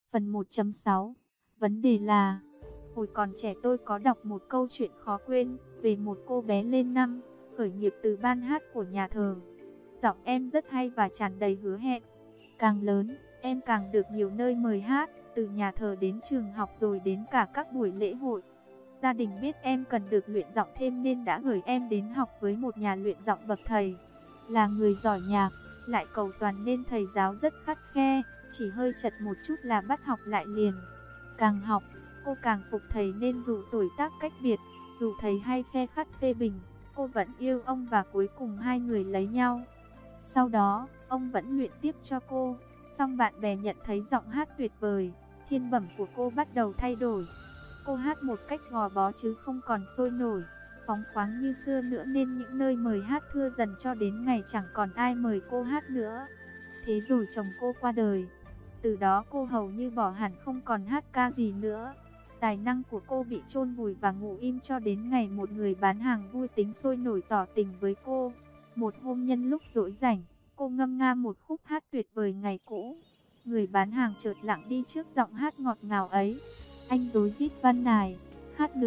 Phần 1.6. Vấn đề là, hồi còn trẻ tôi có đọc một câu chuyện khó quên về một cô bé lên năm, khởi nghiệp từ ban hát của nhà thờ. Giọng em rất hay và tràn đầy hứa hẹn. Càng lớn, em càng được nhiều nơi mời hát, từ nhà thờ đến trường học rồi đến cả các buổi lễ hội. Gia đình biết em cần được luyện giọng thêm nên đã gửi em đến học với một nhà luyện giọng bậc thầy. Là người giỏi nhạc, lại cầu toàn nên thầy giáo rất khắt khe, chỉ hơi chật một chút là bắt học lại liền. Càng học, cô càng phục thầy nên dù tuổi tác cách biệt, dù thầy hay khe khắt phê bình, cô vẫn yêu ông và cuối cùng hai người lấy nhau. Sau đó, ông vẫn luyện tiếp cho cô, song bạn bè nhận thấy giọng hát tuyệt vời, thiên bẩm của cô bắt đầu thay đổi. Cô hát một cách gò bó chứ không còn sôi nổi, phóng khoáng như xưa nữa nên những nơi mời hát thưa dần cho đến ngày chẳng còn ai mời cô hát nữa. Thế rồi chồng cô qua đời. Từ đó cô hầu như bỏ hẳn không còn hát ca gì nữa. Tài năng của cô bị chôn vùi và ngủ im cho đến ngày một người bán hàng vui tính sôi nổi tỏ tình với cô. Một hôm nhân lúc rỗi rảnh, cô ngâm nga một khúc hát tuyệt vời ngày cũ. Người bán hàng chợt lặng đi trước giọng hát ngọt ngào ấy. Anh rối rít van nài, hát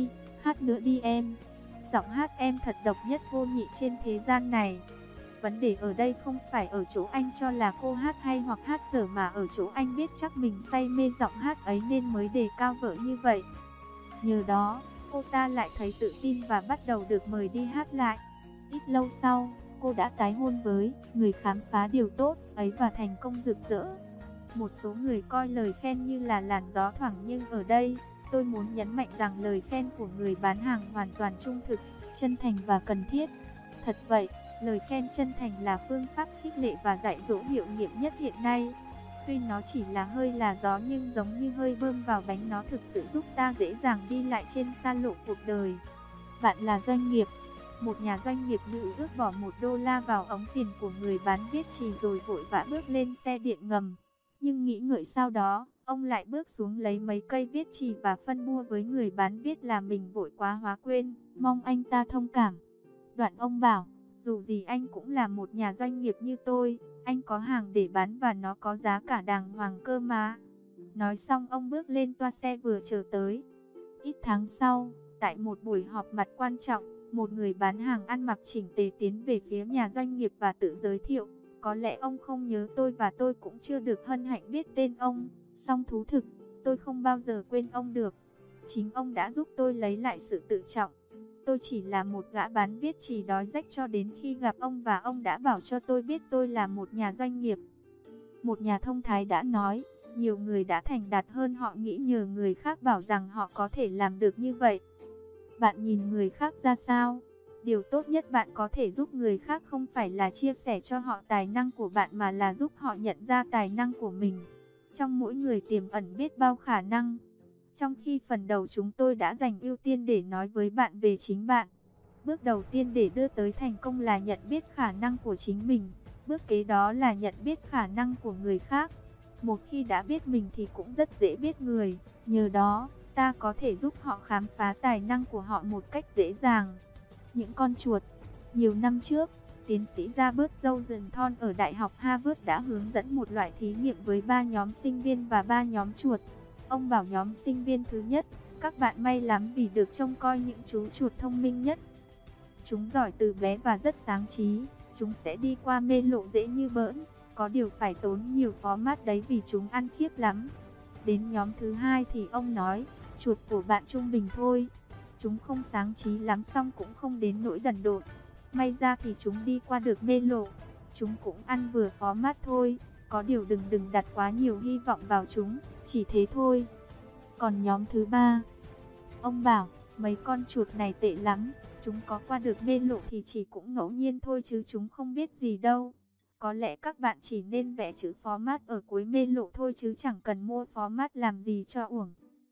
nữa đi em. Giọng hát em thật độc nhất vô nhị trên thế gian này. Vấn đề ở đây không phải ở chỗ anh cho là cô hát hay hoặc hát dở mà ở chỗ anh biết chắc mình say mê giọng hát ấy nên mới đề cao vợ như vậy. Nhờ đó, cô ta lại thấy tự tin và bắt đầu được mời đi hát lại. Ít lâu sau, cô đã tái hôn với người khám phá điều tốt ấy và thành công rực rỡ. Một số người coi lời khen như là làn gió thoảng nhưng ở đây, tôi muốn nhấn mạnh rằng lời khen của người bán hàng hoàn toàn trung thực, chân thành và cần thiết. Thật vậy, lời khen chân thành là phương pháp khích lệ và dạy dỗ hiệu nghiệm nhất hiện nay. Tuy nó chỉ là gió nhưng giống như hơi bơm vào bánh nó thực sự giúp ta dễ dàng đi lại trên xa lộ cuộc đời. Bạn là doanh nghiệp. Một nhà doanh nghiệp nữ ước bỏ $1 vào ống tiền của người bán viết chì rồi vội vã bước lên xe điện ngầm. Nhưng nghĩ ngợi sau đó, ông lại bước xuống lấy mấy cây viết chì và phân bua với người bán viết là mình vội quá hóa quên, mong anh ta thông cảm. Đoạn ông bảo, dù gì anh cũng là một nhà doanh nghiệp như tôi, anh có hàng để bán và nó có giá cả đàng hoàng cơ mà. Nói xong ông bước lên toa xe vừa chờ tới. Ít tháng sau, tại một buổi họp mặt quan trọng, một người bán hàng ăn mặc chỉnh tề tiến về phía nhà doanh nghiệp và tự giới thiệu. Có lẽ ông không nhớ tôi và tôi cũng chưa được hân hạnh biết tên ông, song thú thực, tôi không bao giờ quên ông được. Chính ông đã giúp tôi lấy lại sự tự trọng. Tôi chỉ là một gã bán viết chì đói rách cho đến khi gặp ông và ông đã bảo cho tôi biết tôi là một nhà doanh nghiệp. Một nhà thông thái đã nói, nhiều người đã thành đạt hơn họ nghĩ nhờ người khác bảo rằng họ có thể làm được như vậy. Bạn nhìn người khác ra sao? Điều tốt nhất bạn có thể giúp người khác không phải là chia sẻ cho họ tài năng của bạn mà là giúp họ nhận ra tài năng của mình. Trong mỗi người tiềm ẩn biết bao khả năng. Trong khi phần đầu chúng tôi đã dành ưu tiên để nói với bạn về chính bạn. Bước đầu tiên để đưa tới thành công là nhận biết khả năng của chính mình. Bước kế đó là nhận biết khả năng của người khác. Một khi đã biết mình thì cũng rất dễ biết người. Nhờ đó, ta có thể giúp họ khám phá tài năng của họ một cách dễ dàng. Những con chuột. Nhiều năm trước, tiến sĩ Robert Rosenthal ở Đại học Harvard đã hướng dẫn một loại thí nghiệm với 3 nhóm sinh viên và 3 nhóm chuột. Ông bảo nhóm sinh viên thứ nhất, các bạn may lắm vì được trông coi những chú chuột thông minh nhất. Chúng giỏi từ bé và rất sáng trí, chúng sẽ đi qua mê lộ dễ như bỡn, có điều phải tốn nhiều format đấy vì chúng ăn khiếp lắm. Đến nhóm thứ hai thì ông nói, chuột của bạn trung bình thôi. Chúng không sáng trí lắm song cũng không đến nỗi đần độn. May ra thì chúng đi qua được mê lộ. Chúng cũng ăn vừa format thôi. Có điều đừng đặt quá nhiều hy vọng vào chúng. Chỉ thế thôi. Còn nhóm thứ ba, ông bảo, mấy con chuột này tệ lắm. Chúng có qua được mê lộ thì chỉ cũng ngẫu nhiên thôi chứ chúng không biết gì đâu. Có lẽ các bạn chỉ nên vẽ chữ format ở cuối mê lộ thôi chứ chẳng cần mua format làm gì cho uổng.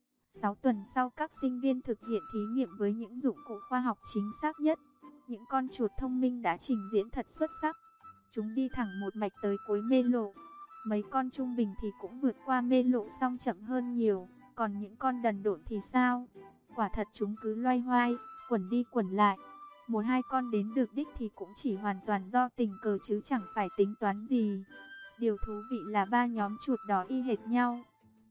6 tuần sau các sinh viên thực hiện thí nghiệm với những dụng cụ khoa học chính xác nhất. Những con chuột thông minh đã trình diễn thật xuất sắc. Chúng đi thẳng một mạch tới cuối mê lộ. Mấy con trung bình thì cũng vượt qua mê lộ song chậm hơn nhiều. Còn những con đần độn thì sao? Quả thật chúng cứ loay hoay, quẩn đi quẩn lại. Một hai con đến được đích thì cũng chỉ hoàn toàn do tình cờ chứ chẳng phải tính toán gì. Điều thú vị là 3 nhóm chuột đó y hệt nhau.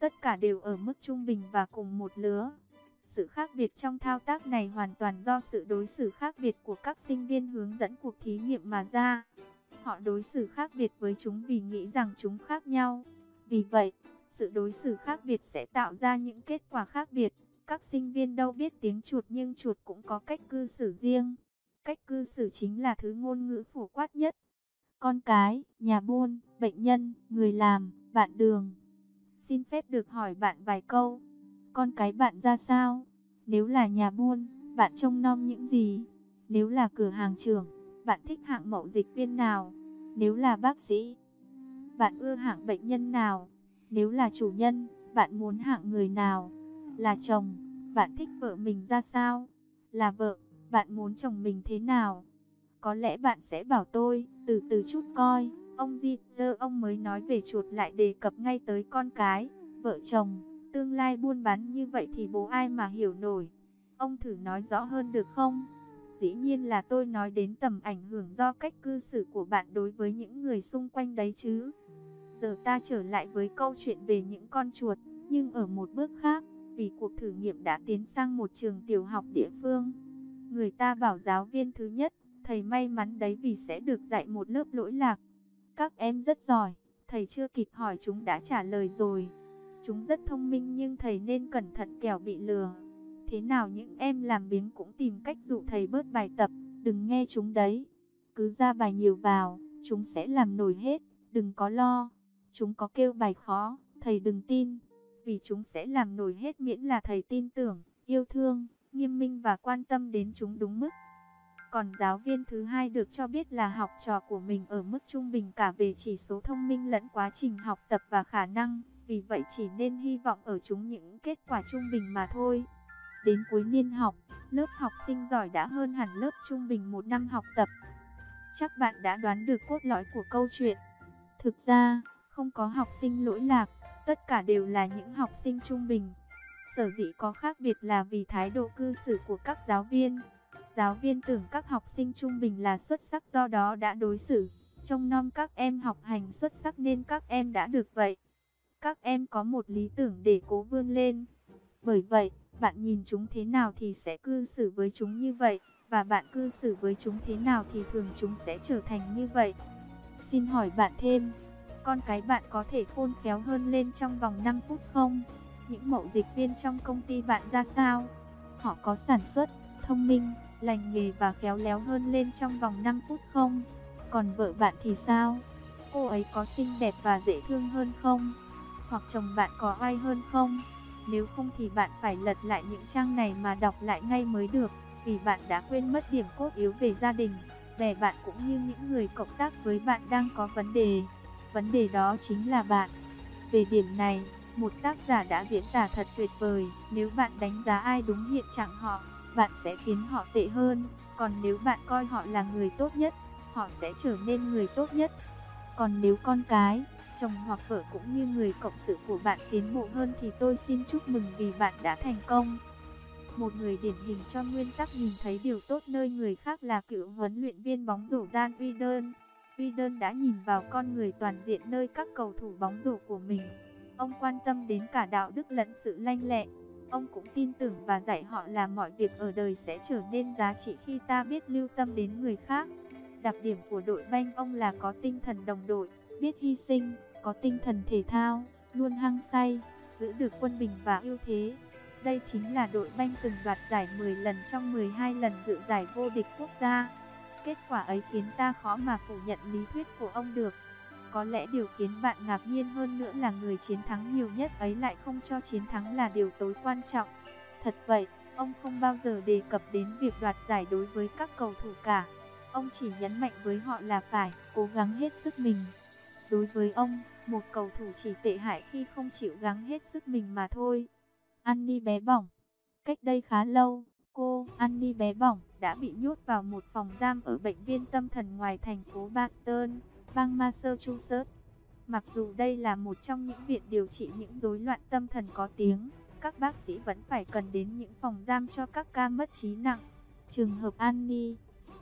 tất cả đều ở mức trung bình và cùng một lứa. Sự khác biệt trong thao tác này hoàn toàn do sự đối xử khác biệt của các sinh viên hướng dẫn cuộc thí nghiệm mà ra. Họ đối xử khác biệt với chúng vì nghĩ rằng chúng khác nhau. Vì vậy, sự đối xử khác biệt sẽ tạo ra những kết quả khác biệt. Các sinh viên đâu biết tiếng chuột nhưng chuột cũng có cách cư xử riêng. Cách cư xử chính là thứ ngôn ngữ phổ quát nhất. Con cái, nhà buôn, bệnh nhân, người làm, bạn đường. Xin phép được hỏi bạn vài câu. Con cái bạn ra sao? Nếu là nhà buôn, bạn trông nom những gì? Nếu là cửa hàng trưởng, bạn thích hạng mậu dịch viên nào? Nếu là bác sĩ, bạn ưa hạng bệnh nhân nào? Nếu là chủ nhân, bạn muốn hạng người nào? Là chồng, bạn thích vợ mình ra sao? Là vợ, bạn muốn chồng mình thế nào? Có lẽ bạn sẽ bảo tôi, từ từ chút coi. Ông ông mới nói về chuột lại đề cập ngay tới con cái, vợ chồng, tương lai buôn bán như vậy thì bố ai mà hiểu nổi. Ông thử nói rõ hơn được không? Dĩ nhiên là tôi nói đến tầm ảnh hưởng do cách cư xử của bạn đối với những người xung quanh đấy chứ. Giờ ta trở lại với câu chuyện về những con chuột, nhưng ở một bước khác, vì cuộc thử nghiệm đã tiến sang một trường tiểu học địa phương. Người ta bảo giáo viên thứ nhất, thầy may mắn đấy vì sẽ được dạy một lớp lỗi lạc. Các em rất giỏi, thầy chưa kịp hỏi chúng đã trả lời rồi. Chúng rất thông minh nhưng thầy nên cẩn thận kẻo bị lừa. Thế nào những em làm biếng cũng tìm cách dụ thầy bớt bài tập, đừng nghe chúng đấy. Cứ ra bài nhiều vào, chúng sẽ làm nổi hết, đừng có lo. Chúng có kêu bài khó, thầy đừng tin, vì chúng sẽ làm nổi hết miễn là thầy tin tưởng, yêu thương, nghiêm minh và quan tâm đến chúng đúng mức. Còn giáo viên thứ hai được cho biết là học trò của mình ở mức trung bình cả về chỉ số thông minh lẫn quá trình học tập và khả năng, vì vậy chỉ nên hy vọng ở chúng những kết quả trung bình mà thôi. Đến cuối niên học, lớp học sinh giỏi đã hơn hẳn lớp trung bình một năm học tập. Chắc bạn đã đoán được cốt lõi của câu chuyện. Thực ra, không có học sinh lỗi lạc, tất cả đều là những học sinh trung bình. Sở dĩ có khác biệt là vì thái độ cư xử của các giáo viên. Giáo viên tưởng các học sinh trung bình là xuất sắc, do đó đã đối xử trông nom các em học hành xuất sắc nên các em đã được vậy. Các em có một lý tưởng để cố vươn lên. Bởi vậy, bạn nhìn chúng thế nào thì sẽ cư xử với chúng như vậy, và bạn cư xử với chúng thế nào thì thường chúng sẽ trở thành như vậy. Xin hỏi bạn thêm, con cái bạn có thể khôn khéo hơn lên trong vòng 5 phút không? Những mậu dịch viên trong công ty bạn ra sao? Họ có sản xuất, thông minh, lành nghề và khéo léo hơn lên trong vòng 5 phút không? Còn vợ bạn thì sao? Cô ấy có xinh đẹp và dễ thương hơn không? Hoặc chồng bạn có oai hơn không? Nếu không thì bạn phải lật lại những trang này mà đọc lại ngay mới được, vì bạn đã quên mất điểm cốt yếu về gia đình, bè bạn cũng như những người cộng tác với bạn đang có vấn đề. Vấn đề đó chính là bạn. Về điểm này, một tác giả đã diễn tả thật tuyệt vời. Nếu bạn đánh giá ai đúng hiện trạng họ, bạn sẽ khiến họ tệ hơn. Còn nếu bạn coi họ là người tốt nhất, họ sẽ trở nên người tốt nhất. Còn nếu con cái, chồng hoặc vợ cũng như người cộng sự của bạn tiến bộ hơn thì tôi xin chúc mừng vì bạn đã thành công. Một người điển hình cho nguyên tắc nhìn thấy điều tốt nơi người khác là cựu huấn luyện viên bóng rổ Dan Wieden. Wieden đã nhìn vào con người toàn diện nơi các cầu thủ bóng rổ của mình. Ông quan tâm đến cả đạo đức lẫn sự lanh lẹ. Ông cũng tin tưởng và dạy họ là mọi việc ở đời sẽ trở nên giá trị khi ta biết lưu tâm đến người khác. Đặc điểm của đội banh ông là có tinh thần đồng đội, biết hy sinh, có tinh thần thể thao, luôn hăng say, giữ được quân bình và ưu thế. Đây chính là đội banh từng đoạt giải 10 lần trong 12 lần dự giải vô địch quốc gia. Kết quả ấy khiến ta khó mà phủ nhận lý thuyết của ông được. Có lẽ điều khiến bạn ngạc nhiên hơn nữa là người chiến thắng nhiều nhất ấy lại không cho chiến thắng là điều tối quan trọng. Thật vậy, ông không bao giờ đề cập đến việc đoạt giải đối với các cầu thủ cả. Ông chỉ nhấn mạnh với họ là phải cố gắng hết sức mình. Đối với ông, một cầu thủ chỉ tệ hại khi không chịu gắng hết sức mình mà thôi. Annie bé bỏng. Cách đây khá lâu, cô Annie bé bỏng đã bị nhốt vào một phòng giam ở bệnh viện tâm thần ngoài thành phố Boston, bang Massachusetts. Mặc dù đây là một trong những viện điều trị những rối loạn tâm thần có tiếng, các bác sĩ vẫn phải cần đến những phòng giam cho các ca mất trí nặng. Trường hợp Annie,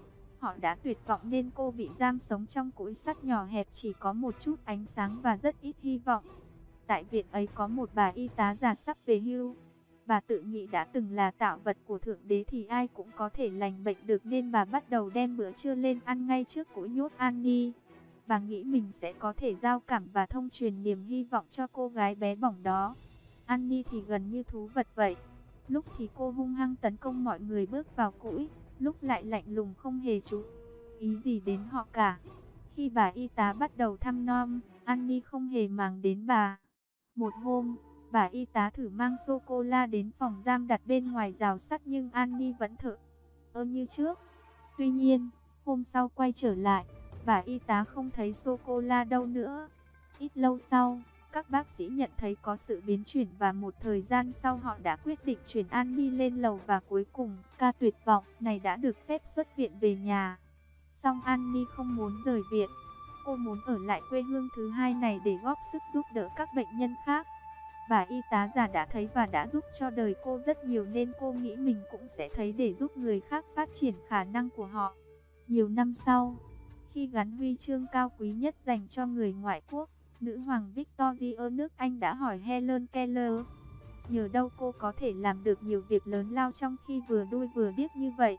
họ đã tuyệt vọng nên cô bị giam sống trong cối sắt nhỏ hẹp chỉ có một chút ánh sáng và rất ít hy vọng. tại viện ấy có một bà y tá già sắp về hưu. Bà tự nghĩ đã từng là tạo vật của Thượng Đế thì ai cũng có thể lành bệnh được, nên bà bắt đầu đem bữa trưa lên ăn ngay trước cỗ nhốt Annie. Bà nghĩ mình sẽ có thể giao cảm và thông truyền niềm hy vọng cho cô gái bé bỏng đó. Annie thì gần như thú vật vậy. Lúc thì cô hung hăng tấn công mọi người bước vào cũi, lúc lại lạnh lùng không hề chú ý gì đến họ cả. Khi bà y tá bắt đầu thăm nom, Annie không hề màng đến bà. Một hôm, bà y tá thử mang sô-cô-la đến phòng giam đặt bên ngoài rào sắt, nhưng Annie vẫn thờ ơ như trước. Tuy nhiên, hôm sau quay trở lại, bà y tá không thấy sô-cô-la đâu nữa. Ít lâu sau, các bác sĩ nhận thấy có sự biến chuyển và một thời gian sau họ đã quyết định chuyển Annie lên lầu, và cuối cùng, ca tuyệt vọng này đã được phép xuất viện về nhà. Song Annie không muốn rời viện. Cô muốn ở lại quê hương thứ hai này để góp sức giúp đỡ các bệnh nhân khác. Bà y tá già đã thấy và đã giúp cho đời cô rất nhiều, nên cô nghĩ mình cũng sẽ thấy để giúp người khác phát triển khả năng của họ. Nhiều năm sau, khi gắn huy chương cao quý nhất dành cho người ngoại quốc, nữ hoàng Victoria nước Anh đã hỏi Helen Keller, nhờ đâu cô có thể làm được nhiều việc lớn lao trong khi vừa đuôi vừa điếc như vậy.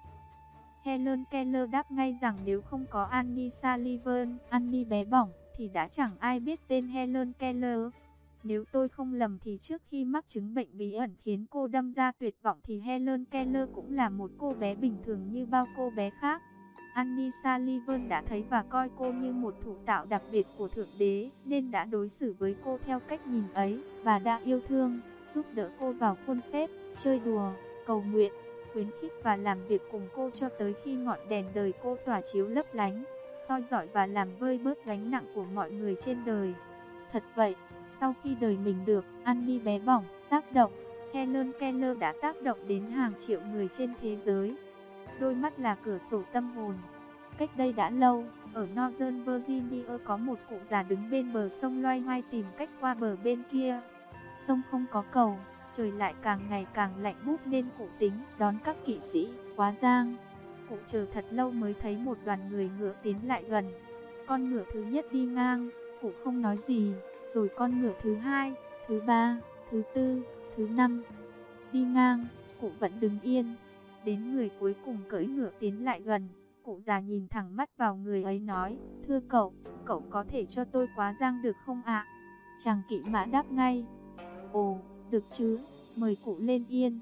Helen Keller đáp ngay rằng nếu không có Annie Sullivan, Annie bé bỏng, thì đã chẳng ai biết tên Helen Keller. Nếu tôi không lầm thì trước khi mắc chứng bệnh bí ẩn khiến cô đâm ra tuyệt vọng thì Helen Keller cũng là một cô bé bình thường như bao cô bé khác. Annie Sullivan đã thấy và coi cô như một thủ tạo đặc biệt của Thượng Đế, nên đã đối xử với cô theo cách nhìn ấy, và đã yêu thương, giúp đỡ cô vào khuôn phép, chơi đùa, cầu nguyện, khuyến khích và làm việc cùng cô cho tới khi ngọn đèn đời cô tỏa chiếu lấp lánh, soi rọi và làm vơi bớt gánh nặng của mọi người trên đời. Thật vậy, sau khi đời mình được Annie bé bỏng tác động, Helen Keller đã tác động đến hàng triệu người trên thế giới. Đôi mắt là cửa sổ tâm hồn. Cách đây đã lâu, ở Northern Virginia có một cụ già đứng bên bờ sông loay hoay tìm cách qua bờ bên kia. Sông không có cầu, trời lại càng ngày càng lạnh buốt nên cụ tính đón các kỵ sĩ quá giang. Cụ chờ thật lâu mới thấy một đoàn người ngựa tiến lại gần. Con ngựa thứ nhất đi ngang, cụ không nói gì, rồi con ngựa thứ hai, thứ ba, thứ tư, thứ năm đi ngang, cụ vẫn đứng yên. Đến người cuối cùng cưỡi ngựa tiến lại gần, cụ già nhìn thẳng mắt vào người ấy nói: "Thưa cậu, cậu có thể cho tôi quá giang được không ạ?" Chàng kỵ mã đáp ngay: "Ồ, được chứ, mời cụ lên yên."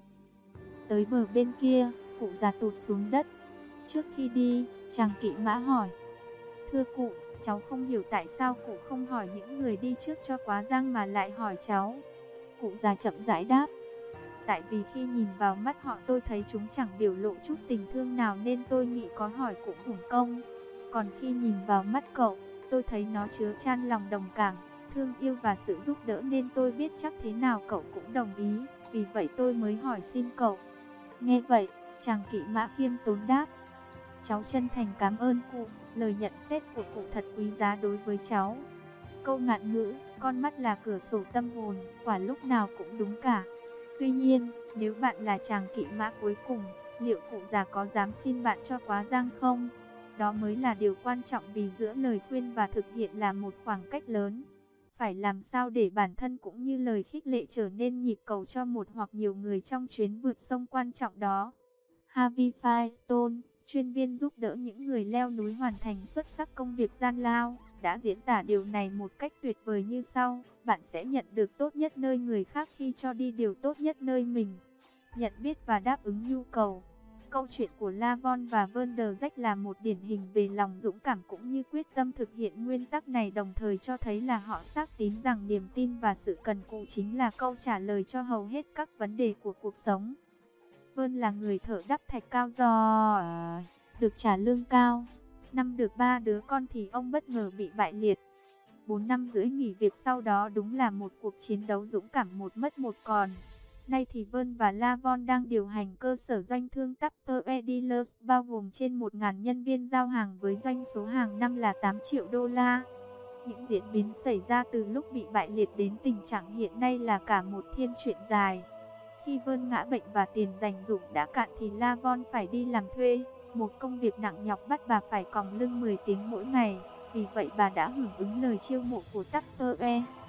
Tới bờ bên kia, cụ già tụt xuống đất. Trước khi đi, chàng kỵ mã hỏi: "Thưa cụ, cháu không hiểu tại sao cụ không hỏi những người đi trước cho quá giang mà lại hỏi cháu." Cụ già chậm rãi đáp: "Tại vì khi nhìn vào mắt họ tôi thấy chúng chẳng biểu lộ chút tình thương nào, nên tôi nghĩ có hỏi cũng uổng công. Còn khi nhìn vào mắt cậu, tôi thấy nó chứa chan lòng đồng cảm, thương yêu và sự giúp đỡ, nên tôi biết chắc thế nào cậu cũng đồng ý. Vì vậy tôi mới hỏi xin cậu." Nghe vậy, chàng kỵ mã khiêm tốn đáp: "Cháu chân thành cảm ơn cụ, lời nhận xét của cụ thật quý giá đối với cháu." Câu ngạn ngữ, con mắt là cửa sổ tâm hồn, quả lúc nào cũng đúng cả. Tuy nhiên, nếu bạn là chàng kỵ mã cuối cùng, liệu cụ già có dám xin bạn cho quá giang không? Đó mới là điều quan trọng, vì giữa lời khuyên và thực hiện là một khoảng cách lớn. Phải làm sao để bản thân cũng như lời khích lệ trở nên nhịp cầu cho một hoặc nhiều người trong chuyến vượt sông quan trọng đó. Harvey Firestone, chuyên viên giúp đỡ những người leo núi hoàn thành xuất sắc công việc gian lao, đã diễn tả điều này một cách tuyệt vời như sau: bạn sẽ nhận được tốt nhất nơi người khác khi cho đi điều tốt nhất nơi mình. Nhận biết và đáp ứng nhu cầu. Câu chuyện của Lavon và Van der Zách là một điển hình về lòng dũng cảm cũng như quyết tâm thực hiện nguyên tắc này, đồng thời cho thấy là họ xác tín rằng niềm tin và sự cần cù chính là câu trả lời cho hầu hết các vấn đề của cuộc sống. Vân là người thợ đắp thạch cao giỏi, được trả lương cao. Năm được 3 đứa con thì ông bất ngờ bị bại liệt. 4 năm rưỡi nghỉ việc sau đó đúng là một cuộc chiến đấu dũng cảm một mất một còn. Nay thì Vân và Lavon đang điều hành cơ sở doanh thương Tapper Dealers, bao gồm trên 1.000 nhân viên giao hàng với doanh số hàng năm là 8 triệu đô la. Những diễn biến xảy ra từ lúc bị bại liệt đến tình trạng hiện nay là cả một thiên truyện dài. Khi Vân ngã bệnh và tiền dành dụm đã cạn thì Lavon phải đi làm thuê, một công việc nặng nhọc bắt bà phải còng lưng 10 tiếng mỗi ngày. Vì vậy bà đã hưởng ứng lời chiêu mộ của Tapper.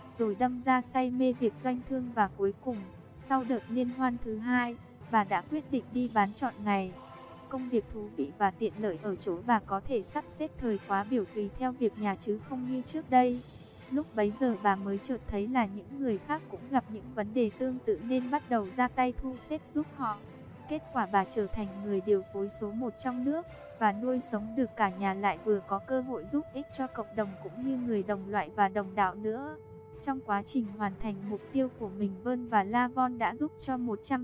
rồi đâm ra say mê việc doanh thương và cuối cùng, sau đợt liên hoan thứ hai, bà đã quyết định đi bán trọn ngày. Công việc thú vị và tiện lợi ở chỗ bà có thể sắp xếp thời khóa biểu tùy theo việc nhà chứ không như trước đây. Lúc bấy giờ bà mới chợt thấy là những người khác cũng gặp những vấn đề tương tự nên bắt đầu ra tay thu xếp giúp họ. Kết quả bà trở thành người điều phối số 1 trong nước và nuôi sống được cả nhà, lại vừa có cơ hội giúp ích cho cộng đồng cũng như người đồng loại và đồng đạo nữa. Trong quá trình hoàn thành mục tiêu của mình, Vern và Lavon đã giúp cho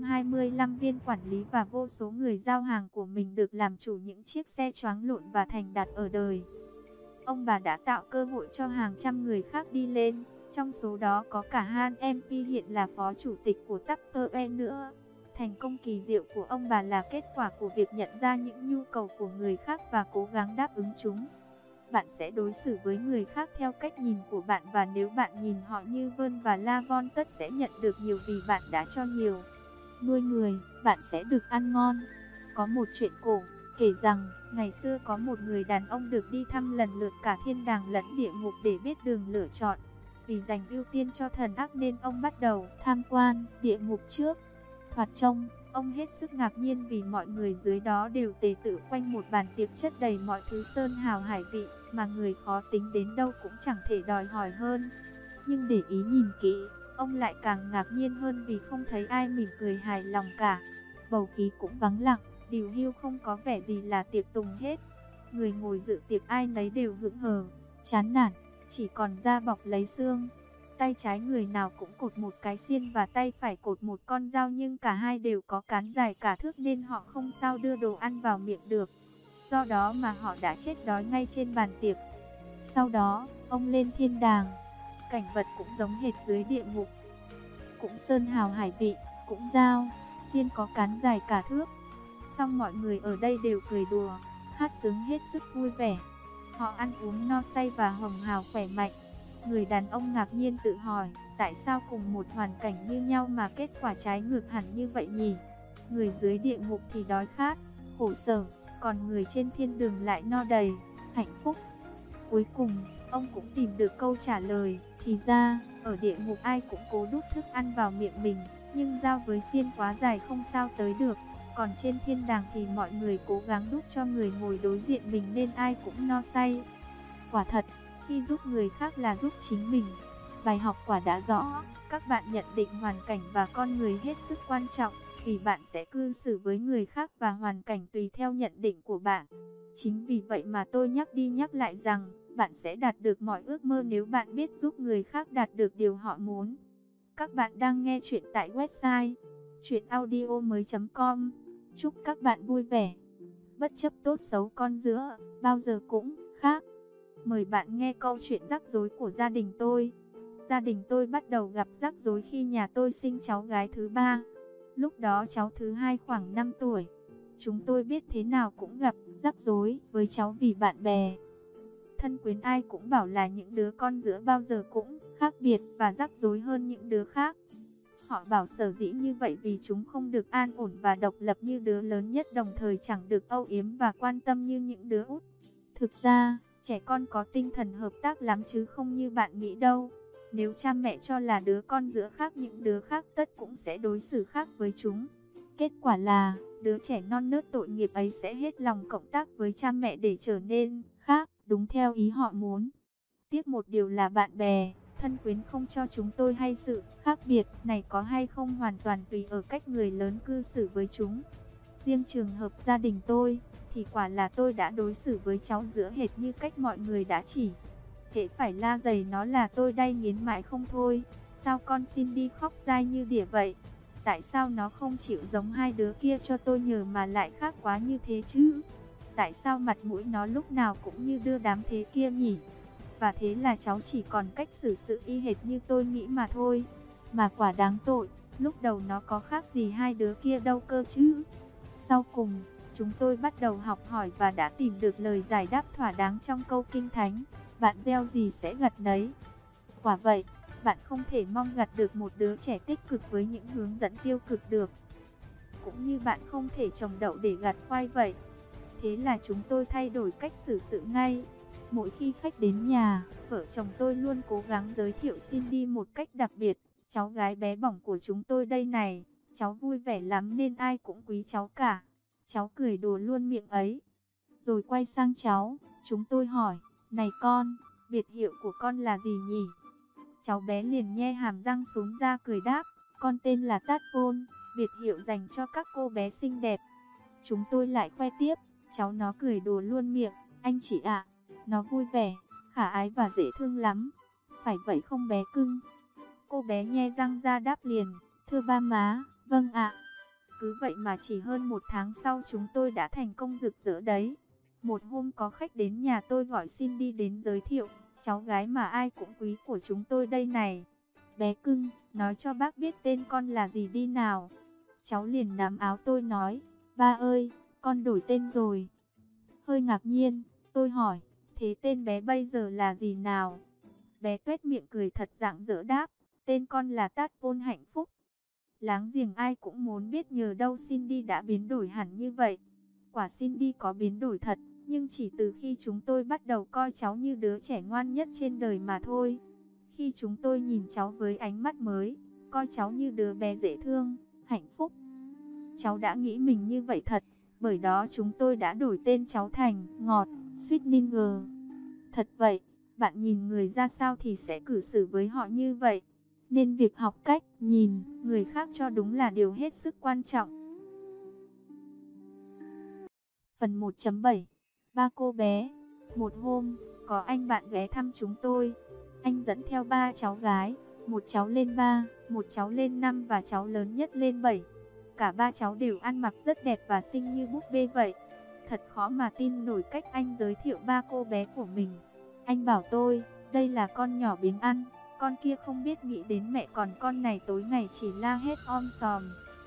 125 viên quản lý và vô số người giao hàng của mình được làm chủ những chiếc xe choáng lộn và thành đạt ở đời. Ông bà đã tạo cơ hội cho hàng trăm người khác đi lên, trong số đó có cả Han MP hiện là phó chủ tịch của Tupperware nữa. Thành công kỳ diệu của ông bà là kết quả của việc nhận ra những nhu cầu của người khác và cố gắng đáp ứng chúng. Bạn sẽ đối xử với người khác theo cách nhìn của bạn, và nếu bạn nhìn họ như Vern và Lavon, tất sẽ nhận được nhiều vì bạn đã cho nhiều. Nuôi người, bạn sẽ được ăn ngon. Có một chuyện cổ kể rằng, ngày xưa có một người đàn ông được đi thăm lần lượt cả thiên đàng lẫn địa ngục để biết đường lựa chọn. Vì dành ưu tiên cho thần ác nên ông bắt đầu tham quan địa ngục trước. Thoạt trông, ông hết sức ngạc nhiên vì mọi người dưới đó đều tề tựu quanh một bàn tiệc chất đầy mọi thứ sơn hào hải vị, mà người khó tính đến đâu cũng chẳng thể đòi hỏi hơn. Nhưng để ý nhìn kỹ, ông lại càng ngạc nhiên hơn vì không thấy ai mỉm cười hài lòng cả. Bầu khí cũng vắng lặng, điều hưu, không có vẻ gì là tiệc tùng hết. Người ngồi dự tiệc ai nấy đều hững hờ, chán nản, chỉ còn da bọc lấy xương. Tay trái người nào cũng cột một cái xiên và tay phải cột một con dao, nhưng cả hai đều có cán dài cả thước nên họ không sao đưa đồ ăn vào miệng được. Do đó mà họ đã chết đói ngay trên bàn tiệc. Sau đó, ông lên thiên đàng. Cảnh vật cũng giống hệt dưới địa ngục. Cũng sơn hào hải vị, cũng dao, xiên có cán dài cả thước. Xong mọi người ở đây đều cười đùa, hát sướng hết sức vui vẻ. Họ ăn uống no say và hồng hào khỏe mạnh. Người đàn ông ngạc nhiên tự hỏi, tại sao cùng một hoàn cảnh như nhau mà kết quả trái ngược hẳn như vậy nhỉ? Người dưới địa ngục thì đói khát, khổ sở, còn người trên thiên đường lại no đầy, hạnh phúc. Cuối cùng, ông cũng tìm được câu trả lời, thì ra, ở địa ngục ai cũng cố đút thức ăn vào miệng mình, nhưng dao với xiên quá dài không sao tới được. Còn trên thiên đàng thì mọi người cố gắng đút cho người ngồi đối diện mình nên ai cũng no say. Quả thật, khi giúp người khác là giúp chính mình. Bài học quả đã rõ, các bạn nhận định hoàn cảnh và con người hết sức quan trọng, vì bạn sẽ cư xử với người khác và hoàn cảnh tùy theo nhận định của bạn. Chính vì vậy mà tôi nhắc đi nhắc lại rằng, bạn sẽ đạt được mọi ước mơ nếu bạn biết giúp người khác đạt được điều họ muốn. Các bạn đang nghe chuyện tại website chuyenaudio.com. Chúc các bạn vui vẻ. Bất chấp tốt xấu con giữa, bao giờ cũng khác. Mời bạn nghe câu chuyện rắc rối của gia đình tôi. Gia đình tôi bắt đầu gặp rắc rối khi nhà tôi sinh cháu gái thứ ba. Lúc đó cháu thứ hai khoảng 5 tuổi. Chúng tôi biết thế nào cũng gặp rắc rối với cháu vì bạn bè thân quyến ai cũng bảo là những đứa con giữa bao giờ cũng khác biệt và rắc rối hơn những đứa khác. Họ bảo sở dĩ như vậy vì chúng không được an ổn và độc lập như đứa lớn nhất, đồng thời chẳng được âu yếm và quan tâm như những đứa út. Thực ra, trẻ con có tinh thần hợp tác lắm chứ không như bạn nghĩ đâu. Nếu cha mẹ cho là đứa con giữa khác, những đứa khác tất cũng sẽ đối xử khác với chúng. Kết quả là, đứa trẻ non nớt tội nghiệp ấy sẽ hết lòng cộng tác với cha mẹ để trở nên khác, đúng theo ý họ muốn. Tiếc một điều là bạn bè, thân quyến không cho chúng tôi hay sự khác biệt này có hay không hoàn toàn tùy ở cách người lớn cư xử với chúng. Riêng trường hợp gia đình tôi, thì quả là tôi đã đối xử với cháu giữa hệt như cách mọi người đã chỉ. Hễ phải la dày nó là tôi đay nghiến mãi không thôi. Sao con xin đi khóc dai như đỉa vậy? Tại sao nó không chịu giống hai đứa kia cho tôi nhờ mà lại khác quá như thế chứ? Tại sao mặt mũi nó lúc nào cũng như đưa đám thế kia nhỉ? Và thế là cháu chỉ còn cách xử sự y hệt như tôi nghĩ mà thôi. Mà quả đáng tội, lúc đầu nó có khác gì hai đứa kia đâu cơ chứ. Sau cùng, chúng tôi bắt đầu học hỏi và đã tìm được lời giải đáp thỏa đáng trong câu Kinh Thánh. Bạn gieo gì sẽ gặt nấy. Quả vậy, bạn không thể mong gặt được một đứa trẻ tích cực với những hướng dẫn tiêu cực được. Cũng như bạn không thể trồng đậu để gặt khoai vậy. Thế là chúng tôi thay đổi cách xử sự ngay. Mỗi khi khách đến nhà, vợ chồng tôi luôn cố gắng giới thiệu Cindy một cách đặc biệt. Cháu gái bé bỏng của chúng tôi đây này, cháu vui vẻ lắm nên ai cũng quý cháu cả. Cháu cười đùa luôn miệng ấy. Rồi quay sang cháu, chúng tôi hỏi, này con, biệt hiệu của con là gì nhỉ? Cháu bé liền nhe hàm răng xuống ra cười đáp, con tên là Tadpole, biệt hiệu dành cho các cô bé xinh đẹp. Chúng tôi lại khoe tiếp, cháu nó cười đùa luôn miệng, anh chị ạ, nó vui vẻ, khả ái và dễ thương lắm. Phải vậy không bé cưng? Cô bé nhe răng ra đáp liền, thưa ba má, vâng ạ. Cứ vậy mà chỉ hơn một tháng sau chúng tôi đã thành công rực rỡ đấy. Một hôm có khách đến nhà tôi gọi Cindy đến giới thiệu, cháu gái mà ai cũng quý của chúng tôi đây này. Bé cưng, nói cho bác biết tên con là gì đi nào. Cháu liền nắm áo tôi nói, ba ơi, con đổi tên rồi. Hơi ngạc nhiên, tôi hỏi, thế tên bé bây giờ là gì nào? Bé tuét miệng cười thật rạng rỡ đáp, tên con là Tadpole hạnh phúc. Láng giềng ai cũng muốn biết nhờ đâu Cindy đã biến đổi hẳn như vậy. Quả Cindy có biến đổi thật, nhưng chỉ từ khi chúng tôi bắt đầu coi cháu như đứa trẻ ngoan nhất trên đời mà thôi. Khi chúng tôi nhìn cháu với ánh mắt mới, coi cháu như đứa bé dễ thương, hạnh phúc. Cháu đã nghĩ mình như vậy thật, bởi đó chúng tôi đã đổi tên cháu thành Ngọt, Sweetninger. Thật vậy, bạn nhìn người ra sao thì sẽ cư xử với họ như vậy. Nên việc học cách nhìn người khác cho đúng là điều hết sức quan trọng. Phần 1.7 Ba cô bé. Một hôm, có anh bạn ghé thăm chúng tôi. Anh dẫn theo ba cháu gái, một cháu lên 3, một cháu lên 5 và cháu lớn nhất lên 7. Cả ba cháu đều ăn mặc rất đẹp và xinh như búp bê vậy. Thật khó mà tin nổi cách anh giới thiệu ba cô bé của mình. Anh bảo tôi, đây là con nhỏ biếng ăn, con kia không biết nghĩ đến mẹ, còn con này tối ngày chỉ la hét om sòm.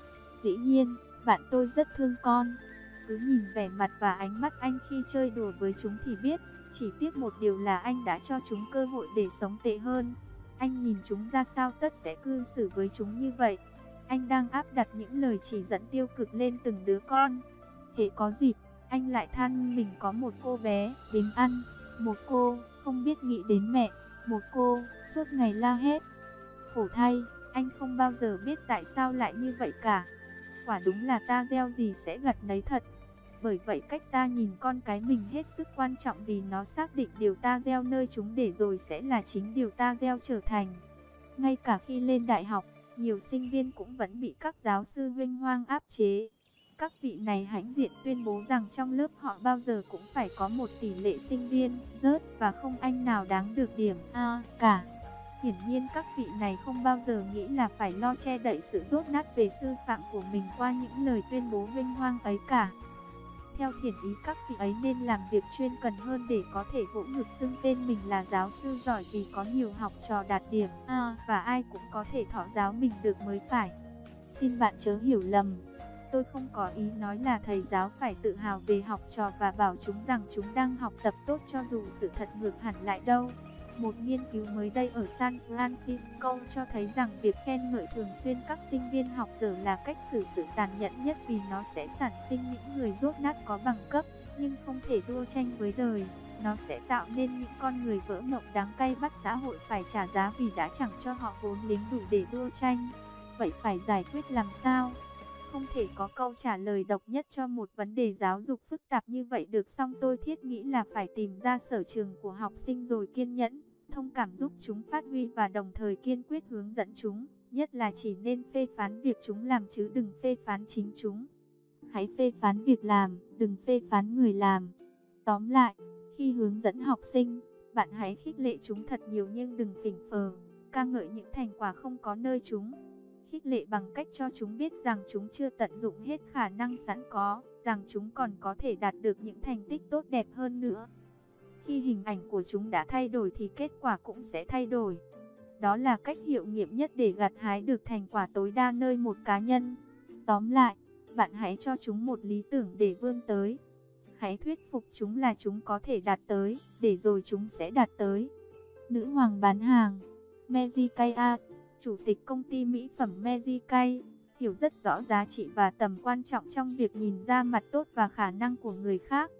Dĩ nhiên, bạn tôi rất thương con. Cứ nhìn vẻ mặt và ánh mắt anh khi chơi đùa với chúng thì biết, chỉ tiếc một điều là anh đã cho chúng cơ hội để sống tệ hơn. Anh nhìn chúng ra sao tất sẽ cư xử với chúng như vậy. Anh đang áp đặt những lời chỉ dẫn tiêu cực lên từng đứa con. Hễ có dịp, anh lại than mình có một cô bé biếng ăn, một cô không biết nghĩ đến mẹ, một cô suốt ngày la hét. Khổ thay, anh không bao giờ biết tại sao lại như vậy cả. Quả đúng là ta gieo gì sẽ gặt nấy thật. Bởi vậy cách ta nhìn con cái mình hết sức quan trọng, vì nó xác định điều ta gieo nơi chúng để rồi sẽ là chính điều ta gieo trở thành. Ngay cả khi lên đại học, nhiều sinh viên cũng vẫn bị các giáo sư vinh hoang áp chế. Các vị này hãnh diện tuyên bố rằng trong lớp họ bao giờ cũng phải có một tỷ lệ sinh viên rớt và không anh nào đáng được điểm A cả. Hiển nhiên các vị này không bao giờ nghĩ là phải lo che đậy sự dốt nát về sư phạm của mình qua những lời tuyên bố vinh hoang ấy cả. Theo thiện ý các vị ấy nên làm việc chuyên cần hơn để có thể vỗ ngực xưng tên mình là giáo sư giỏi vì có nhiều học trò đạt điểm A và ai cũng có thể thọ giáo mình được mới phải. Xin bạn chớ hiểu lầm. Tôi không có ý nói là thầy giáo phải tự hào về học trò và bảo chúng rằng chúng đang học tập tốt, cho dù sự thật ngược hẳn lại đâu. Một nghiên cứu mới đây ở San Francisco cho thấy rằng việc khen ngợi thường xuyên các sinh viên học dở là cách xử sự tàn nhẫn nhất, vì nó sẽ sản sinh những người dốt nát có bằng cấp, nhưng không thể đua tranh với đời. Nó sẽ tạo nên những con người vỡ mộng đáng cay, bắt xã hội phải trả giá vì đã chẳng cho họ vốn liếng đủ để đua tranh. Vậy phải giải quyết làm sao? Không thể có câu trả lời độc nhất cho một vấn đề giáo dục phức tạp như vậy được, song tôi thiết nghĩ là phải tìm ra sở trường của học sinh rồi kiên nhẫn, thông cảm giúp chúng phát huy và đồng thời kiên quyết hướng dẫn chúng, nhất là chỉ nên phê phán việc chúng làm chứ đừng phê phán chính chúng. Hãy phê phán việc làm, đừng phê phán người làm. Tóm lại, khi hướng dẫn học sinh, bạn hãy khích lệ chúng thật nhiều nhưng đừng phỉnh phờ, ca ngợi những thành quả không có nơi chúng. Khích lệ bằng cách cho chúng biết rằng chúng chưa tận dụng hết khả năng sẵn có, rằng chúng còn có thể đạt được những thành tích tốt đẹp hơn nữa. Khi hình ảnh của chúng đã thay đổi thì kết quả cũng sẽ thay đổi. Đó là cách hiệu nghiệm nhất để gặt hái được thành quả tối đa nơi một cá nhân. Tóm lại, bạn hãy cho chúng một lý tưởng để vươn tới. Hãy thuyết phục chúng là chúng có thể đạt tới, để rồi chúng sẽ đạt tới. Nữ hoàng bán hàng Mary Kay Ash, chủ tịch công ty mỹ phẩm Mary Kay, hiểu rất rõ giá trị và tầm quan trọng trong việc nhìn ra mặt tốt và khả năng của người khác.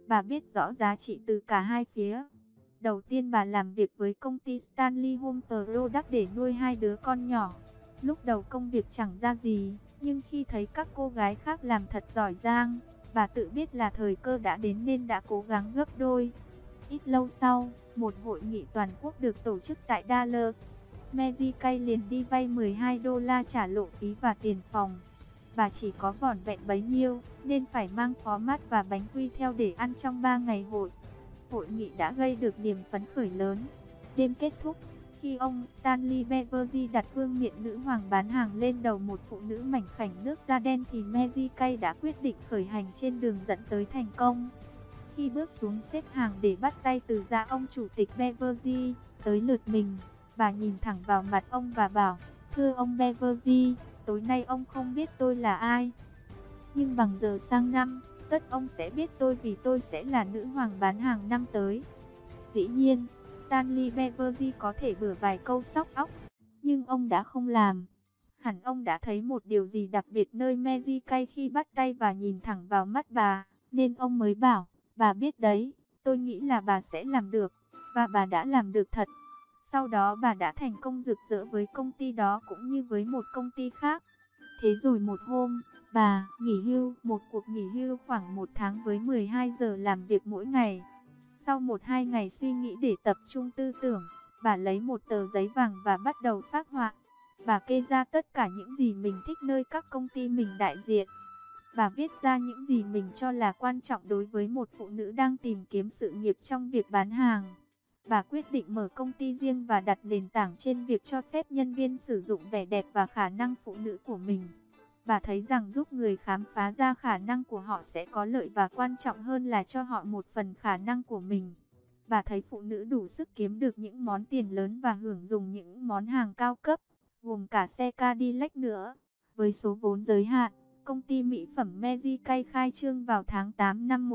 Bà biết rõ giá trị từ cả hai phía. Đầu tiên bà làm việc với công ty Stanley Home Product để nuôi hai đứa con nhỏ. Lúc đầu công việc chẳng ra gì, nhưng khi thấy các cô gái khác làm thật giỏi giang, bà tự biết là thời cơ đã đến nên đã cố gắng gấp đôi. Ít lâu sau, một hội nghị toàn quốc được tổ chức tại Dallas. Mary Kay liền đi vay 12 đô la trả lộ phí và tiền phòng. Bà chỉ có vỏn vẹn bấy nhiêu, nên phải mang phó mát và bánh quy theo để ăn trong 3 ngày hội. Hội nghị đã gây được niềm phấn khởi lớn. Đêm kết thúc, khi ông Stanley Beverly đặt vương miện nữ hoàng bán hàng lên đầu một phụ nữ mảnh khảnh nước da đen thì Mary Kay đã quyết định khởi hành trên đường dẫn tới thành công. Khi bước xuống xếp hàng để bắt tay từ gia ông chủ tịch Beverly, tới lượt mình, bà nhìn thẳng vào mặt ông và bảo, thưa ông Beverly, tối nay ông không biết tôi là ai. Nhưng bằng giờ sang năm, tất ông sẽ biết tôi vì tôi sẽ là nữ hoàng bán hàng năm tới. Dĩ nhiên, Stanley Beverly có thể bừa vài câu sóc óc, nhưng ông đã không làm. Hẳn ông đã thấy một điều gì đặc biệt nơi Mary Kay khi bắt tay và nhìn thẳng vào mắt bà, nên ông mới bảo, bà biết đấy, tôi nghĩ là bà sẽ làm được, và bà đã làm được thật. Sau đó bà đã thành công rực rỡ với công ty đó cũng như với một công ty khác. Thế rồi một hôm, bà nghỉ hưu, một cuộc nghỉ hưu khoảng 1 tháng với 12 giờ làm việc mỗi ngày. Sau 1-2 ngày suy nghĩ để tập trung tư tưởng, bà lấy một tờ giấy vàng và bắt đầu phác họa. Bà kê ra tất cả những gì mình thích nơi các công ty mình đại diện. Bà viết ra những gì mình cho là quan trọng đối với một phụ nữ đang tìm kiếm sự nghiệp trong việc bán hàng. Bà quyết định mở công ty riêng và đặt nền tảng trên việc cho phép nhân viên sử dụng vẻ đẹp và khả năng phụ nữ của mình. Bà thấy rằng giúp người khám phá ra khả năng của họ sẽ có lợi và quan trọng hơn là cho họ một phần khả năng của mình. Bà thấy phụ nữ đủ sức kiếm được những món tiền lớn và hưởng dùng những món hàng cao cấp, gồm cả xe Cadillac nữa. Với số vốn giới hạn, công ty mỹ phẩm Mary Kay khai trương vào tháng 8 năm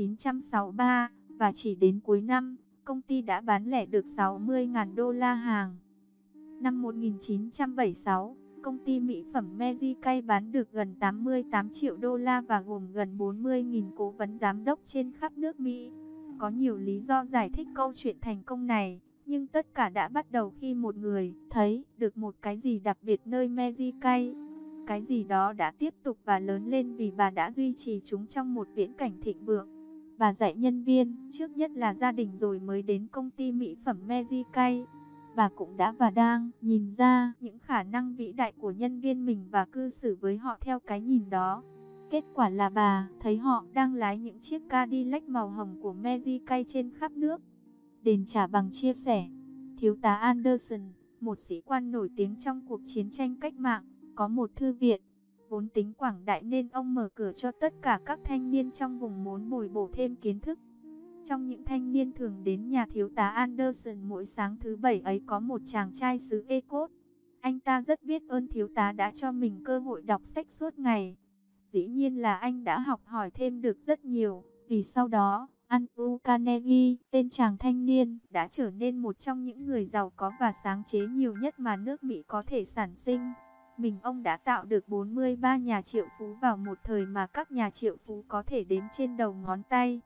1963 và chỉ đến cuối năm, công ty đã bán lẻ được 60.000 đô la hàng. Năm 1976, công ty mỹ phẩm Mary Kay bán được gần 88 triệu đô la và gồm gần 40.000 cố vấn giám đốc trên khắp nước Mỹ. Có nhiều lý do giải thích câu chuyện thành công này, nhưng tất cả đã bắt đầu khi một người thấy được một cái gì đặc biệt nơi Mary Kay. Cái gì đó đã tiếp tục và lớn lên vì bà đã duy trì chúng trong một viễn cảnh thịnh vượng. Bà dạy nhân viên, trước nhất là gia đình rồi mới đến công ty mỹ phẩm Mary Kay. Bà cũng đã và đang nhìn ra những khả năng vĩ đại của nhân viên mình và cư xử với họ theo cái nhìn đó. Kết quả là bà thấy họ đang lái những chiếc Cadillac màu hồng của Mary Kay trên khắp nước. Đền trả bằng chia sẻ. Thiếu tá Anderson, một sĩ quan nổi tiếng trong cuộc chiến tranh cách mạng, có một thư viện. Vốn tính quảng đại nên ông mở cửa cho tất cả các thanh niên trong vùng muốn bồi bổ thêm kiến thức. Trong những thanh niên thường đến nhà thiếu tá Anderson mỗi sáng thứ Bảy ấy có một chàng trai xứ Ecot. Anh ta rất biết ơn thiếu tá đã cho mình cơ hội đọc sách suốt ngày. Dĩ nhiên là anh đã học hỏi thêm được rất nhiều, vì sau đó, Andrew Carnegie, tên chàng thanh niên, đã trở nên một trong những người giàu có và sáng chế nhiều nhất mà nước Mỹ có thể sản sinh. Ông đã tạo được 43 nhà triệu phú vào một thời mà các nhà triệu phú có thể đếm trên đầu ngón tay.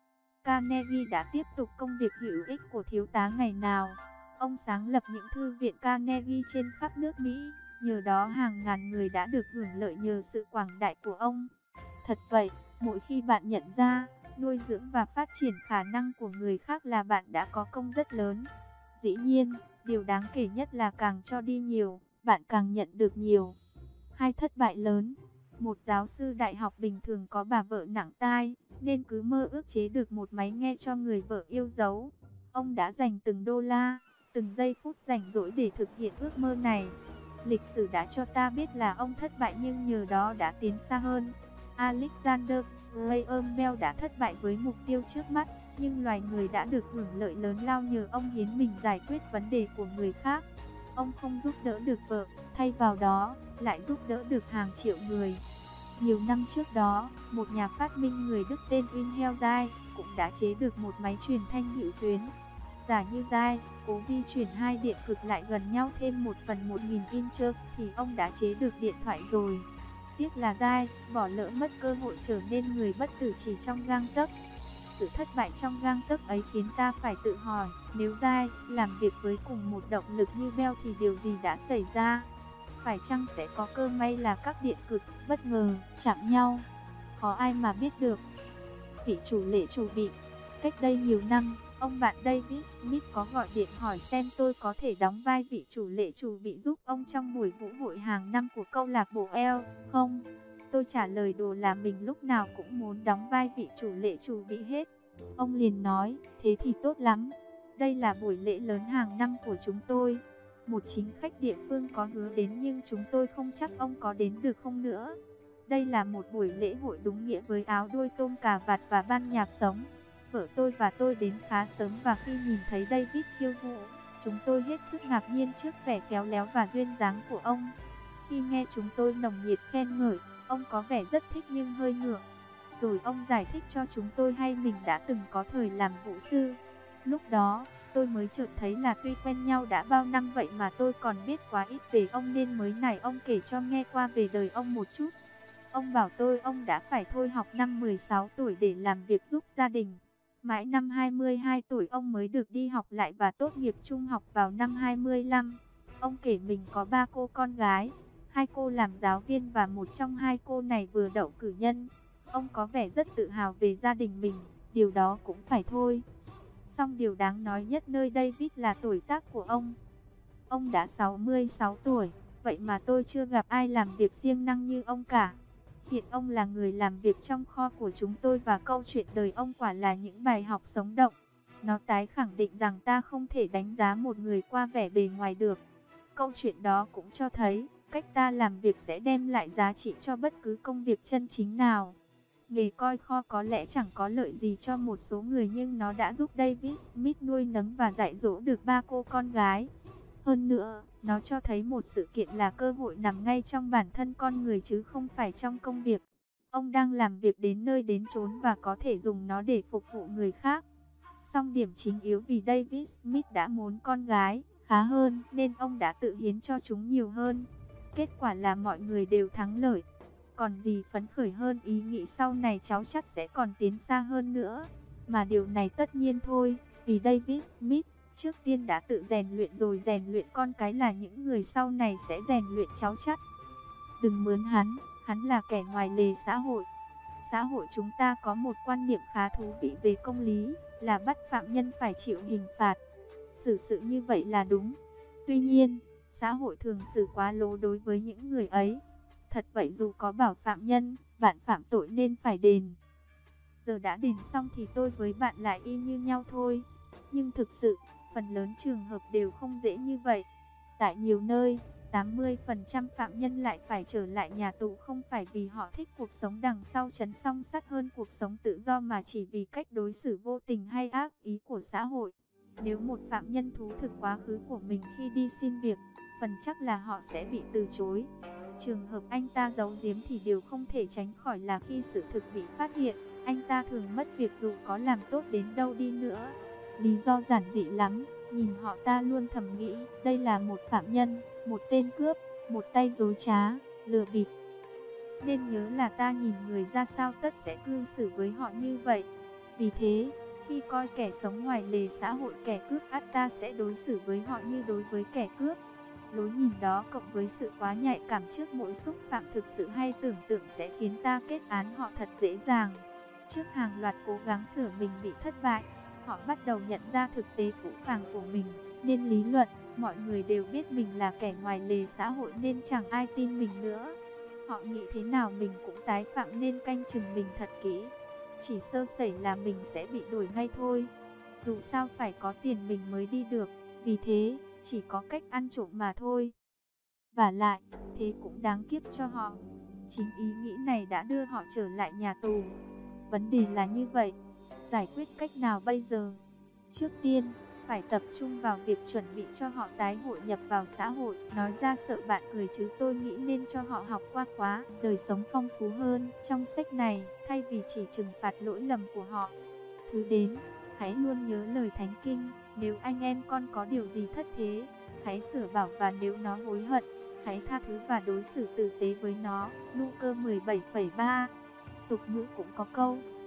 Carnegie đã tiếp tục công việc hữu ích của thiếu tá ngày nào. Ông sáng lập những thư viện Carnegie trên khắp nước Mỹ, nhờ đó hàng ngàn người đã được hưởng lợi nhờ sự quảng đại của ông. Thật vậy, mỗi khi bạn nhận ra, nuôi dưỡng và phát triển khả năng của người khác là bạn đã có công rất lớn. Dĩ nhiên, điều đáng kể nhất là càng cho đi nhiều, bạn càng nhận được nhiều. Hai thất bại lớn. Một giáo sư đại học bình thường có bà vợ nặng tai, nên cứ mơ ước chế được một máy nghe cho người vợ yêu dấu. Ông đã dành từng đô la, từng giây phút rảnh rỗi để thực hiện ước mơ này. Lịch sử đã cho ta biết là ông thất bại nhưng nhờ đó đã tiến xa hơn. Alexander Graham Bell đã thất bại với mục tiêu trước mắt, nhưng loài người đã được hưởng lợi lớn lao nhờ ông hiến mình giải quyết vấn đề của người khác. Ông không giúp đỡ được vợ, thay vào đó, lại giúp đỡ được hàng triệu người. Nhiều năm trước đó, một nhà phát minh người Đức tên Wilhelm Reich cũng đã chế được một máy truyền thanh hữu tuyến. Giả như Reich cố vi chuyển hai điện cực lại gần nhau thêm 1/1000 inches thì ông đã chế được điện thoại rồi. Tiếc là Reich bỏ lỡ mất cơ hội trở nên người bất tử chỉ trong gang tấc. sự thất bại trong gang tấc ấy khiến ta phải tự hỏi, nếu Giles làm việc với cùng một động lực như Bell thì điều gì đã xảy ra? Phải chăng sẽ có cơ may là các điện cực bất ngờ chạm nhau? Khó ai mà biết được. Vị chủ lễ chủ bị. Cách đây nhiều năm, ông bạn David Smith có gọi điện hỏi xem tôi có thể đóng vai vị chủ lễ chủ bị giúp ông trong buổi vũ hội hàng năm của câu lạc bộ Elves không? Tôi trả lời đùa là mình lúc nào cũng muốn đóng vai vị chủ lễ chủ bị hết. Ông liền nói, thế thì tốt lắm. Đây là buổi lễ lớn hàng năm của chúng tôi. Một chính khách địa phương có hứa đến nhưng chúng tôi không chắc ông có đến được không nữa. Đây là một buổi lễ hội đúng nghĩa với áo đuôi tôm cà vạt và ban nhạc sống. Vợ tôi và tôi đến khá sớm và khi nhìn thấy David khiêu vũ, chúng tôi hết sức ngạc nhiên trước vẻ khéo léo và duyên dáng của ông. Khi nghe chúng tôi nồng nhiệt khen ngợi, ông có vẻ rất thích nhưng hơi ngượng. Rồi ông giải thích cho chúng tôi hay mình đã từng có thời làm vũ sư. Lúc đó, tôi mới chợt thấy là tuy quen nhau đã bao năm vậy mà tôi còn biết quá ít về ông nên mới nài ông kể cho nghe qua về đời ông một chút. Ông bảo tôi ông đã phải thôi học năm 16 tuổi để làm việc giúp gia đình. Mãi năm 22 tuổi ông mới được đi học lại và tốt nghiệp trung học vào năm 25. Ông kể mình có 3 cô con gái, 2 cô làm giáo viên và một trong 2 cô này vừa đậu cử nhân. Ông có vẻ rất tự hào về gia đình mình, điều đó cũng phải thôi. Song điều đáng nói nhất nơi David là tuổi tác của ông. Ông đã 66 tuổi, vậy mà tôi chưa gặp ai làm việc siêng năng như ông cả. Hiện ông là người làm việc trong kho của chúng tôi và câu chuyện đời ông quả là những bài học sống động. Nó tái khẳng định rằng ta không thể đánh giá một người qua vẻ bề ngoài được. Câu chuyện đó cũng cho thấy, cách ta làm việc sẽ đem lại giá trị cho bất cứ công việc chân chính nào. Nghề coi kho có lẽ chẳng có lợi gì cho một số người nhưng nó đã giúp David Smith nuôi nấng và dạy dỗ được 3 cô con gái. Hơn nữa, nó cho thấy một sự kiện là cơ hội nằm ngay trong bản thân con người chứ không phải trong công việc. Ông đang làm việc đến nơi đến chốn và có thể dùng nó để phục vụ người khác. Song điểm chính yếu vì David Smith đã muốn con gái khá hơn nên ông đã tự hiến cho chúng nhiều hơn. Kết quả là mọi người đều thắng lợi. Còn gì phấn khởi hơn ý nghĩ sau này cháu chắc sẽ còn tiến xa hơn nữa. Mà điều này tất nhiên thôi, vì David Smith trước tiên đã tự rèn luyện rồi rèn luyện con cái là những người sau này sẽ rèn luyện cháu chắc. Đừng mướn hắn là kẻ ngoài lề xã hội. Xã hội chúng ta có một quan niệm khá thú vị về công lý, là bắt phạm nhân phải chịu hình phạt. Xử sự như vậy là đúng. Tuy nhiên, xã hội thường xử quá lố đối với những người ấy. Thật vậy dù có bảo phạm nhân, bạn phạm tội nên phải đền. Giờ đã đền xong thì tôi với bạn lại y như nhau thôi. Nhưng thực sự, phần lớn trường hợp đều không dễ như vậy. Tại nhiều nơi, 80% phạm nhân lại phải trở lại nhà tù không phải vì họ thích cuộc sống đằng sau trấn song sắt hơn cuộc sống tự do mà chỉ vì cách đối xử vô tình hay ác ý của xã hội. Nếu một phạm nhân thú thực quá khứ của mình khi đi xin việc, phần chắc là họ sẽ bị từ chối. Trường hợp anh ta giấu giếm thì điều không thể tránh khỏi là khi sự thực bị phát hiện, anh ta thường mất việc dù có làm tốt đến đâu đi nữa. Lý do giản dị lắm, nhìn họ ta luôn thầm nghĩ, đây là một phạm nhân, một tên cướp, một tay dối trá, lừa bịp. Nên nhớ là ta nhìn người ra sao tất sẽ cư xử với họ như vậy. Vì thế, khi coi kẻ sống ngoài lề xã hội kẻ cướp ắt ta sẽ đối xử với họ như đối với kẻ cướp. Lối nhìn đó cộng với sự quá nhạy cảm trước mỗi xúc phạm thực sự hay tưởng tượng sẽ khiến ta kết án họ thật dễ dàng. Trước hàng loạt cố gắng sửa mình bị thất bại, họ bắt đầu nhận ra thực tế phũ phàng của mình, nên lý luận, mọi người đều biết mình là kẻ ngoài lề xã hội nên chẳng ai tin mình nữa. Họ nghĩ thế nào mình cũng tái phạm nên canh chừng mình thật kỹ. Chỉ sơ sẩy là mình sẽ bị đuổi ngay thôi. Dù sao phải có tiền mình mới đi được, vì thế, chỉ có cách ăn trộm mà thôi. Vả lại, thế cũng đáng kiếp cho họ. Chính ý nghĩ này đã đưa họ trở lại nhà tù. Vấn đề là như vậy, giải quyết cách nào bây giờ? Trước tiên, phải tập trung vào việc chuẩn bị cho họ tái hội nhập vào xã hội. Nói ra sợ bạn cười chứ tôi nghĩ nên cho họ học qua khóa đời sống phong phú hơn trong sách này, thay vì chỉ trừng phạt lỗi lầm của họ. Thứ đến, hãy luôn nhớ lời Thánh Kinh, nếu anh em con có điều gì thất thế, hãy sửa bảo và nếu nó hối hận, hãy tha thứ và đối xử tử tế với nó. Luca 17,3. Tục ngữ cũng có câu,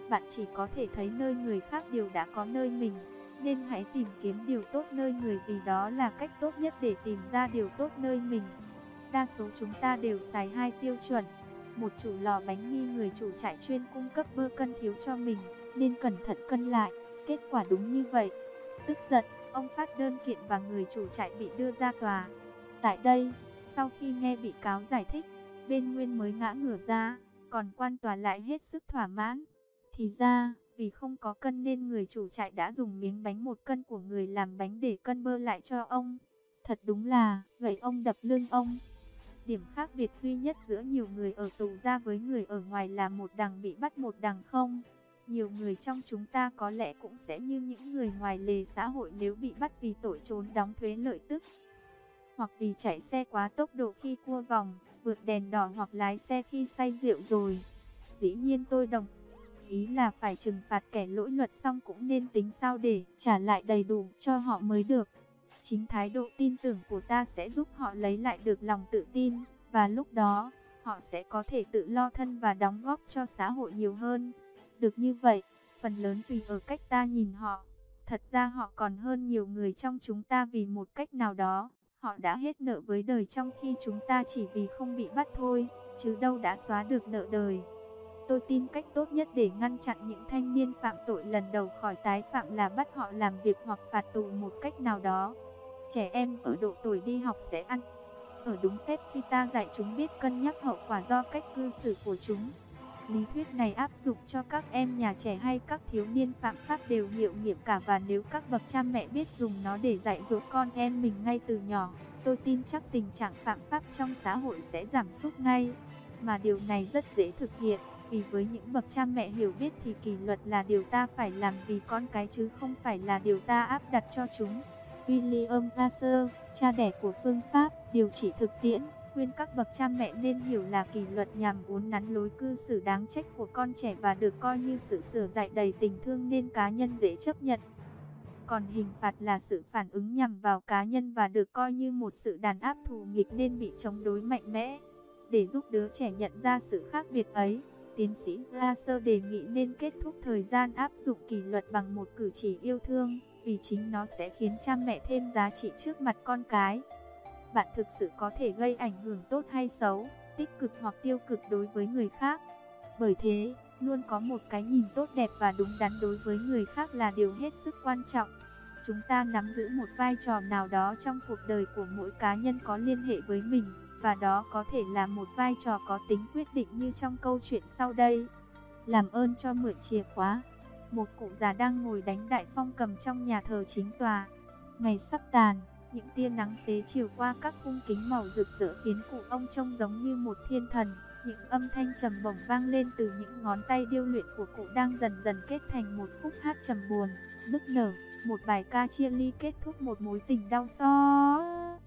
Bạn chỉ có thể thấy nơi người khác đều đã có nơi mình, nên hãy tìm kiếm điều tốt nơi người, vì đó là cách tốt nhất để tìm ra điều tốt nơi mình. Đa số chúng ta đều xài hai tiêu chuẩn. Một chủ lò bánh nghi người chủ trại chuyên cung cấp bơ cân thiếu cho mình, nên cẩn thận cân lại. Kết quả đúng như vậy. Tức giận, ông phát đơn kiện và người chủ trại bị đưa ra tòa. Tại đây, sau khi nghe bị cáo giải thích, bên Nguyên mới ngã ngửa ra, còn quan tòa lại hết sức thỏa mãn. Thì ra, vì không có cân nên người chủ trại đã dùng miếng bánh 1 cân của người làm bánh để cân bơ lại cho ông. Thật đúng là gậy ông đập lưng ông. Điểm khác biệt duy nhất giữa nhiều người ở tù ra với người ở ngoài là một đằng bị bắt một đằng không. Nhiều người trong chúng ta có lẽ cũng sẽ như những người ngoài lề xã hội nếu bị bắt vì tội trốn đóng thuế lợi tức, hoặc vì chạy xe quá tốc độ khi cua vòng, vượt đèn đỏ, hoặc lái xe khi say rượu rồi. Dĩ nhiên tôi đồng ý là phải trừng phạt kẻ lỗi luật, xong cũng nên tính sao để trả lại đầy đủ cho họ mới được. Chính thái độ tin tưởng của ta sẽ giúp họ lấy lại được lòng tự tin, và lúc đó, họ sẽ có thể tự lo thân và đóng góp cho xã hội nhiều hơn. Được như vậy, phần lớn tùy ở cách ta nhìn họ. Thật ra họ còn hơn nhiều người trong chúng ta, vì một cách nào đó, họ đã hết nợ với đời, trong khi chúng ta chỉ vì không bị bắt thôi, chứ đâu đã xóa được nợ đời. Tôi tin cách tốt nhất để ngăn chặn những thanh niên phạm tội lần đầu khỏi tái phạm là bắt họ làm việc hoặc phạt tù một cách nào đó. Trẻ em ở độ tuổi đi học sẽ ăn ở đúng phép khi ta dạy chúng biết cân nhắc hậu quả do cách cư xử của chúng. Lý thuyết này áp dụng cho các em nhà trẻ hay các thiếu niên phạm pháp đều hiệu nghiệm cả, và nếu các bậc cha mẹ biết dùng nó để dạy dỗ con em mình ngay từ nhỏ, tôi tin chắc tình trạng phạm pháp trong xã hội sẽ giảm sút ngay. Mà điều này rất dễ thực hiện, vì với những bậc cha mẹ hiểu biết thì kỷ luật là điều ta phải làm vì con cái, chứ không phải là điều ta áp đặt cho chúng. William Glasser, cha đẻ của phương pháp điều trị thực tiễn, khuyên các bậc cha mẹ nên hiểu là kỷ luật nhằm uốn nắn lối cư xử đáng trách của con trẻ và được coi như sự sửa dạy đầy tình thương nên cá nhân dễ chấp nhận. Còn hình phạt là sự phản ứng nhằm vào cá nhân và được coi như một sự đàn áp thù nghịch nên bị chống đối mạnh mẽ. Để giúp đứa trẻ nhận ra sự khác biệt ấy, tiến sĩ Glasser đề nghị nên kết thúc thời gian áp dụng kỷ luật bằng một cử chỉ yêu thương, vì chính nó sẽ khiến cha mẹ thêm giá trị trước mặt con cái. Bạn thực sự có thể gây ảnh hưởng tốt hay xấu, tích cực hoặc tiêu cực đối với người khác. Bởi thế, luôn có một cái nhìn tốt đẹp và đúng đắn đối với người khác là điều hết sức quan trọng. Chúng ta nắm giữ một vai trò nào đó trong cuộc đời của mỗi cá nhân có liên hệ với mình, và đó có thể là một vai trò có tính quyết định như trong câu chuyện sau đây. Làm ơn cho mượn chìa khóa. Một cụ già đang ngồi đánh đại phong cầm trong nhà thờ chính tòa. Ngày sắp tàn, những tia nắng xế chiều qua các khung kính màu rực rỡ khiến cụ ông trông giống như một thiên thần. Những âm thanh trầm bổng vang lên từ những ngón tay điêu luyện của cụ đang dần dần kết thành một khúc hát trầm buồn, nức nở, một bài ca chia ly kết thúc một mối tình đau xót.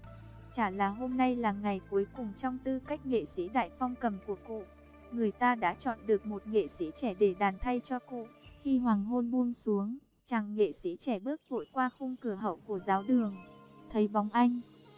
Chả là hôm nay là ngày cuối cùng trong tư cách nghệ sĩ đại phong cầm của cụ. Người ta đã chọn được một nghệ sĩ trẻ để đàn thay cho cụ. Khi hoàng hôn buông xuống, chàng nghệ sĩ trẻ bước vội qua khung cửa hậu của giáo đường. Thấy bóng anh,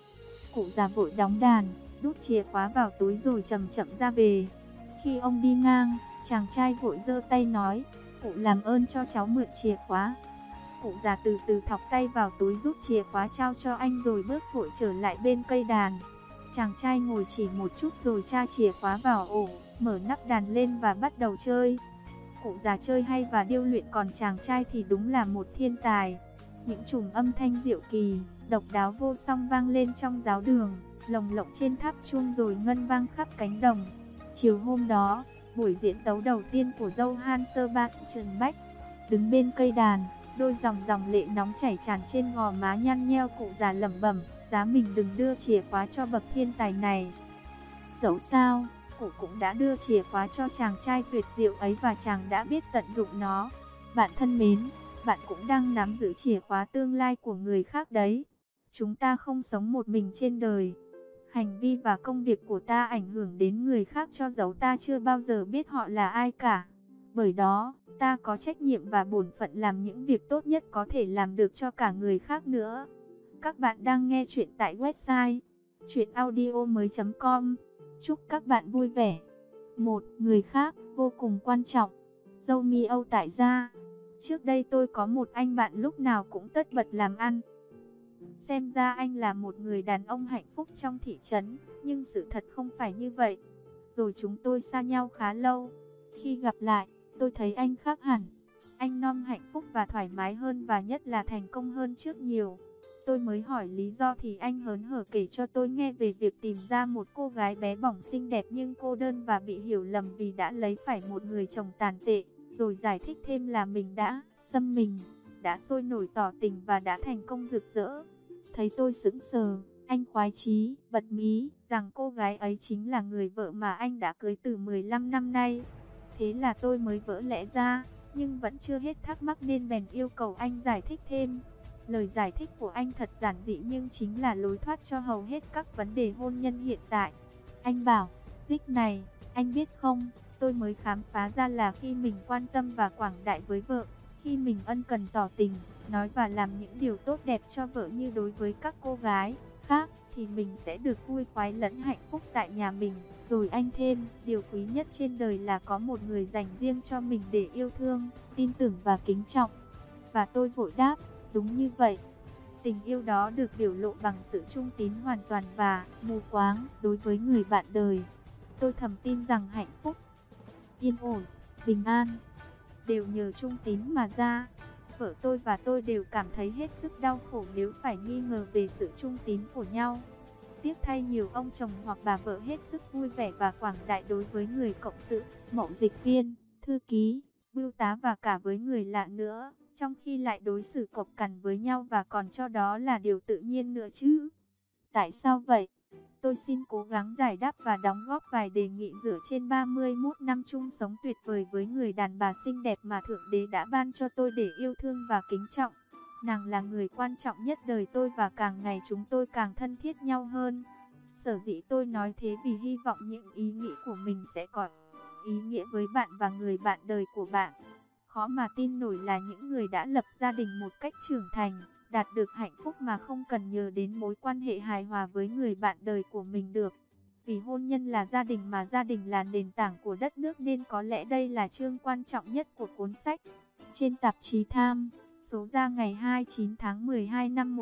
cụ già vội đóng đàn, đút chìa khóa vào túi rồi chậm chậm ra về. Khi ông đi ngang, chàng trai vội giơ tay nói, cụ làm ơn cho cháu mượn chìa khóa. Cụ già từ từ thọc tay vào túi rút chìa khóa trao cho anh rồi bước vội trở lại bên cây đàn. Chàng trai ngồi chỉ một chút rồi tra chìa khóa vào ổ, mở nắp đàn lên và bắt đầu chơi. Cụ già chơi hay và điêu luyện, còn chàng trai thì đúng là một thiên tài. Những chùm âm thanh diệu kỳ, độc đáo vô song vang lên trong giáo đường, lồng lộng trên tháp chuông rồi ngân vang khắp cánh đồng. Chiều hôm đó, buổi diễn tấu đầu tiên của Johann Sebastian Bach. Đứng bên cây đàn, đôi dòng dòng lệ nóng chảy tràn trên gò má nhăn nheo, cụ già lẩm bẩm, giá mình đừng đưa chìa khóa cho bậc thiên tài này. Dẫu sao, cụ cũng đã đưa chìa khóa cho chàng trai tuyệt diệu ấy và chàng đã biết tận dụng nó. Bạn thân mến, bạn cũng đang nắm giữ chìa khóa tương lai của người khác đấy. Chúng ta không sống một mình trên đời. Hành vi và công việc của ta ảnh hưởng đến người khác cho dẫu ta chưa bao giờ biết họ là ai cả. Bởi đó, ta có trách nhiệm và bổn phận làm những việc tốt nhất có thể làm được cho cả người khác nữa. Các bạn đang nghe chuyện tại website chuyenaudio.com. Chúc các bạn vui vẻ. Một người khác vô cùng quan trọng. Dâu mi Âu tại gia. Trước đây tôi có một anh bạn lúc nào cũng tất bật làm ăn. Xem ra anh là một người đàn ông hạnh phúc trong thị trấn, nhưng sự thật không phải như vậy. Rồi chúng tôi xa nhau khá lâu. Khi gặp lại, tôi thấy anh khác hẳn. Anh non hạnh phúc và thoải mái hơn, và nhất là thành công hơn trước nhiều. Tôi mới hỏi lý do thì anh hớn hở kể cho tôi nghe về việc tìm ra một cô gái bé bỏng xinh đẹp nhưng cô đơn và bị hiểu lầm vì đã lấy phải một người chồng tàn tệ. Rồi giải thích thêm là mình đã xâm mình, đã sôi nổi tỏ tình và đã thành công rực rỡ. Thấy tôi sững sờ, anh khoái chí, bật mí rằng cô gái ấy chính là người vợ mà anh đã cưới từ 15 năm nay. Thế là tôi mới vỡ lẽ ra, nhưng vẫn chưa hết thắc mắc nên bèn yêu cầu anh giải thích thêm. Lời giải thích của anh thật giản dị nhưng chính là lối thoát cho hầu hết các vấn đề hôn nhân hiện tại. Anh bảo, Dích này, anh biết không, tôi mới khám phá ra là khi mình quan tâm và quảng đại với vợ, khi mình ân cần tỏ tình, nói và làm những điều tốt đẹp cho vợ như đối với các cô gái khác, thì mình sẽ được vui khoái lẫn hạnh phúc tại nhà mình. Rồi anh thêm, điều quý nhất trên đời là có một người dành riêng cho mình để yêu thương, tin tưởng và kính trọng. Và tôi vội đáp, đúng như vậy. Tình yêu đó được biểu lộ bằng sự trung tín hoàn toàn và mù quáng đối với người bạn đời. Tôi thầm tin rằng hạnh phúc, yên ổn, bình an đều nhờ trung tín mà ra. Vợ tôi và tôi đều cảm thấy hết sức đau khổ nếu phải nghi ngờ về sự trung tín của nhau. Tiếc thay nhiều ông chồng hoặc bà vợ hết sức vui vẻ và quảng đại đối với người cộng sự, mậu dịch viên, thư ký, bưu tá và cả với người lạ nữa, trong khi lại đối xử cộc cằn với nhau và còn cho đó là điều tự nhiên nữa chứ. Tại sao vậy? Tôi xin cố gắng giải đáp và đóng góp vài đề nghị dựa trên 31 năm chung sống tuyệt vời với người đàn bà xinh đẹp mà Thượng Đế đã ban cho tôi để yêu thương và kính trọng. Nàng là người quan trọng nhất đời tôi và càng ngày chúng tôi càng thân thiết nhau hơn. Sở dĩ tôi nói thế vì hy vọng những ý nghĩ của mình sẽ có ý nghĩa với bạn và người bạn đời của bạn. Khó mà tin nổi là những người đã lập gia đình một cách trưởng thành, đạt được hạnh phúc mà không cần nhờ đến mối quan hệ hài hòa với người bạn đời của mình được. Vì hôn nhân là gia đình mà gia đình là nền tảng của đất nước nên có lẽ đây là chương quan trọng nhất của cuốn sách. Trên tạp chí Time, số ra ngày 29 tháng 12 năm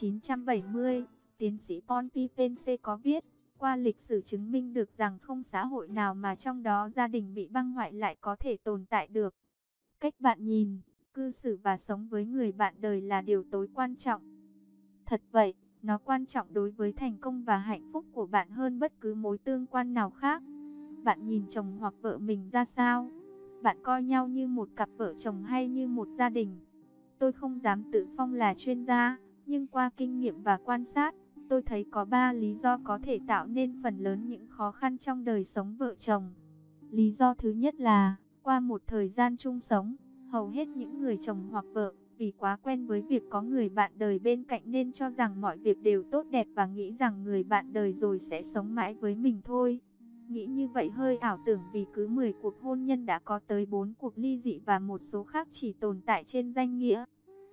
1970, tiến sĩ Paul P. Pence có viết, qua lịch sử chứng minh được rằng không xã hội nào mà trong đó gia đình bị băng hoại lại có thể tồn tại được. Cách bạn nhìn, cư xử và sống với người bạn đời là điều tối quan trọng. Thật vậy, nó quan trọng đối với thành công và hạnh phúc của bạn hơn bất cứ mối tương quan nào khác. Bạn nhìn chồng hoặc vợ mình ra sao? Bạn coi nhau như một cặp vợ chồng hay như một gia đình? Tôi không dám tự phong là chuyên gia, nhưng qua kinh nghiệm và quan sát, tôi thấy có 3 lý do có thể tạo nên phần lớn những khó khăn trong đời sống vợ chồng. Lý do thứ nhất là, qua một thời gian chung sống, hầu hết những người chồng hoặc vợ, vì quá quen với việc có người bạn đời bên cạnh nên cho rằng mọi việc đều tốt đẹp và nghĩ rằng người bạn đời rồi sẽ sống mãi với mình thôi. Nghĩ như vậy hơi ảo tưởng vì cứ 10 cuộc hôn nhân đã có tới 4 cuộc ly dị và một số khác chỉ tồn tại trên danh nghĩa.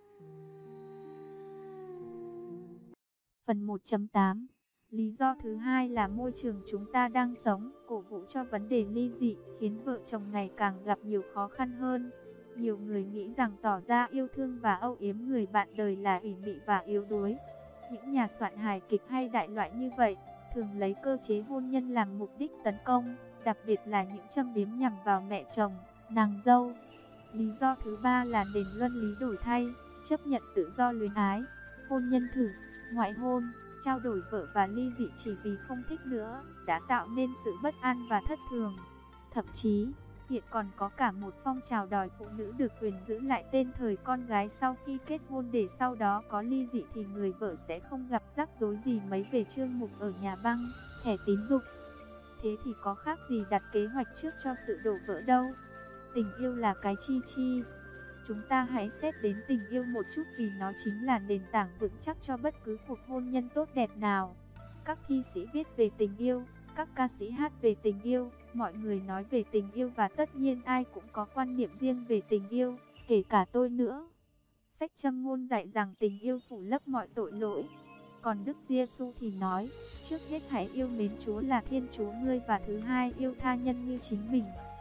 Phần 1.8. Lý do thứ hai là môi trường chúng ta đang sống, cổ vũ cho vấn đề ly dị, khiến vợ chồng ngày càng gặp nhiều khó khăn hơn. Nhiều người nghĩ rằng tỏ ra yêu thương và âu yếm người bạn đời là ủy mị và yếu đuối. Những nhà soạn hài kịch hay đại loại như vậy, thường lấy cơ chế hôn nhân làm mục đích tấn công, đặc biệt là những châm biếm nhằm vào mẹ chồng, nàng dâu. Lý do thứ ba là nền luân lý đổi thay, chấp nhận tự do luyến ái, hôn nhân thử, ngoại hôn, trao đổi vợ và ly dị chỉ vì không thích nữa, đã tạo nên sự bất an và thất thường. Thậm chí, hiện còn có cả một phong trào đòi phụ nữ được quyền giữ lại tên thời con gái sau khi kết hôn để sau đó có ly dị thì người vợ sẽ không gặp rắc rối gì mấy về chương mục ở nhà băng, thẻ tín dụng. Thế thì có khác gì đặt kế hoạch trước cho sự đổ vỡ đâu. Tình yêu là cái chi chi. Chúng ta hãy xét đến tình yêu một chút vì nó chính là nền tảng vững chắc cho bất cứ cuộc hôn nhân tốt đẹp nào. Các thi sĩ viết về tình yêu, các ca sĩ hát về tình yêu, mọi người nói về tình yêu và tất nhiên ai cũng có quan niệm riêng về tình yêu, kể cả tôi nữa. Sách Châm ngôn dạy rằng tình yêu phủ lấp mọi tội lỗi. Còn Đức Giêsu thì nói, trước hết hãy yêu mến Chúa là Thiên Chúa ngươi và thứ hai yêu tha nhân như chính mình.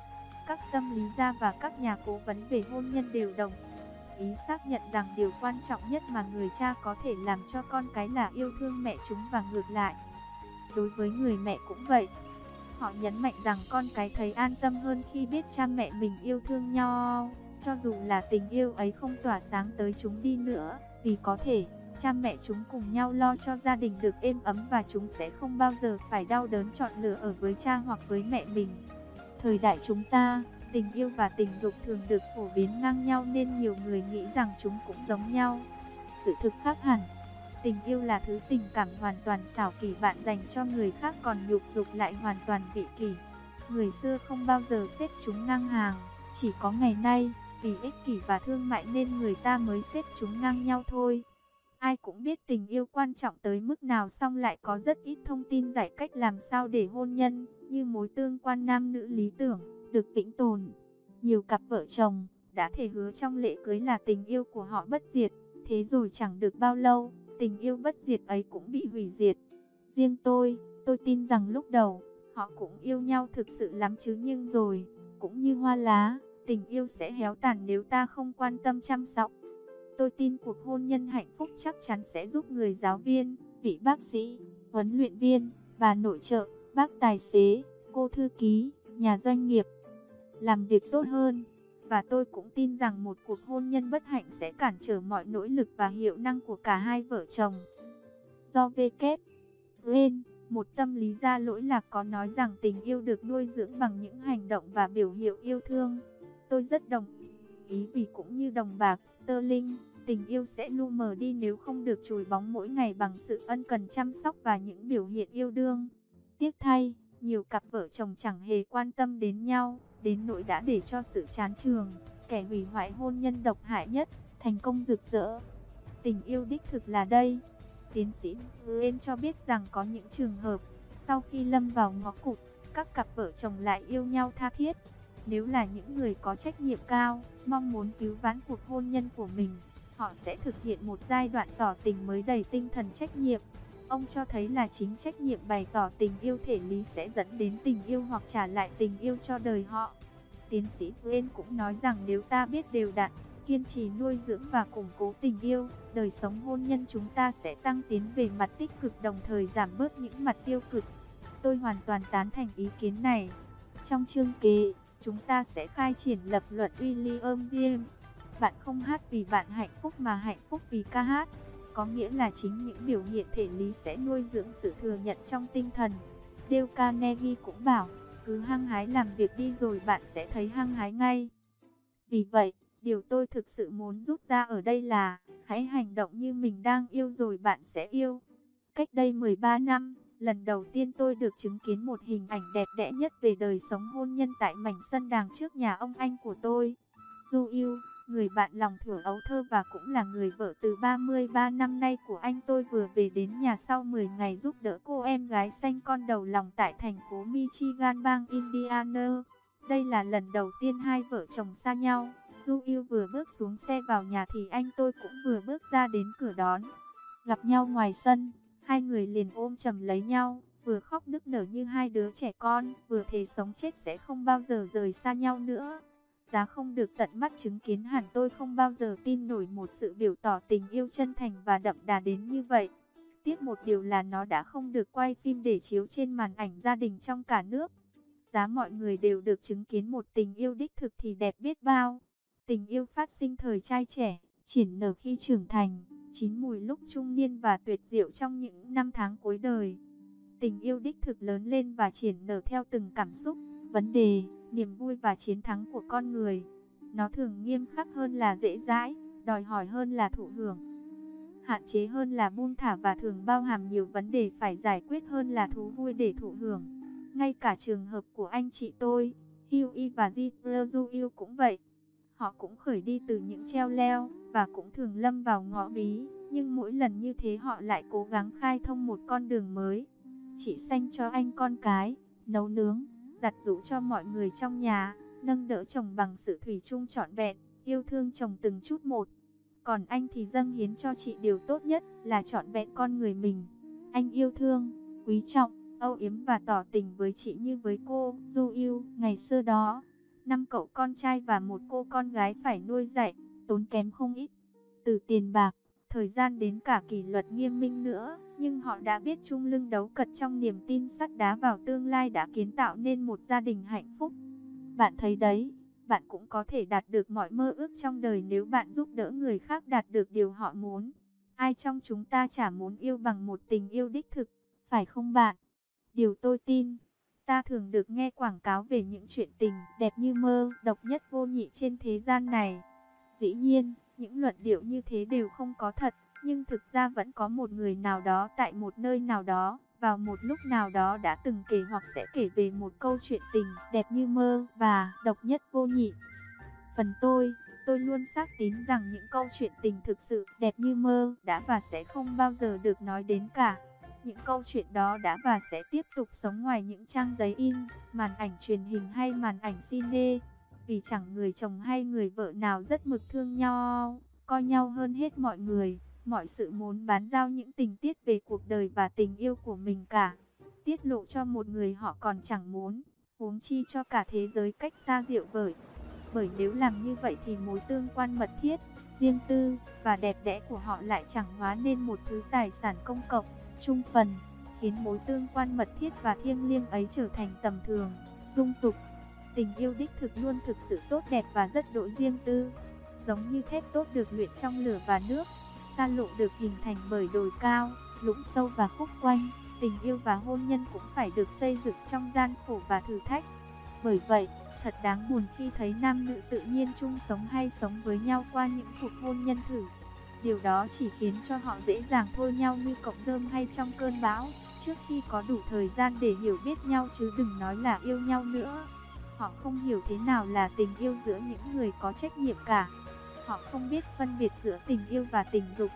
Các tâm lý gia và các nhà cố vấn về hôn nhân đều đồng ý xác nhận rằng điều quan trọng nhất mà người cha có thể làm cho con cái là yêu thương mẹ chúng và ngược lại. Đối với người mẹ cũng vậy. Họ nhấn mạnh rằng con cái thấy an tâm hơn khi biết cha mẹ mình yêu thương nhau, cho dù là tình yêu ấy không tỏa sáng tới chúng đi nữa, vì có thể cha mẹ chúng cùng nhau lo cho gia đình được êm ấm và chúng sẽ không bao giờ phải đau đớn chọn lựa ở với cha hoặc với mẹ mình. Thời đại chúng ta, tình yêu và tình dục thường được phổ biến ngang nhau nên nhiều người nghĩ rằng chúng cũng giống nhau. Sự thực khác hẳn. Tình yêu là thứ tình cảm hoàn toàn xảo kỷ bạn dành cho người khác, còn nhục dục lại hoàn toàn vị kỷ. Người xưa không bao giờ xếp chúng ngang hàng, chỉ có ngày nay, vì ích kỷ và thương mại nên người ta mới xếp chúng ngang nhau thôi. Ai cũng biết tình yêu quan trọng tới mức nào, song lại có rất ít thông tin giải cách làm sao để hôn nhân, như mối tương quan nam nữ lý tưởng, được vĩnh tồn. Nhiều cặp vợ chồng đã thề hứa trong lễ cưới là tình yêu của họ bất diệt, thế rồi chẳng được bao lâu, tình yêu bất diệt ấy cũng bị hủy diệt. Riêng tôi tin rằng lúc đầu, họ cũng yêu nhau thực sự lắm chứ, nhưng rồi, cũng như hoa lá, tình yêu sẽ héo tàn nếu ta không quan tâm chăm sóc. Tôi tin cuộc hôn nhân hạnh phúc chắc chắn sẽ giúp người giáo viên, vị bác sĩ, huấn luyện viên, bà nội trợ, bác tài xế, cô thư ký, nhà doanh nghiệp làm việc tốt hơn. Và tôi cũng tin rằng một cuộc hôn nhân bất hạnh sẽ cản trở mọi nỗ lực và hiệu năng của cả hai vợ chồng. Do W. Green, một tâm lý gia lỗi lạc, có nói rằng tình yêu được nuôi dưỡng bằng những hành động và biểu hiện yêu thương. Tôi rất đồng ý, vì cũng như đồng bạc sterling, tình yêu sẽ lu mờ đi nếu không được chồi bóng mỗi ngày bằng sự ân cần chăm sóc và những biểu hiện yêu đương. Tiếc thay, nhiều cặp vợ chồng chẳng hề quan tâm đến nhau, đến nỗi đã để cho sự chán chường, kẻ hủy hoại hôn nhân độc hại nhất, thành công rực rỡ. Tình yêu đích thực là đây. Tiến sĩ Green cho biết rằng có những trường hợp, sau khi lâm vào ngõ cụt, các cặp vợ chồng lại yêu nhau tha thiết. Nếu là những người có trách nhiệm cao, mong muốn cứu vãn cuộc hôn nhân của mình, họ sẽ thực hiện một giai đoạn tỏ tình mới đầy tinh thần trách nhiệm. Ông cho thấy là chính trách nhiệm bày tỏ tình yêu thể lý sẽ dẫn đến tình yêu hoặc trả lại tình yêu cho đời họ. Tiến sĩ Green cũng nói rằng nếu ta biết đều đặn, kiên trì nuôi dưỡng và củng cố tình yêu, đời sống hôn nhân chúng ta sẽ tăng tiến về mặt tích cực, đồng thời giảm bớt những mặt tiêu cực. Tôi hoàn toàn tán thành ý kiến này. Trong chương kế, chúng ta sẽ khai triển lập luận William James. Bạn không hát vì bạn hạnh phúc mà hạnh phúc vì ca hát. Có nghĩa là chính những biểu hiện thể lý sẽ nuôi dưỡng sự thừa nhận trong tinh thần. Dale Carnegie cũng bảo, cứ hăng hái làm việc đi rồi bạn sẽ thấy hăng hái ngay. Vì vậy, điều tôi thực sự muốn rút ra ở đây là, hãy hành động như mình đang yêu rồi bạn sẽ yêu. Cách đây 13 năm, lần đầu tiên tôi được chứng kiến một hình ảnh đẹp đẽ nhất về đời sống hôn nhân tại mảnh sân đàng trước nhà ông anh của tôi. Du Yêu, người bạn lòng thuở ấu thơ và cũng là người vợ từ 33 năm nay của anh tôi, vừa về đến nhà sau 10 ngày giúp đỡ cô em gái xanh con đầu lòng tại thành phố Michigan, bang Indiana. Đây là lần đầu tiên hai vợ chồng xa nhau. Du Yêu vừa bước xuống xe vào nhà thì anh tôi cũng vừa bước ra đến cửa đón. Gặp nhau ngoài sân, hai người liền ôm chầm lấy nhau, vừa khóc nức nở như hai đứa trẻ con, vừa thề sống chết sẽ không bao giờ rời xa nhau nữa. Giá không được tận mắt chứng kiến hẳn tôi không bao giờ tin nổi một sự biểu tỏ tình yêu chân thành và đậm đà đến như vậy. Tiếc một điều là nó đã không được quay phim để chiếu trên màn ảnh gia đình trong cả nước. Giá mọi người đều được chứng kiến một tình yêu đích thực thì đẹp biết bao. Tình yêu phát sinh thời trai trẻ, triển nở khi trưởng thành, chín mùi lúc trung niên và tuyệt diệu trong những năm tháng cuối đời. Tình yêu đích thực lớn lên và triển nở theo từng cảm xúc, vấn đề, niềm vui và chiến thắng của con người. Nó thường nghiêm khắc hơn là dễ dãi, đòi hỏi hơn là thụ hưởng, hạn chế hơn là buông thả và thường bao hàm nhiều vấn đề phải giải quyết hơn là thú vui để thụ hưởng. Ngay cả trường hợp của anh chị tôi, Hughie và Jill cũng vậy. Họ cũng khởi đi từ những treo leo và cũng thường lâm vào ngõ bí, nhưng mỗi lần như thế họ lại cố gắng khai thông một con đường mới. Chị sanh cho anh con cái, nấu nướng, giặt giũ cho mọi người trong nhà, nâng đỡ chồng bằng sự thủy chung trọn vẹn, yêu thương chồng từng chút một. Còn anh thì dâng hiến cho chị điều tốt nhất là trọn vẹn con người mình. Anh yêu thương, quý trọng, âu yếm và tỏ tình với chị như với cô Du Yêu ngày xưa đó. 5 cậu con trai và một cô con gái phải nuôi dạy, tốn kém không ít. Từ tiền bạc, thời gian đến cả kỷ luật nghiêm minh nữa, nhưng họ đã biết chung lưng đấu cật trong niềm tin sắt đá vào tương lai đã kiến tạo nên một gia đình hạnh phúc. Bạn thấy đấy, bạn cũng có thể đạt được mọi mơ ước trong đời nếu bạn giúp đỡ người khác đạt được điều họ muốn. Ai trong chúng ta chả muốn yêu bằng một tình yêu đích thực, phải không bạn? Điều tôi tin, ta thường được nghe quảng cáo về những chuyện tình đẹp như mơ, độc nhất vô nhị trên thế gian này. Dĩ nhiên, những luận điệu như thế đều không có thật, nhưng thực ra vẫn có một người nào đó tại một nơi nào đó, vào một lúc nào đó đã từng kể hoặc sẽ kể về một câu chuyện tình đẹp như mơ và độc nhất vô nhị. Phần tôi luôn xác tín rằng những câu chuyện tình thực sự đẹp như mơ đã và sẽ không bao giờ được nói đến cả. Những câu chuyện đó đã và sẽ tiếp tục sống ngoài những trang giấy in, màn ảnh truyền hình hay màn ảnh cine. Vì chẳng người chồng hay người vợ nào rất mực thương nhau, coi nhau hơn hết mọi người, mọi sự muốn bán giao những tình tiết về cuộc đời và tình yêu của mình cả. Tiết lộ cho một người họ còn chẳng muốn, huống chi cho cả thế giới cách xa rượu vời. Bởi nếu làm như vậy thì mối tương quan mật thiết, riêng tư và đẹp đẽ của họ lại chẳng hóa nên một thứ tài sản công cộng, chung phần, khiến mối tương quan mật thiết và thiêng liêng ấy trở thành tầm thường, dung tục. Tình yêu đích thực luôn thực sự tốt đẹp và rất độ riêng tư, giống như thép tốt được luyện trong lửa và nước, xa lộ được hình thành bởi đồi cao, lũng sâu và khúc quanh. Tình yêu và hôn nhân cũng phải được xây dựng trong gian khổ và thử thách. Bởi vậy, thật đáng buồn khi thấy nam nữ tự nhiên chung sống hay sống với nhau qua những cuộc hôn nhân thử. Điều đó chỉ khiến cho họ dễ dàng thôi nhau như cọng rơm hay trong cơn bão, trước khi có đủ thời gian để hiểu biết nhau chứ đừng nói là yêu nhau nữa. Họ không hiểu thế nào là tình yêu giữa những người có trách nhiệm cả. Họ không biết phân biệt giữa tình yêu và tình dục.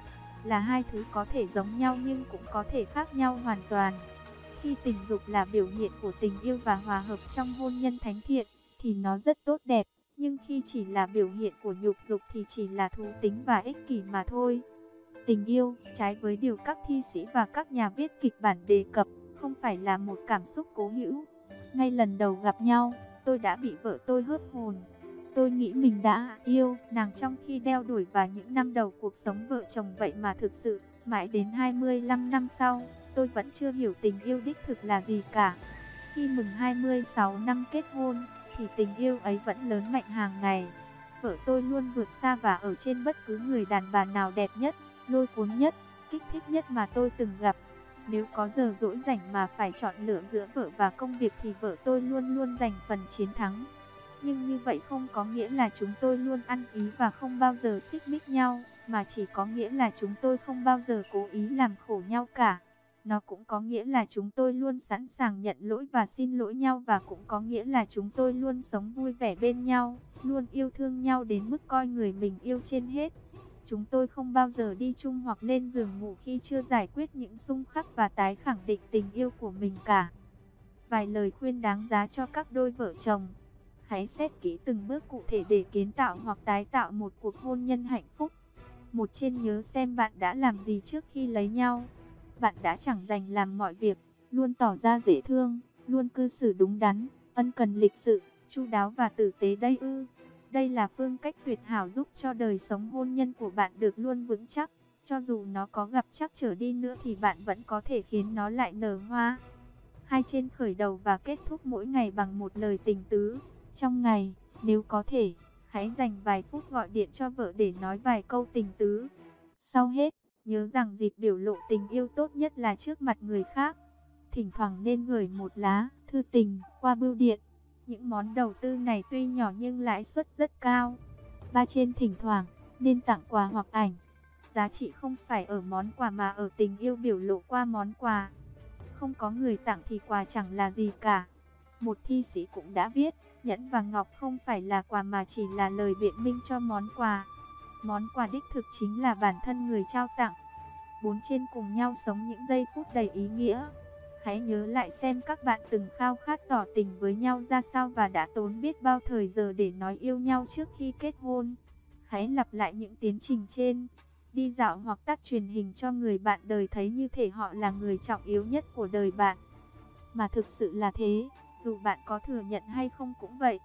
Là hai thứ có thể giống nhau nhưng cũng có thể khác nhau hoàn toàn. Khi tình dục là biểu hiện của tình yêu và hòa hợp trong hôn nhân thánh thiện, thì nó rất tốt đẹp. Nhưng khi chỉ là biểu hiện của nhục dục thì chỉ là thú tính và ích kỷ mà thôi. Tình yêu, trái với điều các thi sĩ và các nhà viết kịch bản đề cập, không phải là một cảm xúc cố hữu. Ngay lần đầu gặp nhau, tôi đã bị vợ tôi hớp hồn. Tôi nghĩ mình đã yêu nàng trong khi đeo đuổi và những năm đầu cuộc sống vợ chồng vậy mà thực sự, mãi đến 25 năm sau, tôi vẫn chưa hiểu tình yêu đích thực là gì cả. Khi mừng 26 năm kết hôn, thì tình yêu ấy vẫn lớn mạnh hàng ngày. Vợ tôi luôn vượt xa và ở trên bất cứ người đàn bà nào đẹp nhất, lôi cuốn nhất, kích thích nhất mà tôi từng gặp. Nếu có giờ dỗi rảnh mà phải chọn lựa giữa vợ và công việc thì vợ tôi luôn luôn giành phần chiến thắng. Nhưng như vậy không có nghĩa là chúng tôi luôn ăn ý và không bao giờ xích mích nhau, mà chỉ có nghĩa là chúng tôi không bao giờ cố ý làm khổ nhau cả. Nó cũng có nghĩa là chúng tôi luôn sẵn sàng nhận lỗi và xin lỗi nhau, và cũng có nghĩa là chúng tôi luôn sống vui vẻ bên nhau, luôn yêu thương nhau đến mức coi người mình yêu trên hết. Chúng tôi không bao giờ đi chung hoặc lên giường ngủ khi chưa giải quyết những xung khắc và tái khẳng định tình yêu của mình cả. Vài lời khuyên đáng giá cho các đôi vợ chồng. Hãy xét kỹ từng bước cụ thể để kiến tạo hoặc tái tạo một cuộc hôn nhân hạnh phúc. Một, trên nhớ xem bạn đã làm gì trước khi lấy nhau. Bạn đã chẳng dành làm mọi việc, luôn tỏ ra dễ thương, luôn cư xử đúng đắn, ân cần lịch sự, chu đáo và tử tế đây ư? Đây là phương cách tuyệt hảo giúp cho đời sống hôn nhân của bạn được luôn vững chắc. Cho dù nó có gặp trắc trở đi nữa thì bạn vẫn có thể khiến nó lại nở hoa. Hai, trên khởi đầu và kết thúc mỗi ngày bằng một lời tình tứ. Trong ngày, nếu có thể, hãy dành vài phút gọi điện cho vợ để nói vài câu tình tứ. Sau hết, nhớ rằng dịp biểu lộ tình yêu tốt nhất là trước mặt người khác. Thỉnh thoảng nên gửi một lá thư tình qua bưu điện. Những món đầu tư này tuy nhỏ nhưng lãi suất rất cao. 3, trên thỉnh thoảng nên tặng quà hoặc ảnh. Giá trị không phải ở món quà mà ở tình yêu biểu lộ qua món quà. Không có người tặng thì quà chẳng là gì cả. Một thi sĩ cũng đã viết, nhẫn và ngọc không phải là quà mà chỉ là lời biện minh cho món quà. Món quà đích thực chính là bản thân người trao tặng. 4, trên cùng nhau sống những giây phút đầy ý nghĩa. Hãy nhớ lại xem các bạn từng khao khát tỏ tình với nhau ra sao và đã tốn biết bao thời giờ để nói yêu nhau trước khi kết hôn. Hãy lặp lại những tiến trình trên. Đi dạo hoặc tắt truyền hình cho người bạn đời thấy như thể họ là người trọng yếu nhất của đời bạn. Mà thực sự là thế, dù bạn có thừa nhận hay không cũng vậy.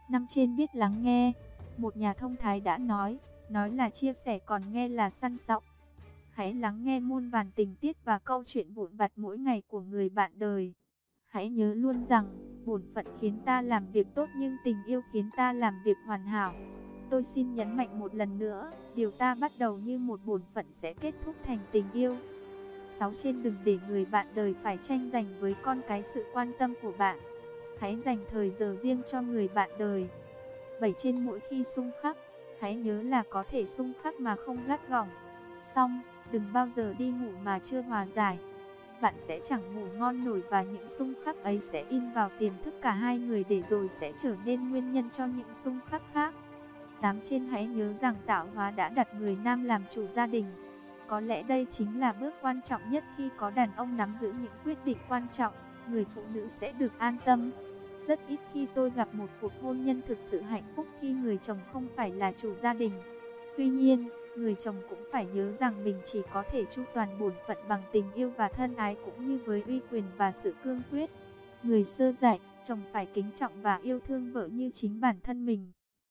Năm trên biết lắng nghe. Một nhà thông thái đã nói là chia sẻ còn nghe là săn sóc. Hãy lắng nghe muôn vàn tình tiết và câu chuyện vụn vặt mỗi ngày của người bạn đời. Hãy nhớ luôn rằng, bổn phận khiến ta làm việc tốt nhưng tình yêu khiến ta làm việc hoàn hảo. Tôi xin nhấn mạnh một lần nữa, điều ta bắt đầu như một bổn phận sẽ kết thúc thành tình yêu. 6 trên đừng để người bạn đời phải tranh giành với con cái sự quan tâm của bạn. Hãy dành thời giờ riêng cho người bạn đời. 7 trên mỗi khi xung khắc, hãy nhớ là có thể xung khắc mà không gắt gỏng. Xong, đừng bao giờ đi ngủ mà chưa hòa giải. Bạn sẽ chẳng ngủ ngon nổi và những xung khắc ấy sẽ in vào tiềm thức cả hai người để rồi sẽ trở nên nguyên nhân cho những xung khắc khác. 8 trên hãy nhớ rằng tạo hóa đã đặt người nam làm chủ gia đình. Có lẽ đây chính là bước quan trọng nhất khi có đàn ông nắm giữ những quyết định quan trọng, người phụ nữ sẽ được an tâm. Rất ít khi tôi gặp một cuộc hôn nhân thực sự hạnh phúc khi người chồng không phải là chủ gia đình. Tuy nhiên, người chồng cũng phải nhớ rằng mình chỉ có thể chu toàn bổn phận bằng tình yêu và thân ái cũng như với uy quyền và sự cương quyết. Người xưa dạy, chồng phải kính trọng và yêu thương vợ như chính bản thân mình.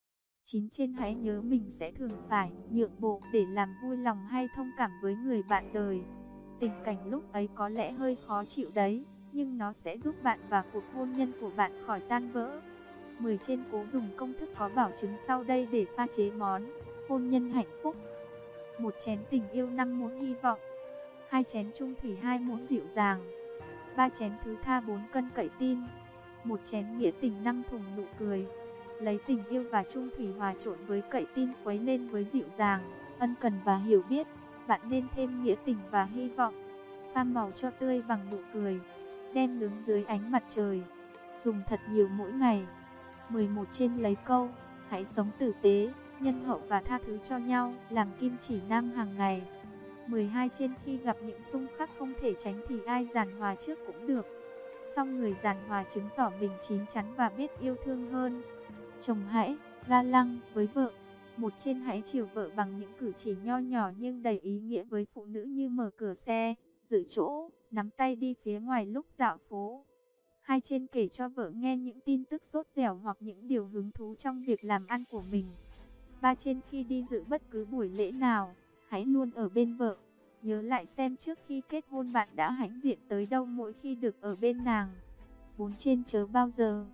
9 trên hãy nhớ mình sẽ thường phải nhượng bộ để làm vui lòng hay thông cảm với người bạn đời. Tình cảnh lúc ấy có lẽ hơi khó chịu đấy, nhưng nó sẽ giúp bạn và cuộc hôn nhân của bạn khỏi tan vỡ. 10 trên cố dùng công thức có bảo chứng sau đây để pha chế món hôn nhân hạnh phúc. 1 chén tình yêu, 5 muỗng hy vọng. 2 chén trung thủy, 2 muỗng dịu dàng. 3 chén thứ tha, 4 cân cậy tin. 1 chén nghĩa tình, 5 thùng nụ cười. Lấy tình yêu và trung thủy hòa trộn với cậy tin khuấy lên với dịu dàng, ân cần và hiểu biết. Bạn nên thêm nghĩa tình và hy vọng. Pha màu cho tươi bằng nụ cười. Đem nướng dưới ánh mặt trời. Dùng thật nhiều mỗi ngày. 11 trên lấy câu, hãy sống tử tế, nhân hậu và tha thứ cho nhau, làm kim chỉ nam hàng ngày. 12 trên khi gặp những xung khắc không thể tránh thì ai giàn hòa trước cũng được. Song người giàn hòa chứng tỏ mình chín chắn và biết yêu thương hơn. Chồng hãy ga lăng với vợ. 1 trên hãy chiều vợ bằng những cử chỉ nho nhỏ nhưng đầy ý nghĩa với phụ nữ như mở cửa xe, giữ chỗ, nắm tay đi phía ngoài lúc dạo phố. 2 trên kể cho vợ nghe những tin tức sốt dẻo hoặc những điều hứng thú trong việc làm ăn của mình. 3 trên khi đi dự bất cứ buổi lễ nào, hãy luôn ở bên vợ. Nhớ lại xem trước khi kết hôn bạn đã hãnh diện tới đâu mỗi khi được ở bên nàng. 4 trên chớ bao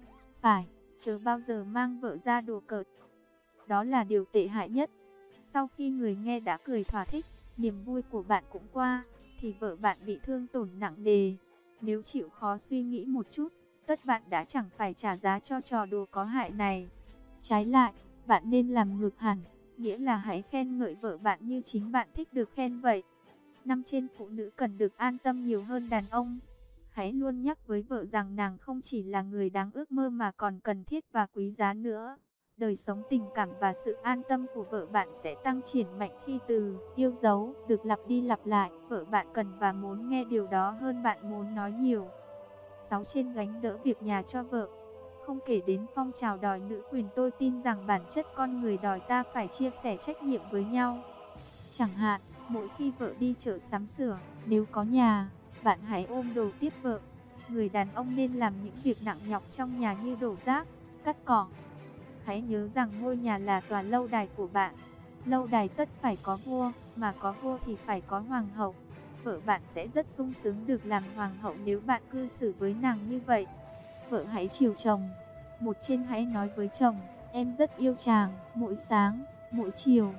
giờ mang vợ ra đùa cợt. Đó là điều tệ hại nhất. Sau khi người nghe đã cười thỏa thích, niềm vui của bạn cũng qua, thì vợ bạn bị thương tổn nặng nề. Nếu chịu khó suy nghĩ một chút, tất bạn đã chẳng phải trả giá cho trò đùa có hại này. Trái lại, bạn nên làm ngược hẳn, nghĩa là hãy khen ngợi vợ bạn như chính bạn thích được khen vậy. 5 trên phụ nữ cần được an tâm nhiều hơn đàn ông. Hãy luôn nhắc với vợ rằng nàng không chỉ là người đáng ước mơ mà còn cần thiết và quý giá nữa. Đời sống tình cảm và sự an tâm của vợ bạn sẽ tăng triển mạnh khi từ yêu dấu được lặp đi lặp lại. Vợ bạn cần và muốn nghe điều đó hơn bạn muốn nói nhiều. 6 trên gánh đỡ việc nhà cho vợ. Không kể đến phong trào đòi nữ quyền, tôi tin rằng bản chất con người đòi ta phải chia sẻ trách nhiệm với nhau. Chẳng hạn, mỗi khi vợ đi chợ sắm sửa, nếu có nhà, bạn hãy ôm đồ tiếp vợ. Người đàn ông nên làm những việc nặng nhọc trong nhà như đổ rác, cắt cỏ. Hãy nhớ rằng ngôi nhà là tòa lâu đài của bạn. Lâu đài tất phải có vua, mà có vua thì phải có hoàng hậu. Vợ bạn sẽ rất sung sướng được làm hoàng hậu nếu bạn cư xử với nàng như vậy. Vợ hãy chiều chồng. 1 trên hãy nói với chồng, em rất yêu chàng, mỗi sáng, mỗi chiều.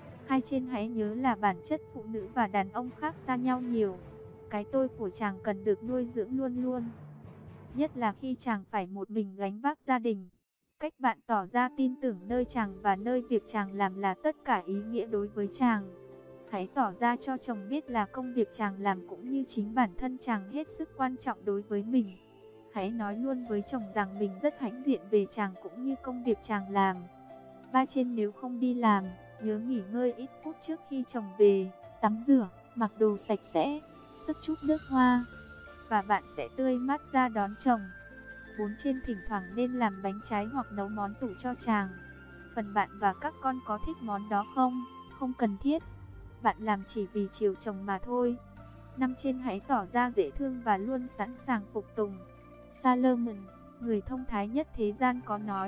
2 trên hãy nhớ là bản chất phụ nữ và đàn ông khác xa nhau nhiều. Cái tôi của chàng cần được nuôi dưỡng luôn luôn. Nhất là khi chàng phải một mình gánh vác gia đình. Cách bạn tỏ ra tin tưởng nơi chàng và nơi việc chàng làm là tất cả ý nghĩa đối với chàng. Hãy tỏ ra cho chồng biết là công việc chàng làm cũng như chính bản thân chàng hết sức quan trọng đối với mình. Hãy nói luôn với chồng rằng mình rất hãnh diện về chàng cũng như công việc chàng làm. 3 trên nếu không đi làm, nhớ nghỉ ngơi ít phút trước khi chồng về, tắm rửa, mặc đồ sạch sẽ, sức chút nước hoa, và bạn sẽ tươi mát ra đón chồng. 4 trên thỉnh thoảng nên làm bánh trái hoặc nấu món tủ cho chàng. Phần bạn và các con có thích món đó không? Không cần thiết. Bạn làm chỉ vì chiều chồng mà thôi. 5 trên hãy tỏ ra dễ thương và luôn sẵn sàng phục tùng. Salomon, người thông thái nhất thế gian có nói,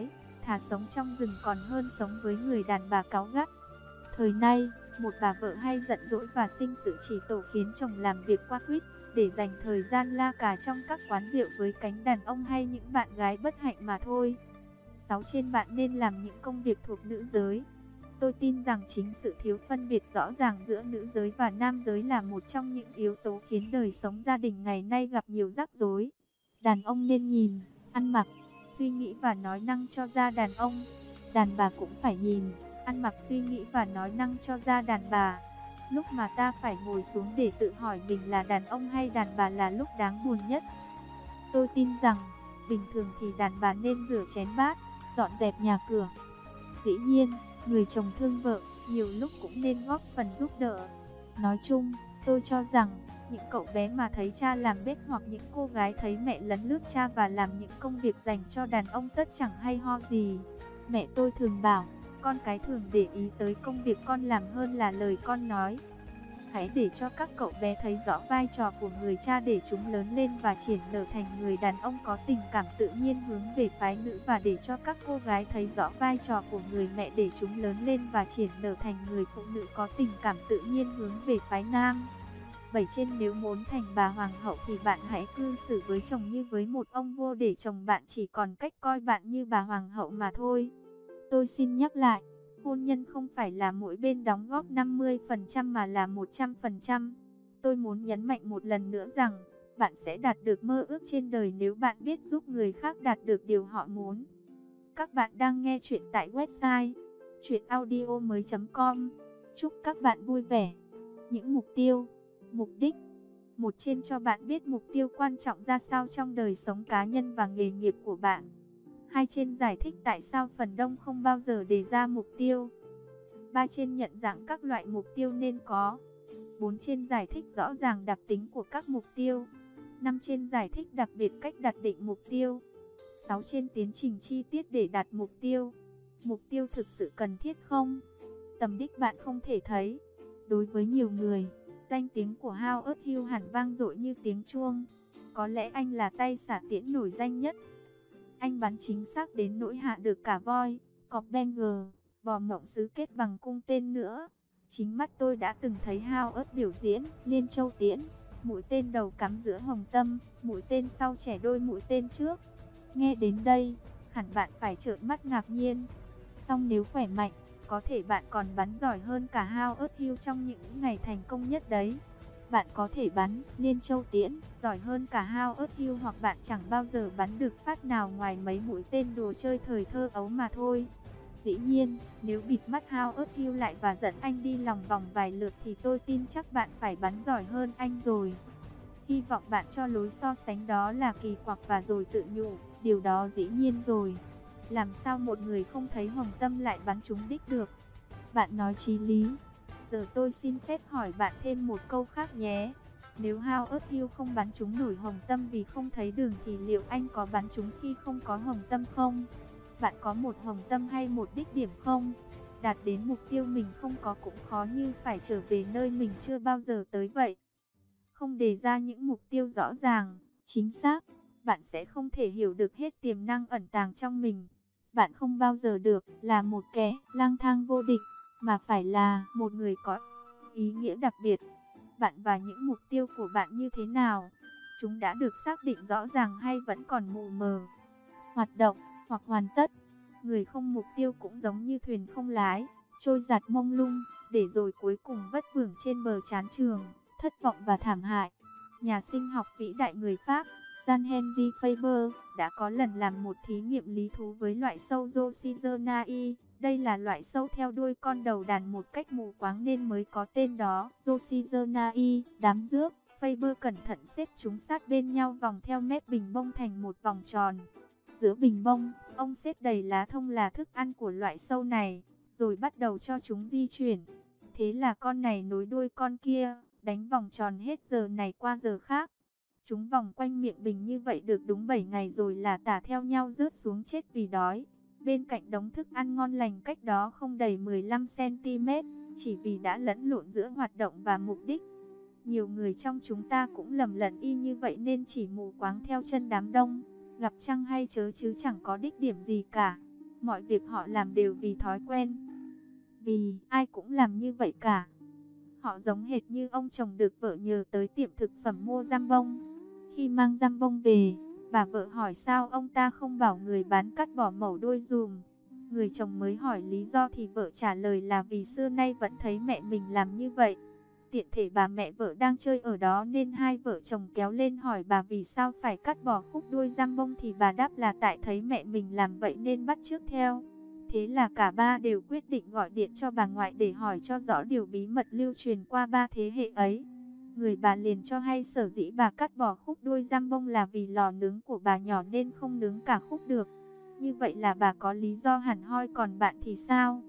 thà sống trong rừng còn hơn sống với người đàn bà cáu gắt. Thời nay, một bà vợ hay giận dỗi và sinh sự chỉ tổ khiến chồng làm việc qua quýt, để dành thời gian la cà trong các quán rượu với cánh đàn ông hay những bạn gái bất hạnh mà thôi. 6. Trên bạn nên làm những công việc thuộc nữ giới. Tôi tin rằng chính sự thiếu phân biệt rõ ràng giữa nữ giới và nam giới là một trong những yếu tố khiến đời sống gia đình ngày nay gặp nhiều rắc rối. Đàn ông nên nhìn, ăn mặc, suy nghĩ và nói năng cho ra đàn ông. Đàn bà cũng phải nhìn, ăn mặc, suy nghĩ và nói năng cho ra đàn bà. Lúc mà ta phải ngồi xuống để tự hỏi mình là đàn ông hay đàn bà là lúc đáng buồn nhất. Tôi tin rằng, bình thường thì đàn bà nên rửa chén bát, dọn dẹp nhà cửa. Dĩ nhiên, người chồng thương vợ, nhiều lúc cũng nên góp phần giúp đỡ. Nói chung, tôi cho rằng, những cậu bé mà thấy cha làm bếp hoặc những cô gái thấy mẹ lấn lướt cha và làm những công việc dành cho đàn ông tất chẳng hay ho gì. Mẹ tôi thường bảo, con cái thường để ý tới công việc con làm hơn là lời con nói. Hãy để cho các cậu bé thấy rõ vai trò của người cha để chúng lớn lên và triển nở thành người đàn ông có tình cảm tự nhiên hướng về phái nữ, và để cho các cô gái thấy rõ vai trò của người mẹ để chúng lớn lên và triển nở thành người phụ nữ có tình cảm tự nhiên hướng về phái nam. 7. Trên nếu muốn thành bà hoàng hậu thì bạn hãy cư xử với chồng như với một ông vua, để chồng bạn chỉ còn cách coi bạn như bà hoàng hậu mà thôi. Tôi xin nhắc lại, hôn nhân không phải là mỗi bên đóng góp 50% mà là 100%. Tôi muốn nhấn mạnh một lần nữa rằng, bạn sẽ đạt được mơ ước trên đời nếu bạn biết giúp người khác đạt được điều họ muốn. Các bạn đang nghe chuyện tại website chuyenaudio.com. Chúc các bạn vui vẻ. Những mục tiêu, mục đích. 1. Trên cho bạn biết mục tiêu quan trọng ra sao trong đời sống cá nhân và nghề nghiệp của bạn. 2. Trên giải thích tại sao phần đông không bao giờ đề ra mục tiêu. 3. Trên nhận dạng các loại mục tiêu nên có. 4. Trên giải thích rõ ràng đặc tính của các mục tiêu. 5. Trên giải thích đặc biệt cách đặt định mục tiêu. 6. Trên tiến trình chi tiết để đạt mục tiêu. Mục tiêu thực sự cần thiết không? Tầm đích bạn không thể thấy. Đối với nhiều người, danh tiếng của Howard Hughes hẳn vang dội như tiếng chuông. Có lẽ anh là tay xả tiễn nổi danh nhất. Anh bắn chính xác đến nỗi hạ được cả voi, cọp Bengal, bò mộng sứ kết bằng cung tên nữa. Chính mắt tôi đã từng thấy Howard biểu diễn Liên Châu Tiễn, mũi tên đầu cắm giữa hồng tâm, mũi tên sau chẻ đôi mũi tên trước. Nghe đến đây, hẳn bạn phải trợn mắt ngạc nhiên. Song nếu khỏe mạnh, có thể bạn còn bắn giỏi hơn cả Howard Hughes trong những ngày thành công nhất đấy. Bạn có thể bắn Liên Châu Tiễn giỏi hơn cả Howard Hughes, hoặc bạn chẳng bao giờ bắn được phát nào ngoài mấy mũi tên đồ chơi thời thơ ấu mà thôi. Dĩ nhiên, nếu bịt mắt Howard Hughes lại và dẫn anh đi lòng vòng vài lượt thì tôi tin chắc bạn phải bắn giỏi hơn anh rồi. Hy vọng bạn cho lối so sánh đó là kỳ quặc và rồi tự nhủ, điều đó dĩ nhiên rồi. Làm sao một người không thấy hồng tâm lại bắn trúng đích được? Bạn nói chí lý. Giờ tôi xin phép hỏi bạn thêm một câu khác nhé. Nếu Howard Hughes không bắn trúng nổi hồng tâm vì không thấy đường thì liệu anh có bắn trúng khi không có hồng tâm không? Bạn có một hồng tâm hay một đích điểm không? Đạt đến mục tiêu mình không có cũng khó như phải trở về nơi mình chưa bao giờ tới vậy. Không đề ra những mục tiêu rõ ràng, chính xác, bạn sẽ không thể hiểu được hết tiềm năng ẩn tàng trong mình. Bạn không bao giờ được là một kẻ lang thang vô địch, mà phải là một người có ý nghĩa đặc biệt. Bạn và những mục tiêu của bạn như thế nào? Chúng đã được xác định rõ ràng hay vẫn còn mù mờ? Hoạt động hoặc hoàn tất. Người không mục tiêu cũng giống như thuyền không lái, trôi giạt mông lung, để rồi cuối cùng vất vưởng trên bờ chán trường, thất vọng và thảm hại. Nhà sinh học vĩ đại người Pháp, Jean-Henri Faber, đã có lần làm một thí nghiệm lý thú với loại sâu Jochiznae. Đây là loại sâu theo đuôi con đầu đàn một cách mù quáng nên mới có tên đó, Jochiznae. Đám rước, Faber cẩn thận xếp chúng sát bên nhau vòng theo mép bình bông thành một vòng tròn. Giữa bình bông, ông xếp đầy lá thông là thức ăn của loại sâu này, rồi bắt đầu cho chúng di chuyển. Thế là con này nối đuôi con kia, đánh vòng tròn hết giờ này qua giờ khác. Chúng vòng quanh miệng bình như vậy được đúng 7 ngày rồi là tả theo nhau rớt xuống chết vì đói. Bên cạnh đống thức ăn ngon lành cách đó không đầy 15 cm, chỉ vì đã lẫn lộn giữa hoạt động và mục đích. Nhiều người trong chúng ta cũng lầm lẫn y như vậy nên chỉ mù quáng theo chân đám đông, gặp trăng hay chớ chứ chẳng có đích điểm gì cả. Mọi việc họ làm đều vì thói quen. Vì ai cũng làm như vậy cả. Họ giống hệt như ông chồng được vợ nhờ tới tiệm thực phẩm mua giam bông. Khi mang giam bông về, bà vợ hỏi sao ông ta không bảo người bán cắt bỏ mẩu đuôi dùm. Người chồng mới hỏi lý do thì vợ trả lời là vì xưa nay vẫn thấy mẹ mình làm như vậy. Tiện thể bà mẹ vợ đang chơi ở đó nên hai vợ chồng kéo lên hỏi bà vì sao phải cắt bỏ khúc đuôi giam bông thì bà đáp là tại thấy mẹ mình làm vậy nên bắt chước theo. Thế là cả ba đều quyết định gọi điện cho bà ngoại để hỏi cho rõ điều bí mật lưu truyền qua ba thế hệ ấy. Người bà liền cho hay sở dĩ bà cắt bỏ khúc đuôi giam bông là vì lò nướng của bà nhỏ nên không nướng cả khúc được. Như vậy là bà có lý do hẳn hoi, còn bạn thì sao?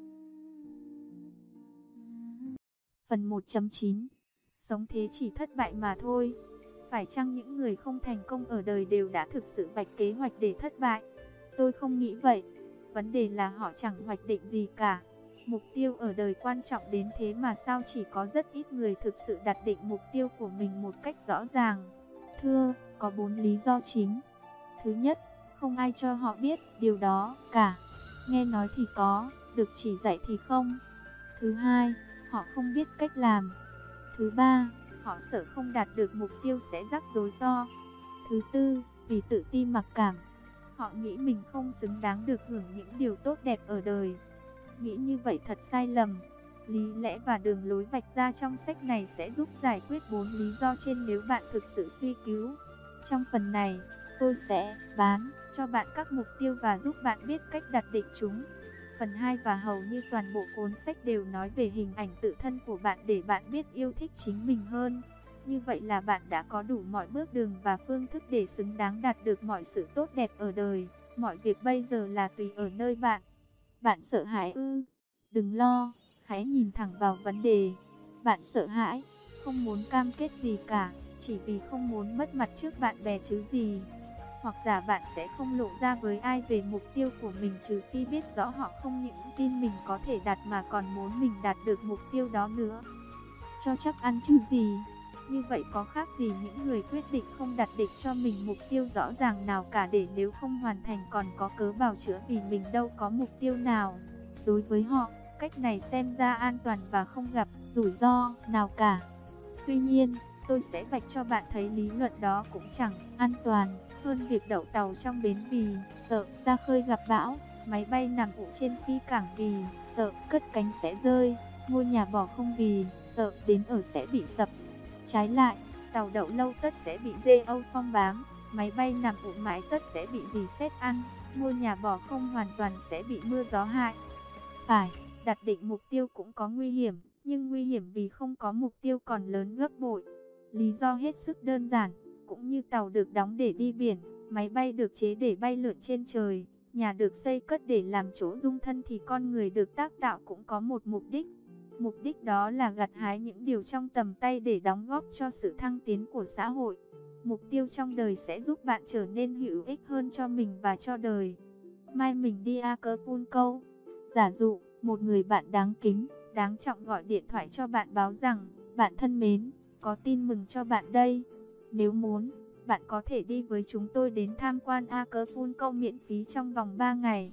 Phần 1.9. Sống thế chỉ thất bại mà thôi. Phải chăng những người không thành công ở đời đều đã thực sự vạch kế hoạch để thất bại? Tôi không nghĩ vậy. Vấn đề là họ chẳng hoạch định gì cả. Mục tiêu ở đời quan trọng đến thế mà sao chỉ có rất ít người thực sự đặt định mục tiêu của mình một cách rõ ràng. Thưa, có 4 lý do chính. Thứ nhất, không ai cho họ biết điều đó cả. Nghe nói thì có, được chỉ dạy thì không. Thứ hai, họ không biết cách làm. Thứ ba, họ sợ không đạt được mục tiêu sẽ rắc rối to. Thứ tư, vì tự ti mặc cảm. Họ nghĩ mình không xứng đáng được hưởng những điều tốt đẹp ở đời. Nghĩ như vậy thật sai lầm. Lý lẽ và đường lối vạch ra trong sách này sẽ giúp giải quyết 4 lý do trên nếu bạn thực sự suy cứu. Trong phần này, tôi sẽ bán cho bạn các mục tiêu và giúp bạn biết cách đặt định chúng. Phần 2 và hầu như toàn bộ cuốn sách đều nói về hình ảnh tự thân của bạn để bạn biết yêu thích chính mình hơn. Như vậy là bạn đã có đủ mọi bước đường và phương thức để xứng đáng đạt được mọi sự tốt đẹp ở đời. Mọi việc bây giờ là tùy ở nơi bạn. Bạn sợ hãi ư? Đừng lo, hãy nhìn thẳng vào vấn đề. Bạn sợ hãi, không muốn cam kết gì cả, chỉ vì không muốn mất mặt trước bạn bè chứ gì. Hoặc giả bạn sẽ không lộ ra với ai về mục tiêu của mình trừ khi biết rõ họ không những tin mình có thể đạt mà còn muốn mình đạt được mục tiêu đó nữa. Cho chắc ăn chứ gì. Như vậy có khác gì những người quyết định không đặt định cho mình mục tiêu rõ ràng nào cả để nếu không hoàn thành còn có cớ bào chữa vì mình đâu có mục tiêu nào. Đối với họ, cách này xem ra an toàn và không gặp rủi ro nào cả. Tuy nhiên, tôi sẽ vạch cho bạn thấy lý luận đó cũng chẳng an toàn hơn việc đậu tàu trong bến vì sợ ra khơi gặp bão, máy bay nằm ụ trên phi cảng vì sợ cất cánh sẽ rơi, ngôi nhà bỏ không vì sợ đến ở sẽ bị sập. Trái lại, tàu đậu lâu tất sẽ bị dê âu phong báng, máy bay nằm ụ mãi tất sẽ bị rỉ sét ăn, ngôi nhà bỏ không hoàn toàn sẽ bị mưa gió hại. Phải, đặt định mục tiêu cũng có nguy hiểm, nhưng nguy hiểm vì không có mục tiêu còn lớn gấp bội. Lý do hết sức đơn giản, cũng như tàu được đóng để đi biển, máy bay được chế để bay lượn trên trời, nhà được xây cất để làm chỗ dung thân thì con người được tác tạo cũng có một mục đích. Mục đích đó là gặt hái những điều trong tầm tay để đóng góp cho sự thăng tiến của xã hội. Mục tiêu trong đời sẽ giúp bạn trở nên hữu ích hơn cho mình và cho đời. Mai mình đi Acapulco. Giả dụ, một người bạn đáng kính, đáng trọng gọi điện thoại cho bạn báo rằng, bạn thân mến, có tin mừng cho bạn đây. Nếu muốn, bạn có thể đi với chúng tôi đến tham quan Acapulco miễn phí trong vòng 3 ngày.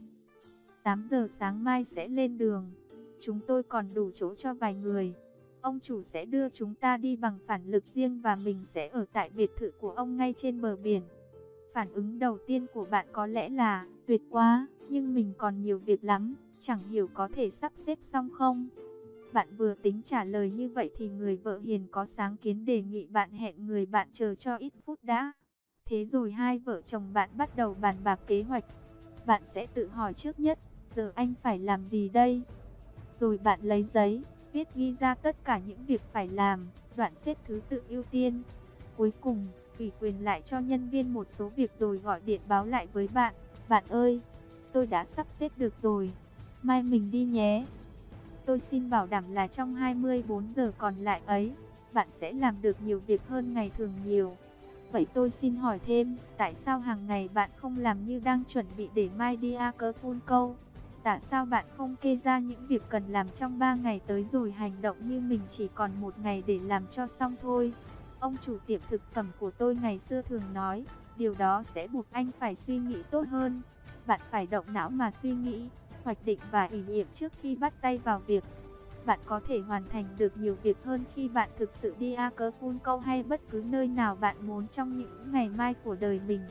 8 giờ sáng mai sẽ lên đường. Chúng tôi còn đủ chỗ cho vài người. Ông chủ sẽ đưa chúng ta đi bằng phản lực riêng và mình sẽ ở tại biệt thự của ông ngay trên bờ biển. Phản ứng đầu tiên của bạn có lẽ là, tuyệt quá, nhưng mình còn nhiều việc lắm, chẳng hiểu có thể sắp xếp xong không? Bạn vừa tính trả lời như vậy thì người vợ hiền có sáng kiến đề nghị bạn hẹn người bạn chờ cho ít phút đã. Thế rồi hai vợ chồng bạn bắt đầu bàn bạc kế hoạch. Bạn sẽ tự hỏi trước nhất, giờ anh phải làm gì đây? Rồi bạn lấy giấy, viết ghi ra tất cả những việc phải làm, đoạn xếp thứ tự ưu tiên. Cuối cùng, ủy quyền lại cho nhân viên một số việc rồi gọi điện báo lại với bạn. Bạn ơi, tôi đã sắp xếp được rồi, mai mình đi nhé. Tôi xin bảo đảm là trong 24 giờ còn lại ấy, bạn sẽ làm được nhiều việc hơn ngày thường nhiều. Vậy tôi xin hỏi thêm, tại sao hàng ngày bạn không làm như đang chuẩn bị để mai đi Acapulco? Tại sao bạn không kê ra những việc cần làm trong 3 ngày tới rồi hành động như mình chỉ còn 1 ngày để làm cho xong thôi? Ông chủ tiệm thực phẩm của tôi ngày xưa thường nói, điều đó sẽ buộc anh phải suy nghĩ tốt hơn. Bạn phải động não mà suy nghĩ, hoạch định và ủy nhiệm trước khi bắt tay vào việc. Bạn có thể hoàn thành được nhiều việc hơn khi bạn thực sự đi Acapulco hay bất cứ nơi nào bạn muốn trong những ngày mai của đời mình.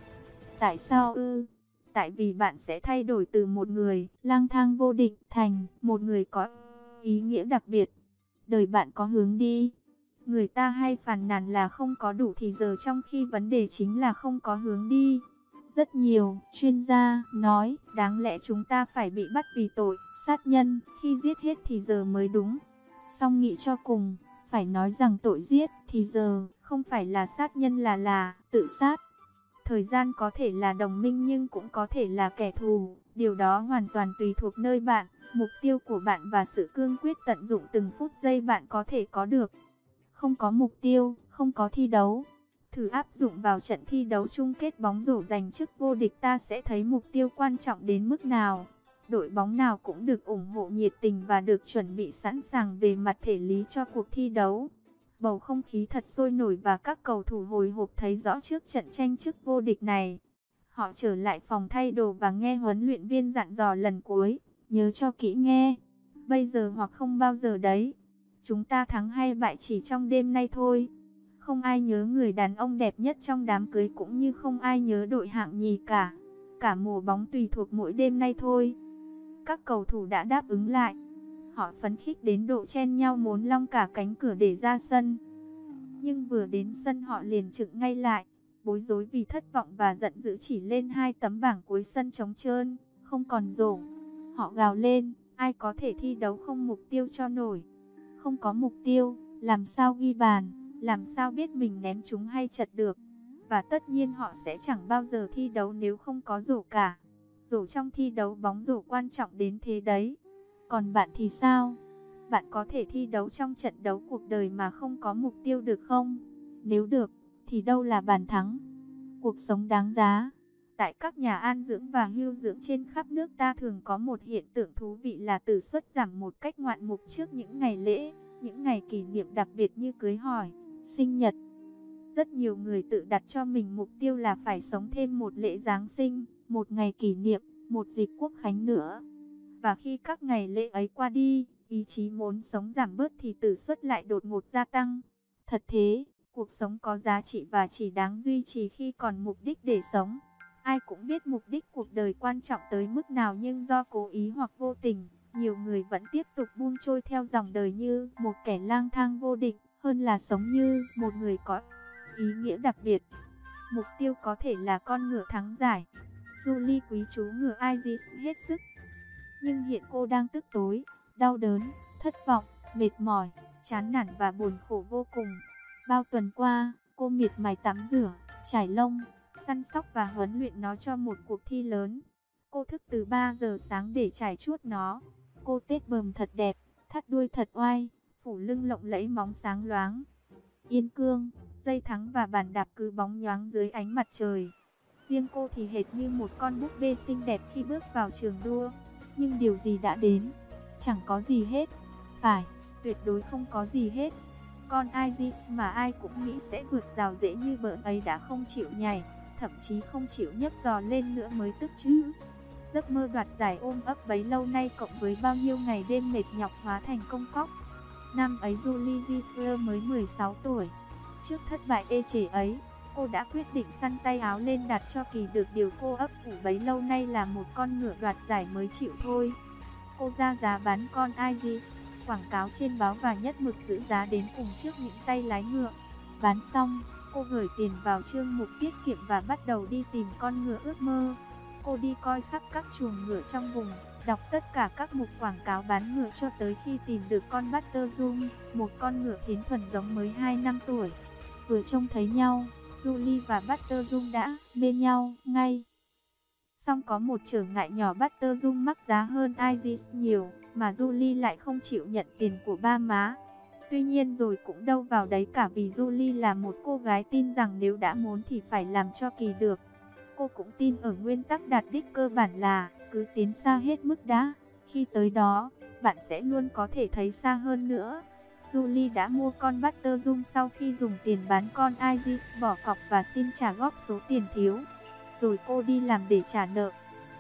Tại sao ư? Tại vì bạn sẽ thay đổi từ một người lang thang vô định thành một người có ý nghĩa đặc biệt. Đời bạn có hướng đi. Người ta hay phàn nàn là không có đủ thì giờ, trong khi vấn đề chính là không có hướng đi. Rất nhiều chuyên gia nói đáng lẽ chúng ta phải bị bắt vì tội sát nhân, khi giết hết thì giờ mới đúng. Song nghĩ cho cùng, phải nói rằng tội giết thì giờ không phải là sát nhân là tự sát. Thời gian có thể là đồng minh nhưng cũng có thể là kẻ thù. Điều đó hoàn toàn tùy thuộc nơi bạn, mục tiêu của bạn và sự cương quyết tận dụng từng phút giây bạn có thể có được. Không có mục tiêu, không có thi đấu. Thử áp dụng vào trận thi đấu chung kết bóng rổ giành chức vô địch, ta sẽ thấy mục tiêu quan trọng đến mức nào. Đội bóng nào cũng được ủng hộ nhiệt tình và được chuẩn bị sẵn sàng về mặt thể lý cho cuộc thi đấu. Bầu không khí thật sôi nổi và các cầu thủ hồi hộp thấy rõ trước trận tranh chức vô địch này. Họ trở lại phòng thay đồ và nghe huấn luyện viên dặn dò lần cuối. Nhớ cho kỹ nghe. Bây giờ hoặc không bao giờ đấy. Chúng ta thắng hay bại chỉ trong đêm nay thôi. Không ai nhớ người đàn ông đẹp nhất trong đám cưới, cũng như không ai nhớ đội hạng nhì cả. Cả mùa bóng tùy thuộc mỗi đêm nay thôi. Các cầu thủ đã đáp ứng lại. Họ phấn khích đến độ chen nhau muốn long cả cánh cửa để ra sân. Nhưng vừa đến sân họ liền chững ngay lại, bối rối vì thất vọng và giận dữ chỉ lên hai tấm bảng cuối sân trống trơn, không còn rổ. Họ gào lên, ai có thể thi đấu không mục tiêu cho nổi. Không có mục tiêu, làm sao ghi bàn, làm sao biết mình ném trúng hay chật được. Và tất nhiên họ sẽ chẳng bao giờ thi đấu nếu không có rổ cả. Rổ trong thi đấu bóng rổ quan trọng đến thế đấy. Còn bạn thì sao? Bạn có thể thi đấu trong trận đấu cuộc đời mà không có mục tiêu được không? Nếu được, thì đâu là bàn thắng? Cuộc sống đáng giá. Tại các nhà an dưỡng và hưu dưỡng trên khắp nước ta thường có một hiện tượng thú vị là tần suất giảm một cách ngoạn mục trước những ngày lễ, những ngày kỷ niệm đặc biệt như cưới hỏi, sinh nhật. Rất nhiều người tự đặt cho mình mục tiêu là phải sống thêm một lễ Giáng sinh, một ngày kỷ niệm, một dịp quốc khánh nữa. Và khi các ngày lễ ấy qua đi, ý chí muốn sống giảm bớt thì tần suất lại đột ngột gia tăng. Thật thế, cuộc sống có giá trị và chỉ đáng duy trì khi còn mục đích để sống. Ai cũng biết mục đích cuộc đời quan trọng tới mức nào, nhưng do cố ý hoặc vô tình, nhiều người vẫn tiếp tục buông trôi theo dòng đời như một kẻ lang thang vô định, hơn là sống như một người có ý nghĩa đặc biệt. Mục tiêu có thể là con ngựa thắng giải. Julie quý chú ngựa Isis hết sức. Nhưng hiện cô đang tức tối, đau đớn, thất vọng, mệt mỏi, chán nản và buồn khổ vô cùng. Bao tuần qua, cô miệt mài tắm rửa, chải lông, săn sóc và huấn luyện nó cho một cuộc thi lớn. Cô thức từ 3 giờ sáng để trải chuốt nó. Cô tết bờm thật đẹp, thắt đuôi thật oai, phủ lưng lộng lẫy móng sáng loáng. Yên cương, dây thắng và bàn đạp cứ bóng nhoáng dưới ánh mặt trời. Riêng cô thì hệt như một con búp bê xinh đẹp khi bước vào trường đua. Nhưng điều gì đã đến? Chẳng có gì hết. Phải, tuyệt đối không có gì hết. Con Isis mà ai cũng nghĩ sẽ vượt rào dễ như bợn ấy đã không chịu nhảy, thậm chí không chịu nhấc giò lên nữa mới tức chứ. Giấc mơ đoạt giải ôm ấp bấy lâu nay cộng với bao nhiêu ngày đêm mệt nhọc hóa thành công cóc. Năm ấy Julie Gifler mới 16 tuổi. Trước thất bại ê chề ấy, cô đã quyết định săn tay áo lên đặt cho Kỳ được điều cô ấp ủ bấy lâu nay là một con ngựa đoạt giải mới chịu thôi. Cô ra giá bán con Isis, quảng cáo trên báo và nhất mực giữ giá đến cùng trước những tay lái ngựa. Bán xong, cô gửi tiền vào chương mục tiết kiệm và bắt đầu đi tìm con ngựa ước mơ. Cô đi coi khắp các chuồng ngựa trong vùng, đọc tất cả các mục quảng cáo bán ngựa cho tới khi tìm được con Batterzoom, một con ngựa thiến thuần giống mới 2 năm tuổi. Vừa trông thấy nhau, Julie và Batterzoom đã mê nhau ngay. Song có một trở ngại nhỏ, Batterzoom mắc giá hơn Isis nhiều, mà Julie lại không chịu nhận tiền của ba má. Tuy nhiên rồi cũng đâu vào đấy cả, vì Julie là một cô gái tin rằng nếu đã muốn thì phải làm cho Kỳ được. Cô cũng tin ở nguyên tắc đạt đích cơ bản là cứ tiến xa hết mức đã, khi tới đó, bạn sẽ luôn có thể thấy xa hơn nữa. Julie đã mua con Batterzoom sau khi dùng tiền bán con Isis bỏ cọc và xin trả góp số tiền thiếu. Rồi cô đi làm để trả nợ.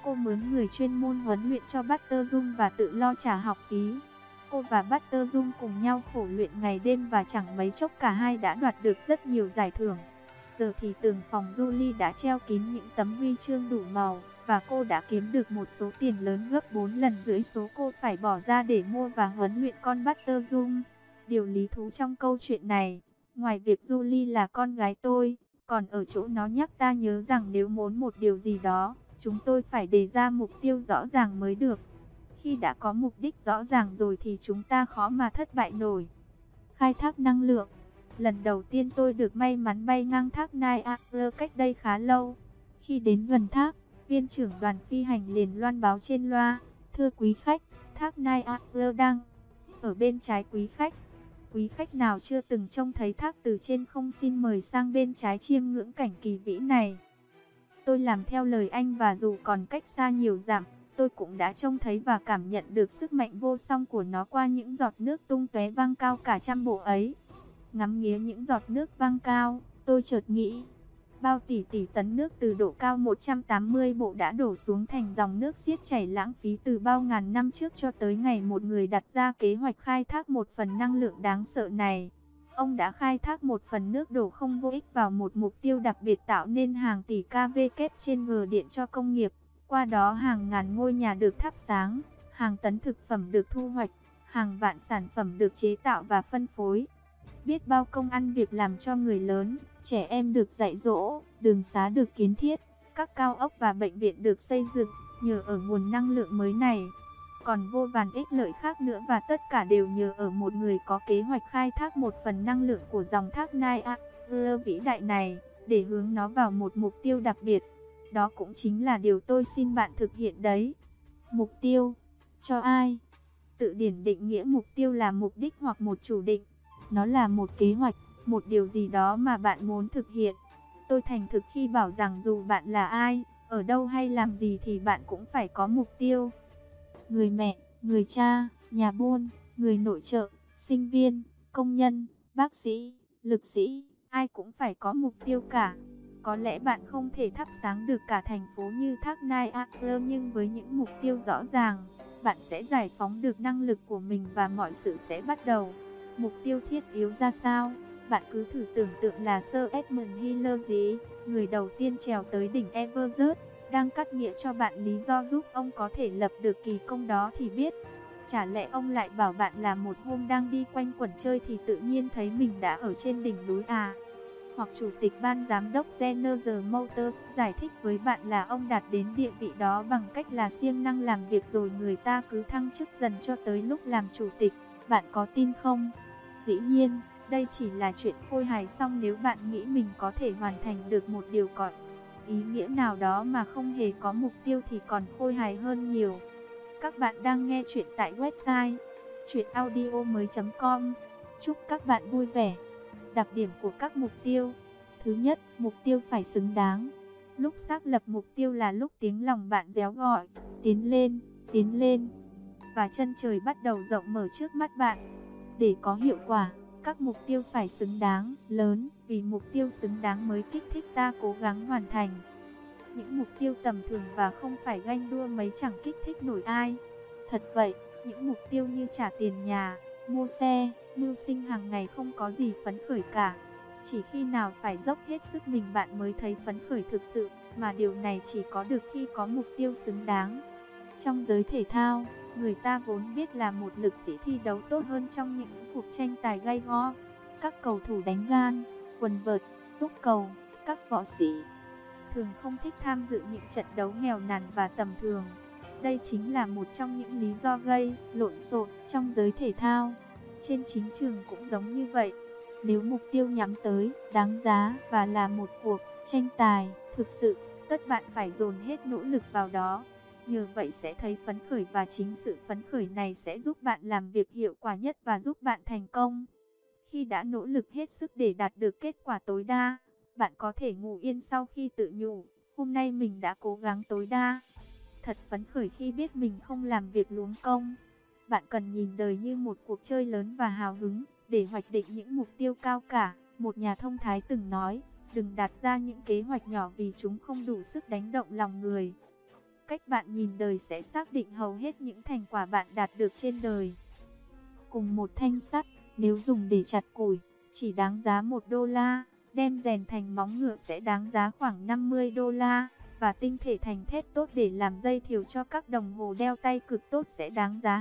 cô mướn người chuyên môn huấn luyện cho Butter Dung và tự lo trả học phí. Cô và Butter Dung cùng nhau khổ luyện ngày đêm và chẳng mấy chốc cả hai đã đoạt được rất nhiều giải thưởng. Giờ thì tường phòng Julie đã treo kín những tấm huy chương đủ màu, và cô đã kiếm được một số tiền lớn gấp 4 lần rưỡi số cô phải bỏ ra để mua và huấn luyện con Butter Dung. Điều lý thú trong câu chuyện này, ngoài việc Julie là con gái tôi, còn ở chỗ nó nhắc ta nhớ rằng nếu muốn một điều gì đó, chúng tôi phải đề ra mục tiêu rõ ràng mới được. Khi đã có mục đích rõ ràng rồi thì chúng ta khó mà thất bại nổi. Khai thác năng lượng. Lần đầu tiên tôi được may mắn bay ngang thác Niagara cách đây khá lâu. Khi đến gần thác, viên trưởng đoàn phi hành liền loan báo trên loa: "Thưa quý khách, thác Niagara đang ở bên trái quý khách. Quý khách nào chưa từng trông thấy thác từ trên không xin mời sang bên trái chiêm ngưỡng cảnh kỳ vĩ này." Tôi làm theo lời anh và dù còn cách xa nhiều dặm, tôi cũng đã trông thấy và cảm nhận được sức mạnh vô song của nó qua những giọt nước tung tóe văng cao cả trăm bộ ấy. Ngắm nghía những giọt nước văng cao, tôi chợt nghĩ, bao tỷ tỷ tấn nước từ độ cao 180 bộ đã đổ xuống thành dòng nước xiết chảy lãng phí từ bao ngàn năm trước cho tới ngày một người đặt ra kế hoạch khai thác một phần năng lượng đáng sợ này. Ông đã khai thác một phần nước đổ không vô ích vào một mục tiêu đặc biệt, tạo nên hàng tỷ kW trên G điện cho công nghiệp. Qua đó hàng ngàn ngôi nhà được thắp sáng, hàng tấn thực phẩm được thu hoạch, hàng vạn sản phẩm được chế tạo và phân phối. Biết bao công ăn việc làm cho người lớn, trẻ em được dạy dỗ, đường xá được kiến thiết, các cao ốc và bệnh viện được xây dựng nhờ ở nguồn năng lượng mới này. Còn vô vàn ích lợi khác nữa, và tất cả đều nhờ ở một người có kế hoạch khai thác một phần năng lượng của dòng thác Niagara vĩ đại này, để hướng nó vào một mục tiêu đặc biệt. Đó cũng chính là điều tôi xin bạn thực hiện đấy. Mục tiêu. Cho ai? Tự điển định nghĩa mục tiêu là mục đích hoặc một chủ định. Nó là một kế hoạch, một điều gì đó mà bạn muốn thực hiện. Tôi thành thực khi bảo rằng dù bạn là ai, ở đâu hay làm gì thì bạn cũng phải có mục tiêu. Người mẹ, người cha, nhà buôn, người nội trợ, sinh viên, công nhân, bác sĩ, lực sĩ, ai cũng phải có mục tiêu cả. Có lẽ bạn không thể thắp sáng được cả thành phố như thác Niagara, nhưng với những mục tiêu rõ ràng, bạn sẽ giải phóng được năng lực của mình và mọi sự sẽ bắt đầu. Mục tiêu thiết yếu ra sao? Bạn cứ thử tưởng tượng là Sir Edmund Hillary, người đầu tiên trèo tới đỉnh Everest, đang cắt nghĩa cho bạn lý do giúp ông có thể lập được kỳ công đó thì biết. Chả lẽ ông lại bảo bạn là một hôm đang đi quanh quẩn chơi thì tự nhiên thấy mình đã ở trên đỉnh núi à? Hoặc chủ tịch ban giám đốc General Motors giải thích với bạn là ông đạt đến địa vị đó bằng cách là siêng năng làm việc rồi người ta cứ thăng chức dần cho tới lúc làm chủ tịch. Bạn có tin không? Dĩ nhiên, đây chỉ là chuyện khôi hài, xong nếu bạn nghĩ mình có thể hoàn thành được một điều có ý nghĩa nào đó mà không hề có mục tiêu thì còn khôi hài hơn nhiều. Các bạn đang nghe chuyện tại website chuyenaudio.com. Chúc các bạn vui vẻ. Đặc điểm của các mục tiêu. Thứ nhất, mục tiêu phải xứng đáng. Lúc xác lập mục tiêu là lúc tiếng lòng bạn réo gọi, tiến lên, và chân trời bắt đầu rộng mở trước mắt bạn. Để có hiệu quả, các mục tiêu phải xứng đáng, lớn, vì mục tiêu xứng đáng mới kích thích ta cố gắng hoàn thành. Những mục tiêu tầm thường và không phải ganh đua mấy chẳng kích thích nổi ai. Thật vậy, những mục tiêu như trả tiền nhà, mua xe, mưu sinh hàng ngày không có gì phấn khởi cả. Chỉ khi nào phải dốc hết sức mình bạn mới thấy phấn khởi thực sự, mà điều này chỉ có được khi có mục tiêu xứng đáng. Trong giới thể thao, người ta vốn biết là một lực sĩ thi đấu tốt hơn trong những cuộc tranh tài gay go. Các cầu thủ đánh gan, quần vợt, túc cầu, các võ sĩ thường không thích tham dự những trận đấu nghèo nàn và tầm thường. Đây chính là một trong những lý do gây lộn xộn trong giới thể thao. Trên chính trường cũng giống như vậy. Nếu mục tiêu nhắm tới, đáng giá và là một cuộc tranh tài thực sự, tất bạn phải dồn hết nỗ lực vào đó. Nhờ vậy sẽ thấy phấn khởi, và chính sự phấn khởi này sẽ giúp bạn làm việc hiệu quả nhất và giúp bạn thành công. Khi đã nỗ lực hết sức để đạt được kết quả tối đa, bạn có thể ngủ yên sau khi tự nhủ, hôm nay mình đã cố gắng tối đa. Thật phấn khởi khi biết mình không làm việc luống công. Bạn cần nhìn đời như một cuộc chơi lớn và hào hứng để hoạch định những mục tiêu cao cả. Một nhà thông thái từng nói, đừng đặt ra những kế hoạch nhỏ vì chúng không đủ sức đánh động lòng người. Cách bạn nhìn đời sẽ xác định hầu hết những thành quả bạn đạt được trên đời. Cùng một thanh sắt, nếu dùng để chặt củi, chỉ đáng giá $1, đem rèn thành móng ngựa sẽ đáng giá khoảng $50, và tinh thể thành thép tốt để làm dây thiều cho các đồng hồ đeo tay cực tốt sẽ đáng giá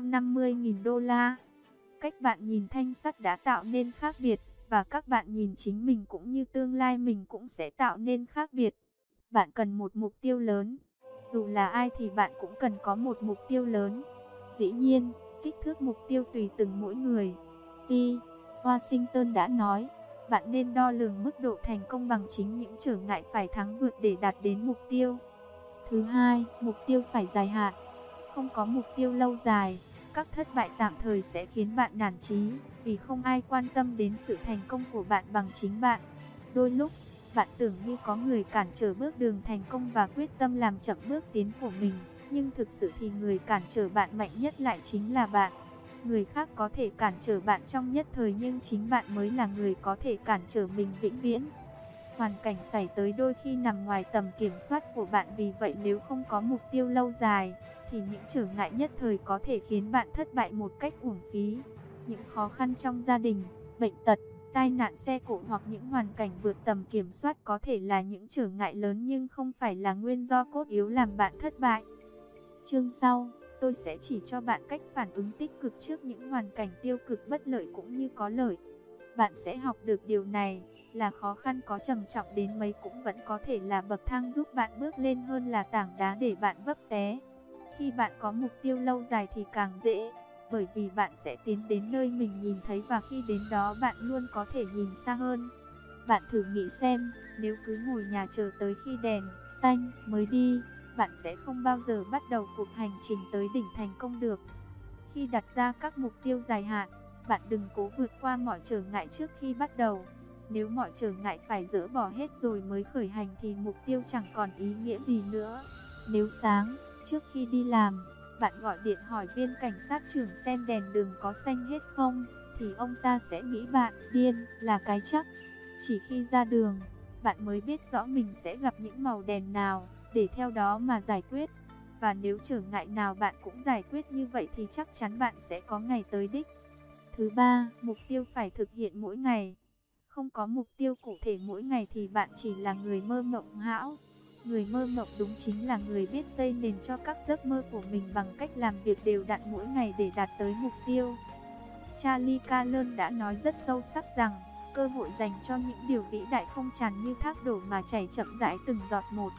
$250.000. Cách bạn nhìn thanh sắt đã tạo nên khác biệt, và các bạn nhìn chính mình cũng như tương lai mình cũng sẽ tạo nên khác biệt. Bạn cần một mục tiêu lớn. Dù là ai thì bạn cũng cần có một mục tiêu lớn. Dĩ nhiên, kích thước mục tiêu tùy từng mỗi người. T. Washington đã nói, bạn nên đo lường mức độ thành công bằng chính những trở ngại phải thắng vượt để đạt đến mục tiêu. Thứ hai, mục tiêu phải dài hạn. Không có mục tiêu lâu dài, các thất bại tạm thời sẽ khiến bạn nản chí, vì không ai quan tâm đến sự thành công của bạn bằng chính bạn. Đôi lúc, bạn tưởng như có người cản trở bước đường thành công và quyết tâm làm chậm bước tiến của mình, nhưng thực sự thì người cản trở bạn mạnh nhất lại chính là bạn. Người khác có thể cản trở bạn trong nhất thời nhưng chính bạn mới là người có thể cản trở mình vĩnh viễn. Hoàn cảnh xảy tới đôi khi nằm ngoài tầm kiểm soát của bạn, vì vậy nếu không có mục tiêu lâu dài, thì những trở ngại nhất thời có thể khiến bạn thất bại một cách uổng phí. Những khó khăn trong gia đình, bệnh tật, tai nạn xe cộ hoặc những hoàn cảnh vượt tầm kiểm soát có thể là những trở ngại lớn nhưng không phải là nguyên do cốt yếu làm bạn thất bại. Chương sau, tôi sẽ chỉ cho bạn cách phản ứng tích cực trước những hoàn cảnh tiêu cực bất lợi cũng như có lợi. Bạn sẽ học được điều này, là khó khăn có trầm trọng đến mấy cũng vẫn có thể là bậc thang giúp bạn bước lên hơn là tảng đá để bạn vấp té. Khi bạn có mục tiêu lâu dài thì càng dễ, bởi vì bạn sẽ tiến đến nơi mình nhìn thấy và khi đến đó bạn luôn có thể nhìn xa hơn. Bạn thử nghĩ xem, nếu cứ ngồi nhà chờ tới khi đèn xanh mới đi, bạn sẽ không bao giờ bắt đầu cuộc hành trình tới đỉnh thành công được. Khi đặt ra các mục tiêu dài hạn, bạn đừng cố vượt qua mọi trở ngại trước khi bắt đầu. Nếu mọi trở ngại phải dỡ bỏ hết rồi mới khởi hành thì mục tiêu chẳng còn ý nghĩa gì nữa. Nếu sáng, trước khi đi làm, bạn gọi điện hỏi viên cảnh sát trưởng xem đèn đường có xanh hết không, thì ông ta sẽ nghĩ bạn điên là cái chắc. Chỉ khi ra đường, bạn mới biết rõ mình sẽ gặp những màu đèn nào, để theo đó mà giải quyết. Và nếu trở ngại nào bạn cũng giải quyết như vậy thì chắc chắn bạn sẽ có ngày tới đích. Thứ ba, mục tiêu phải thực hiện mỗi ngày. Không có mục tiêu cụ thể mỗi ngày thì bạn chỉ là người mơ mộng hão. Người mơ mộng đúng chính là người biết xây nền cho các giấc mơ của mình bằng cách làm việc đều đặn mỗi ngày để đạt tới mục tiêu. Charlie Carlton đã nói rất sâu sắc rằng, cơ hội dành cho những điều vĩ đại không tràn như thác đổ mà chảy chậm rãi từng giọt một.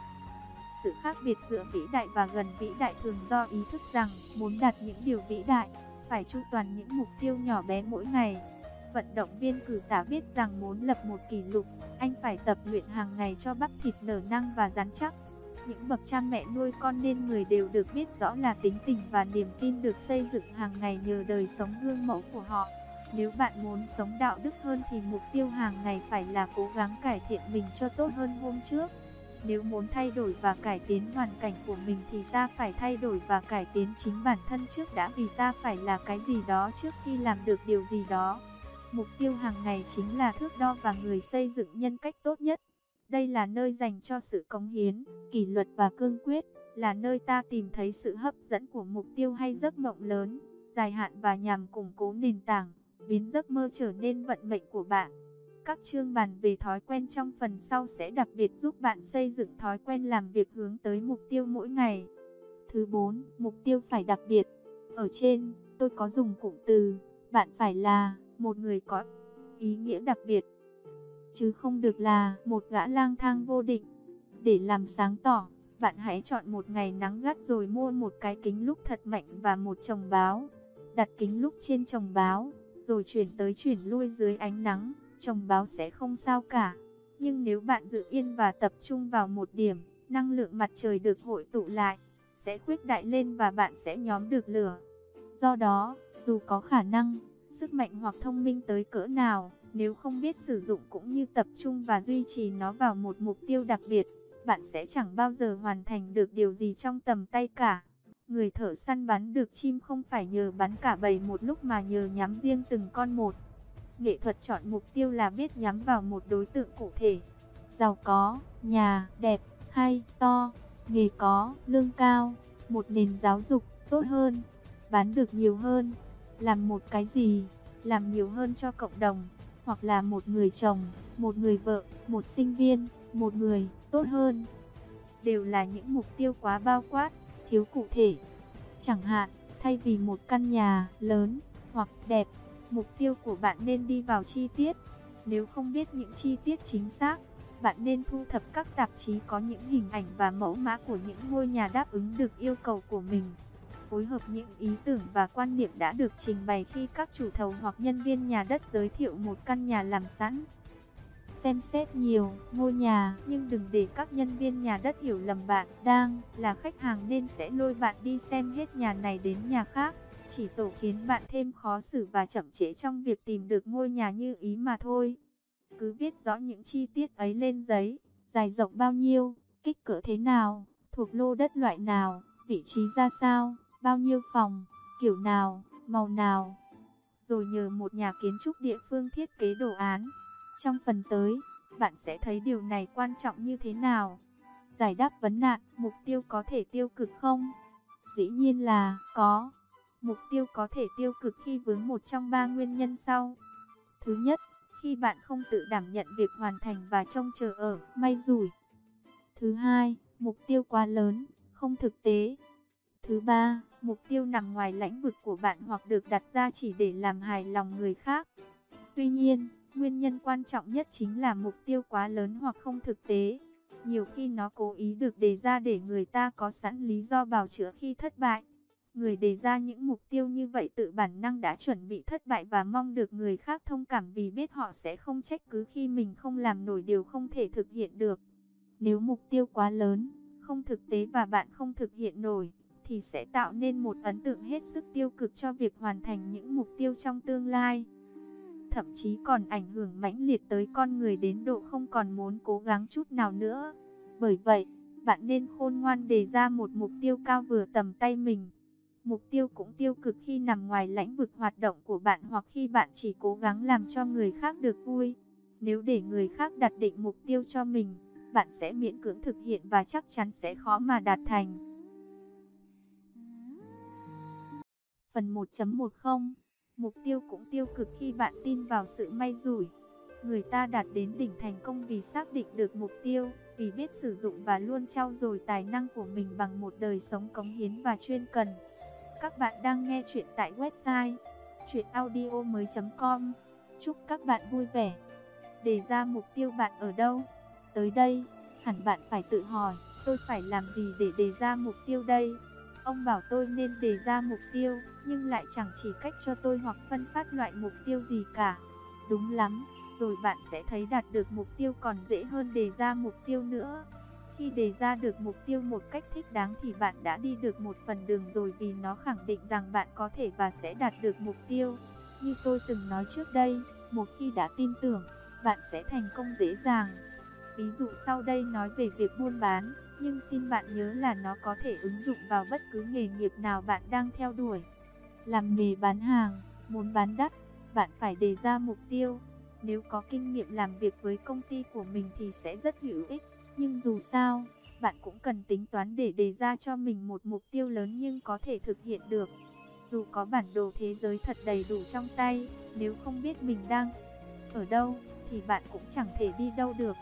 Sự khác biệt giữa vĩ đại và gần vĩ đại thường do ý thức rằng, muốn đạt những điều vĩ đại, phải chu toàn những mục tiêu nhỏ bé mỗi ngày. Vận động viên cử tả biết rằng muốn lập một kỷ lục, anh phải tập luyện hàng ngày cho bắp thịt nở năng và rắn chắc. Những bậc cha mẹ nuôi con nên người đều được biết rõ là tính tình và niềm tin được xây dựng hàng ngày nhờ đời sống gương mẫu của họ. Nếu bạn muốn sống đạo đức hơn thì mục tiêu hàng ngày phải là cố gắng cải thiện mình cho tốt hơn hôm trước. Nếu muốn thay đổi và cải tiến hoàn cảnh của mình thì ta phải thay đổi và cải tiến chính bản thân trước đã, vì ta phải là cái gì đó trước khi làm được điều gì đó. Mục tiêu hàng ngày chính là thước đo và người xây dựng nhân cách tốt nhất. Đây là nơi dành cho sự cống hiến, kỷ luật và cương quyết, là nơi ta tìm thấy sự hấp dẫn của mục tiêu hay giấc mộng lớn, dài hạn và nhằm củng cố nền tảng, biến giấc mơ trở nên vận mệnh của bạn. Các chương bàn về thói quen trong phần sau sẽ đặc biệt giúp bạn xây dựng thói quen làm việc hướng tới mục tiêu mỗi ngày. Thứ 4, mục tiêu phải đặc biệt. Ở trên, tôi có dùng cụm từ, bạn phải là một người có ý nghĩa đặc biệt, chứ không được là một gã lang thang vô định. Để làm sáng tỏ, bạn hãy chọn một ngày nắng gắt rồi mua một cái kính lúp thật mạnh và một chồng báo. Đặt kính lúp trên chồng báo, rồi chuyển tới chuyển lui dưới ánh nắng, chồng báo sẽ không sao cả. Nhưng nếu bạn giữ yên và tập trung vào một điểm, năng lượng mặt trời được hội tụ lại, sẽ khuếch đại lên và bạn sẽ nhóm được lửa. Do đó, dù có khả năng, sức mạnh hoặc thông minh tới cỡ nào, nếu không biết sử dụng cũng như tập trung và duy trì nó vào một mục tiêu đặc biệt, bạn sẽ chẳng bao giờ hoàn thành được điều gì trong tầm tay cả. Người thợ săn bắn được chim không phải nhờ bắn cả bầy một lúc mà nhờ nhắm riêng từng con một. Nghệ thuật chọn mục tiêu là biết nhắm vào một đối tượng cụ thể. Giàu có, nhà, đẹp, hay, to, nghề có, lương cao, một nền giáo dục tốt hơn, bán được nhiều hơn, làm một cái gì, làm nhiều hơn cho cộng đồng, hoặc là một người chồng, một người vợ, một sinh viên, một người tốt hơn. Đều là những mục tiêu quá bao quát, thiếu cụ thể. Chẳng hạn, thay vì một căn nhà lớn hoặc đẹp, mục tiêu của bạn nên đi vào chi tiết. Nếu không biết những chi tiết chính xác, bạn nên thu thập các tạp chí có những hình ảnh và mẫu mã của những ngôi nhà đáp ứng được yêu cầu của mình. Phối hợp những ý tưởng và quan điểm đã được trình bày khi các chủ thầu hoặc nhân viên nhà đất giới thiệu một căn nhà làm sẵn. Xem xét nhiều ngôi nhà, nhưng đừng để các nhân viên nhà đất hiểu lầm bạn đang là khách hàng nên sẽ lôi bạn đi xem hết nhà này đến nhà khác. Chỉ tổ khiến bạn thêm khó xử và chậm trễ trong việc tìm được ngôi nhà như ý mà thôi. Cứ viết rõ những chi tiết ấy lên giấy, dài rộng bao nhiêu, kích cỡ thế nào, thuộc lô đất loại nào, vị trí ra sao, bao nhiêu phòng, kiểu nào, màu nào. Rồi nhờ một nhà kiến trúc địa phương thiết kế đồ án. Trong phần tới, bạn sẽ thấy điều này quan trọng như thế nào. Giải đáp vấn nạn, mục tiêu có thể tiêu cực không? Dĩ nhiên là có. Mục tiêu có thể tiêu cực khi vướng một trong 3 nguyên nhân sau. Thứ nhất, khi bạn không tự đảm nhận việc hoàn thành và trông chờ ở may rủi. Thứ hai, mục tiêu quá lớn, không thực tế. Thứ ba, mục tiêu nằm ngoài lãnh vực của bạn hoặc được đặt ra chỉ để làm hài lòng người khác. Tuy nhiên, nguyên nhân quan trọng nhất chính là mục tiêu quá lớn hoặc không thực tế. Nhiều khi nó cố ý được đề ra để người ta có sẵn lý do bào chữa khi thất bại. Người đề ra những mục tiêu như vậy tự bản năng đã chuẩn bị thất bại và mong được người khác thông cảm vì biết họ sẽ không trách cứ khi mình không làm nổi điều không thể thực hiện được. Nếu mục tiêu quá lớn, không thực tế và bạn không thực hiện nổi, thì sẽ tạo nên một ấn tượng hết sức tiêu cực cho việc hoàn thành những mục tiêu trong tương lai. Thậm chí còn ảnh hưởng mãnh liệt tới con người đến độ không còn muốn cố gắng chút nào nữa. Bởi vậy, bạn nên khôn ngoan đề ra một mục tiêu cao vừa tầm tay mình. Mục tiêu cũng tiêu cực khi nằm ngoài lãnh vực hoạt động của bạn hoặc khi bạn chỉ cố gắng làm cho người khác được vui. Nếu để người khác đặt định mục tiêu cho mình, bạn sẽ miễn cưỡng thực hiện và chắc chắn sẽ khó mà đạt thành. Phần 1.10. Mục tiêu cũng tiêu cực khi bạn tin vào sự may rủi. Người ta đạt đến đỉnh thành công vì xác định được mục tiêu, vì biết sử dụng và luôn trau dồi tài năng của mình bằng một đời sống cống hiến và chuyên cần. Các bạn đang nghe chuyện tại website chuyenaudio.com. Chúc các bạn vui vẻ. Đề ra mục tiêu bạn ở đâu? Tới đây, hẳn bạn phải tự hỏi, tôi phải làm gì để đề ra mục tiêu đây? Ông bảo tôi nên đề ra mục tiêu, nhưng lại chẳng chỉ cách cho tôi hoặc phân phát loại mục tiêu gì cả. Đúng lắm, rồi bạn sẽ thấy đạt được mục tiêu còn dễ hơn đề ra mục tiêu nữa. Khi đề ra được mục tiêu một cách thích đáng thì bạn đã đi được một phần đường rồi, vì nó khẳng định rằng bạn có thể và sẽ đạt được mục tiêu. Như tôi từng nói trước đây, một khi đã tin tưởng, bạn sẽ thành công dễ dàng. Ví dụ sau đây nói về việc buôn bán, nhưng xin bạn nhớ là nó có thể ứng dụng vào bất cứ nghề nghiệp nào bạn đang theo đuổi. Làm nghề bán hàng, muốn bán đắt, bạn phải đề ra mục tiêu. Nếu có kinh nghiệm làm việc với công ty của mình thì sẽ rất hữu ích. Nhưng dù sao, bạn cũng cần tính toán để đề ra cho mình một mục tiêu lớn nhưng có thể thực hiện được. Dù có bản đồ thế giới thật đầy đủ trong tay, nếu không biết mình đang ở đâu, thì bạn cũng chẳng thể đi đâu được.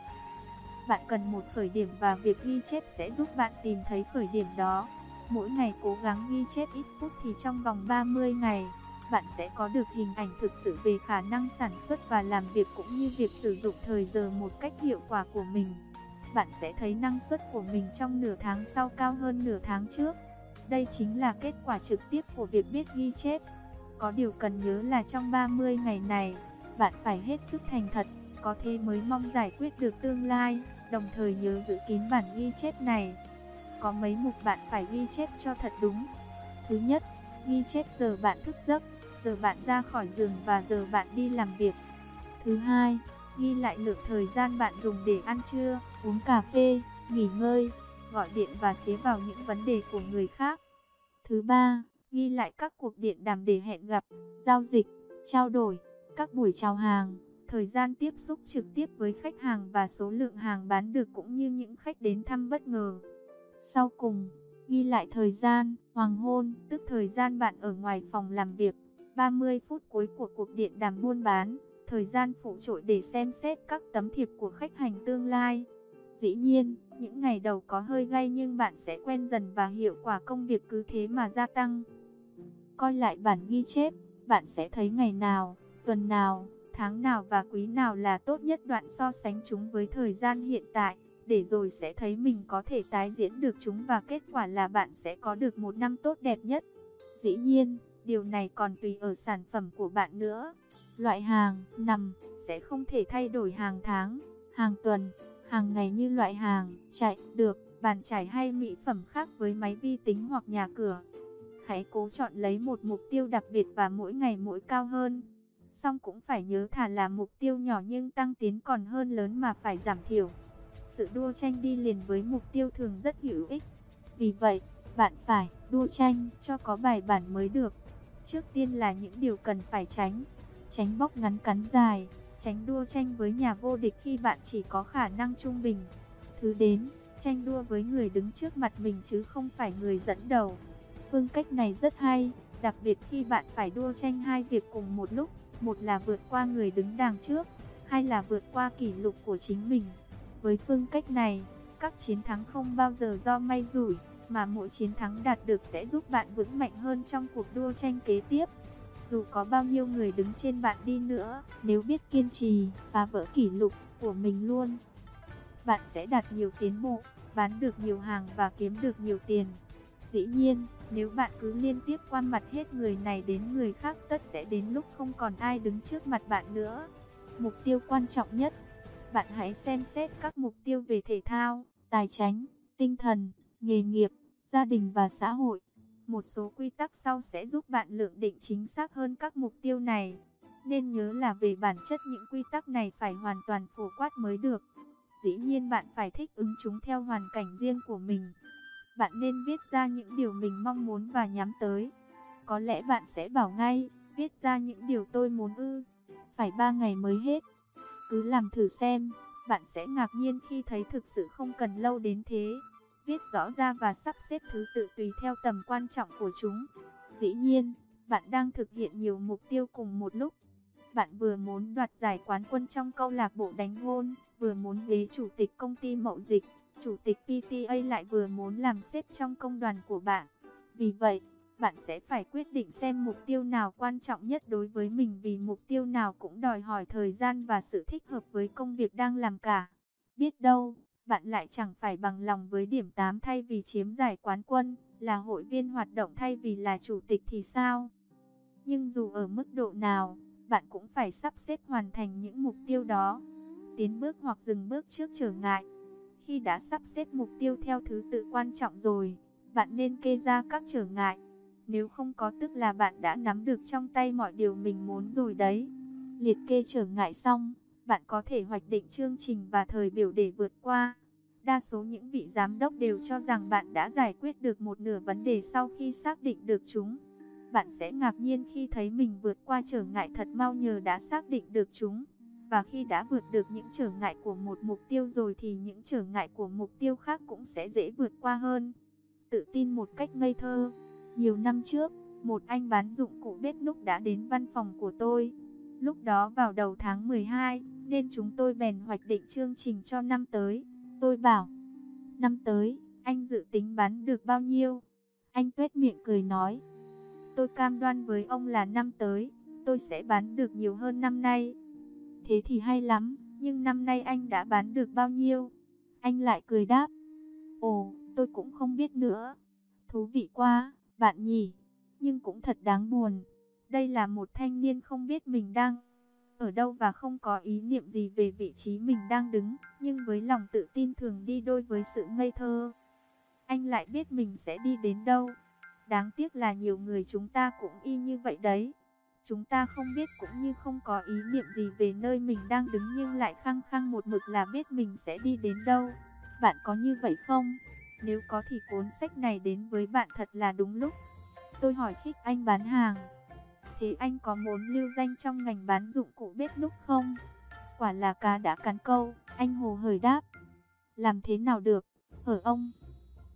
Bạn cần một khởi điểm và việc ghi chép sẽ giúp bạn tìm thấy khởi điểm đó. Mỗi ngày cố gắng ghi chép ít phút thì trong vòng 30 ngày, bạn sẽ có được hình ảnh thực sự về khả năng sản xuất và làm việc cũng như việc sử dụng thời giờ một cách hiệu quả của mình. Bạn sẽ thấy năng suất của mình trong nửa tháng sau cao hơn nửa tháng trước. Đây chính là kết quả trực tiếp của việc biết ghi chép. Có điều cần nhớ là trong 30 ngày này, bạn phải hết sức thành thật, có thế mới mong giải quyết được tương lai. Đồng thời nhớ giữ kín bản ghi chép này. Có mấy mục bạn phải ghi chép cho thật đúng. Thứ nhất, ghi chép giờ bạn thức giấc, giờ bạn ra khỏi giường và giờ bạn đi làm việc. Thứ hai, ghi lại lượng thời gian bạn dùng để ăn trưa, uống cà phê, nghỉ ngơi, gọi điện và xía vào những vấn đề của người khác. Thứ ba, ghi lại các cuộc điện đàm để hẹn gặp, giao dịch, trao đổi, các buổi chào hàng, thời gian tiếp xúc trực tiếp với khách hàng và số lượng hàng bán được cũng như những khách đến thăm bất ngờ. Sau cùng, ghi lại thời gian, hoàng hôn, tức thời gian bạn ở ngoài phòng làm việc, 30 phút cuối của cuộc điện đàm buôn bán, thời gian phụ trội để xem xét các tấm thiệp của khách hàng tương lai. Dĩ nhiên, những ngày đầu có hơi gay nhưng bạn sẽ quen dần và hiệu quả công việc cứ thế mà gia tăng. Coi lại bản ghi chép, bạn sẽ thấy ngày nào, tuần nào, tháng nào và quý nào là tốt nhất, đoạn so sánh chúng với thời gian hiện tại, để rồi sẽ thấy mình có thể tái diễn được chúng và kết quả là bạn sẽ có được một năm tốt đẹp nhất. Dĩ nhiên, điều này còn tùy ở sản phẩm của bạn nữa. Loại hàng nằm sẽ không thể thay đổi hàng tháng, hàng tuần, hàng ngày như loại hàng chạy được, bàn chải hay mỹ phẩm khác với máy vi tính hoặc nhà cửa. Hãy cố chọn lấy một mục tiêu đặc biệt và mỗi ngày mỗi cao hơn. Song cũng phải nhớ thà là mục tiêu nhỏ nhưng tăng tiến còn hơn lớn mà phải giảm thiểu. Sự đua tranh đi liền với mục tiêu thường rất hữu ích. Vì vậy, bạn phải đua tranh cho có bài bản mới được. Trước tiên là những điều cần phải tránh. Tránh bóc ngắn cắn dài, tránh đua tranh với nhà vô địch khi bạn chỉ có khả năng trung bình. Thứ đến, tranh đua với người đứng trước mặt mình chứ không phải người dẫn đầu. Phương cách này rất hay, đặc biệt khi bạn phải đua tranh hai việc cùng một lúc. Một là vượt qua người đứng đằng trước, hai là vượt qua kỷ lục của chính mình. Với phương cách này, các chiến thắng không bao giờ do may rủi, mà mỗi chiến thắng đạt được sẽ giúp bạn vững mạnh hơn trong cuộc đua tranh kế tiếp. Dù có bao nhiêu người đứng trên bạn đi nữa, nếu biết kiên trì, phá vỡ kỷ lục của mình luôn, bạn sẽ đạt nhiều tiến bộ, bán được nhiều hàng và kiếm được nhiều tiền. Dĩ nhiên, nếu bạn cứ liên tiếp qua mặt hết người này đến người khác, tất sẽ đến lúc không còn ai đứng trước mặt bạn nữa. Mục tiêu quan trọng nhất, bạn hãy xem xét các mục tiêu về thể thao, tài chính, tinh thần, nghề nghiệp, gia đình và xã hội. Một số quy tắc sau sẽ giúp bạn lượng định chính xác hơn các mục tiêu này. Nên nhớ là về bản chất những quy tắc này phải hoàn toàn phổ quát mới được. Dĩ nhiên bạn phải thích ứng chúng theo hoàn cảnh riêng của mình. Bạn nên viết ra những điều mình mong muốn và nhắm tới. Có lẽ bạn sẽ bảo ngay, viết ra những điều tôi muốn ư, phải 3 ngày mới hết. Cứ làm thử xem, bạn sẽ ngạc nhiên khi thấy thực sự không cần lâu đến thế. Viết rõ ra và sắp xếp thứ tự tùy theo tầm quan trọng của chúng. Dĩ nhiên, bạn đang thực hiện nhiều mục tiêu cùng một lúc. Bạn vừa muốn đoạt giải quán quân trong câu lạc bộ đánh gôn, vừa muốn ghế chủ tịch công ty mậu dịch, chủ tịch PTA lại vừa muốn làm sếp trong công đoàn của bạn. Vì vậy, bạn sẽ phải quyết định xem mục tiêu nào quan trọng nhất đối với mình, vì mục tiêu nào cũng đòi hỏi thời gian và sự thích hợp với công việc đang làm cả. Biết đâu, bạn lại chẳng phải bằng lòng với điểm 8 thay vì chiếm giải quán quân, là hội viên hoạt động thay vì là chủ tịch thì sao? Nhưng dù ở mức độ nào, bạn cũng phải sắp xếp hoàn thành những mục tiêu đó. Tiến bước hoặc dừng bước trước trở ngại. Khi đã sắp xếp mục tiêu theo thứ tự quan trọng rồi, bạn nên kê ra các trở ngại. Nếu không có tức là bạn đã nắm được trong tay mọi điều mình muốn rồi đấy. Liệt kê trở ngại xong, bạn có thể hoạch định chương trình và thời biểu để vượt qua. Đa số những vị giám đốc đều cho rằng bạn đã giải quyết được một nửa vấn đề sau khi xác định được chúng. Bạn sẽ ngạc nhiên khi thấy mình vượt qua trở ngại thật mau nhờ đã xác định được chúng. Và khi đã vượt được những trở ngại của một mục tiêu rồi thì những trở ngại của mục tiêu khác cũng sẽ dễ vượt qua hơn. Tự tin một cách ngây thơ. Nhiều năm trước, một anh bán dụng cụ bếp núc đã đến văn phòng của tôi. Lúc đó vào đầu tháng 12, nên chúng tôi bèn hoạch định chương trình cho năm tới. Tôi bảo, năm tới, anh dự tính bán được bao nhiêu? Anh tuét miệng cười nói, tôi cam đoan với ông là năm tới, tôi sẽ bán được nhiều hơn năm nay. Thế thì hay lắm, nhưng năm nay anh đã bán được bao nhiêu? Anh lại cười đáp, ồ, tôi cũng không biết nữa. Thú vị quá, bạn nhỉ? Nhưng cũng thật đáng buồn. Đây là một thanh niên không biết mình đang ở đâu và không có ý niệm gì về vị trí mình đang đứng, nhưng với lòng tự tin thường đi đôi với sự ngây thơ. Anh lại biết mình sẽ đi đến đâu. Đáng tiếc là nhiều người chúng ta cũng y như vậy đấy. Chúng ta không biết cũng như không có ý niệm gì về nơi mình đang đứng nhưng lại khăng khăng một mực là biết mình sẽ đi đến đâu. Bạn có như vậy không? Nếu có thì cuốn sách này đến với bạn thật là đúng lúc. Tôi hỏi khích anh bán hàng, thế anh có muốn lưu danh trong ngành bán dụng cụ bếp núc không? Quả là cá đã cắn câu, anh hồ hởi đáp. Làm thế nào được, hở ông?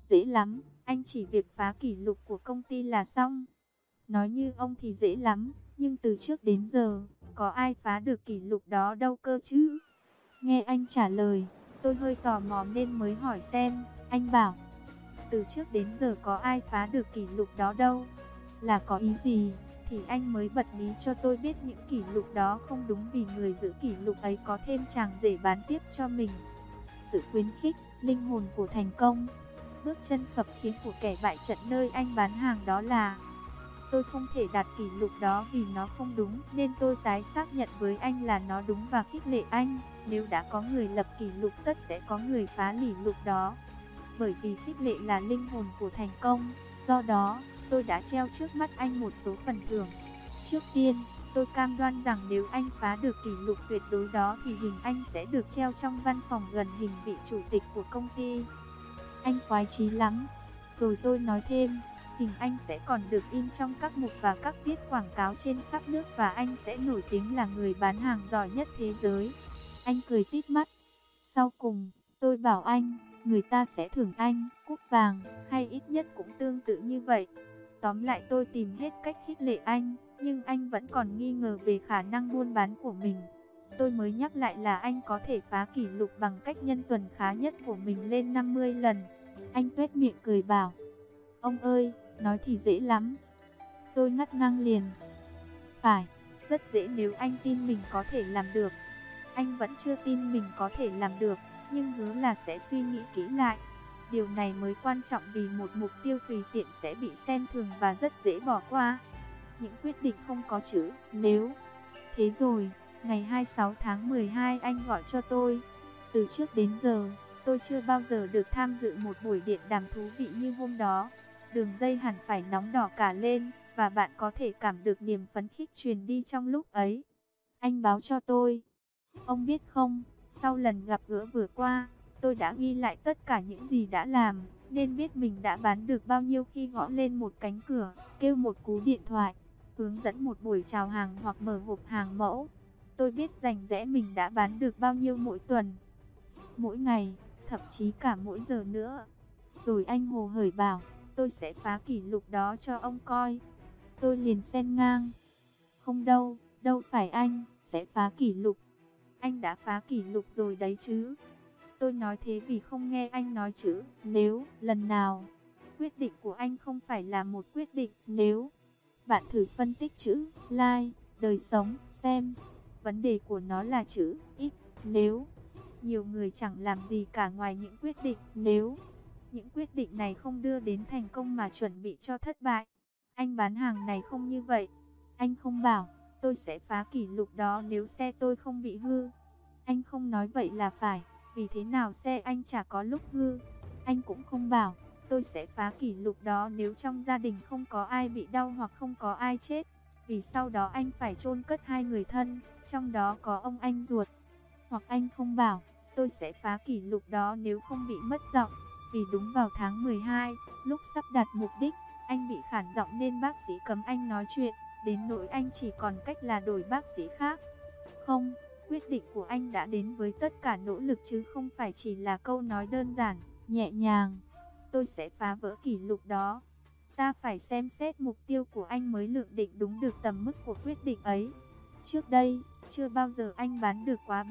Dễ lắm, anh chỉ việc phá kỷ lục của công ty là xong. Nói như ông thì dễ lắm, nhưng từ trước đến giờ, có ai phá được kỷ lục đó đâu cơ chứ? Nghe anh trả lời, tôi hơi tò mò nên mới hỏi xem. Anh bảo, từ trước đến giờ có ai phá được kỷ lục đó đâu. Là có ý gì? Thì anh mới bật mí cho tôi biết những kỷ lục đó không đúng, vì người giữ kỷ lục ấy có thêm chàng rể bán tiếp cho mình. Sự khuyến khích, linh hồn của thành công. Bước chân phập khiến của kẻ bại trận nơi anh bán hàng đó là: tôi không thể đạt kỷ lục đó vì nó không đúng, nên tôi tái xác nhận với anh là nó đúng và khích lệ anh. Nếu đã có người lập kỷ lục, tất sẽ có người phá kỷ lục đó. Bởi vì khích lệ là linh hồn của thành công, do đó, tôi đã treo trước mắt anh một số phần thưởng. Trước tiên, tôi cam đoan rằng nếu anh phá được kỷ lục tuyệt đối đó thì hình anh sẽ được treo trong văn phòng gần hình vị chủ tịch của công ty. Anh khoái chí lắm. Rồi tôi nói thêm, hình anh sẽ còn được in trong các mục và các tiết quảng cáo trên khắp nước, và anh sẽ nổi tiếng là người bán hàng giỏi nhất thế giới. Anh cười tít mắt. Sau cùng, tôi bảo anh, người ta sẽ thưởng anh cúp vàng, hay ít nhất cũng tương tự như vậy. Tóm lại, tôi tìm hết cách khích lệ anh, nhưng anh vẫn còn nghi ngờ về khả năng buôn bán của mình. Tôi mới nhắc lại là anh có thể phá kỷ lục bằng cách nhân tuần khá nhất của mình lên 50 lần. Anh tuét miệng cười bảo, ông ơi, nói thì dễ lắm. Tôi ngắt ngang liền. Phải, rất dễ nếu anh tin mình có thể làm được. Anh vẫn chưa tin mình có thể làm được, nhưng hứa là sẽ suy nghĩ kỹ lại. Điều này mới quan trọng, vì một mục tiêu tùy tiện sẽ bị xem thường và rất dễ bỏ qua. Những quyết định không có chữ nếu. Thế rồi, ngày 26 tháng 12 anh gọi cho tôi. Từ trước đến giờ, tôi chưa bao giờ được tham dự một buổi điện đàm thú vị như hôm đó. Đường dây hẳn phải nóng đỏ cả lên, và bạn có thể cảm được niềm phấn khích truyền đi trong lúc ấy. Anh báo cho tôi. Ông biết không, sau lần gặp gỡ vừa qua, tôi đã ghi lại tất cả những gì đã làm, nên biết mình đã bán được bao nhiêu khi gõ lên một cánh cửa, kêu một cú điện thoại, hướng dẫn một buổi chào hàng hoặc mở hộp hàng mẫu. Tôi biết rành rẽ mình đã bán được bao nhiêu mỗi tuần, mỗi ngày, thậm chí cả mỗi giờ nữa. Rồi anh hồ hởi bảo, tôi sẽ phá kỷ lục đó cho ông coi. Tôi liền xen ngang, không đâu, đâu phải anh sẽ phá kỷ lục. Anh đã phá kỷ lục rồi đấy chứ. Tôi nói thế vì không nghe anh nói chữ nếu lần nào. Quyết định của anh không phải là một quyết định nếu. Bạn thử phân tích chữ like, đời sống, xem. Vấn đề của nó là chữ ít, nếu. Nhiều người chẳng làm gì cả ngoài những quyết định nếu. Những quyết định này không đưa đến thành công mà chuẩn bị cho thất bại. Anh bán hàng này không như vậy. Anh không bảo, tôi sẽ phá kỷ lục đó nếu xe tôi không bị hư. Anh không nói vậy là phải, vì thế nào xe anh chả có lúc hư. Anh cũng không bảo, tôi sẽ phá kỷ lục đó nếu trong gia đình không có ai bị đau hoặc không có ai chết. Vì sau đó anh phải chôn cất hai người thân, trong đó có ông anh ruột. Hoặc anh không bảo, tôi sẽ phá kỷ lục đó nếu không bị mất giọng. Vì đúng vào tháng 12, lúc sắp đạt mục đích, anh bị khản giọng nên bác sĩ cấm anh nói chuyện, đến nỗi anh chỉ còn cách là đổi bác sĩ khác. Không, quyết định của anh đã đến với tất cả nỗ lực chứ không phải chỉ là câu nói đơn giản, nhẹ nhàng. Tôi sẽ phá vỡ kỷ lục đó. Ta phải xem xét mục tiêu của anh mới lượng định đúng được tầm mức của quyết định ấy. Trước đây, chưa bao giờ anh bán được quá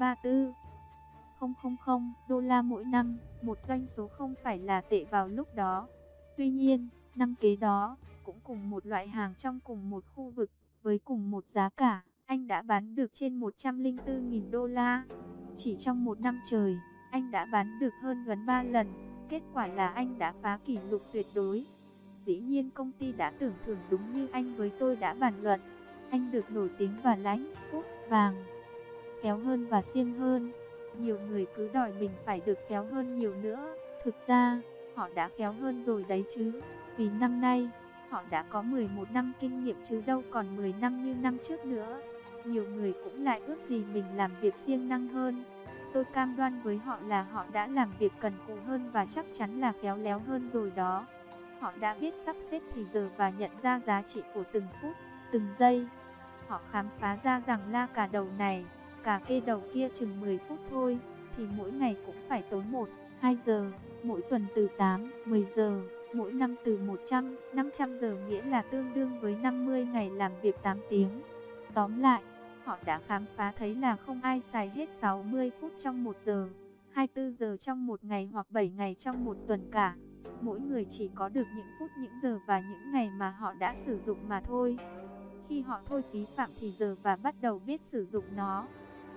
34,000 đô la mỗi năm, một doanh số không phải là tệ vào lúc đó. Tuy nhiên, năm kế đó, cũng cùng một loại hàng trong cùng một khu vực, với cùng một giá cả, anh đã bán được trên 104.000 đô la. Chỉ trong một năm trời, anh đã bán được hơn gần 3 lần. Kết quả là anh đã phá kỷ lục tuyệt đối. Dĩ nhiên công ty đã tưởng thưởng đúng như anh với tôi đã bàn luận. Anh được nổi tiếng và lãnh cúp vàng. Khéo hơn và siêng hơn. Nhiều người cứ đòi mình phải được khéo hơn nhiều nữa. Thực ra, họ đã khéo hơn rồi đấy chứ. Vì năm nay, họ đã có 11 năm kinh nghiệm chứ đâu còn 10 năm như năm trước nữa. Nhiều người cũng lại ước gì mình làm việc siêng năng hơn. Tôi cam đoan với họ là họ đã làm việc cần cù hơn và chắc chắn là khéo léo hơn rồi đó. Họ đã biết sắp xếp thì giờ và nhận ra giá trị của từng phút, từng giây. Họ khám phá ra rằng la cả đầu này, cả kê đầu kia chừng 10 phút thôi, thì mỗi ngày cũng phải tốn 1-2 giờ. mỗi tuần từ 8, 10 giờ, mỗi năm từ 100, 500 giờ, nghĩa là tương đương với 50 ngày làm việc 8 tiếng. Tóm lại, họ đã khám phá thấy là không ai xài hết 60 phút trong 1 giờ, 24 giờ trong một ngày hoặc 7 ngày trong một tuần cả. Mỗi người chỉ có được những phút, những giờ và những ngày mà họ đã sử dụng mà thôi. Khi họ thôi phí phạm thì giờ và bắt đầu biết sử dụng nó,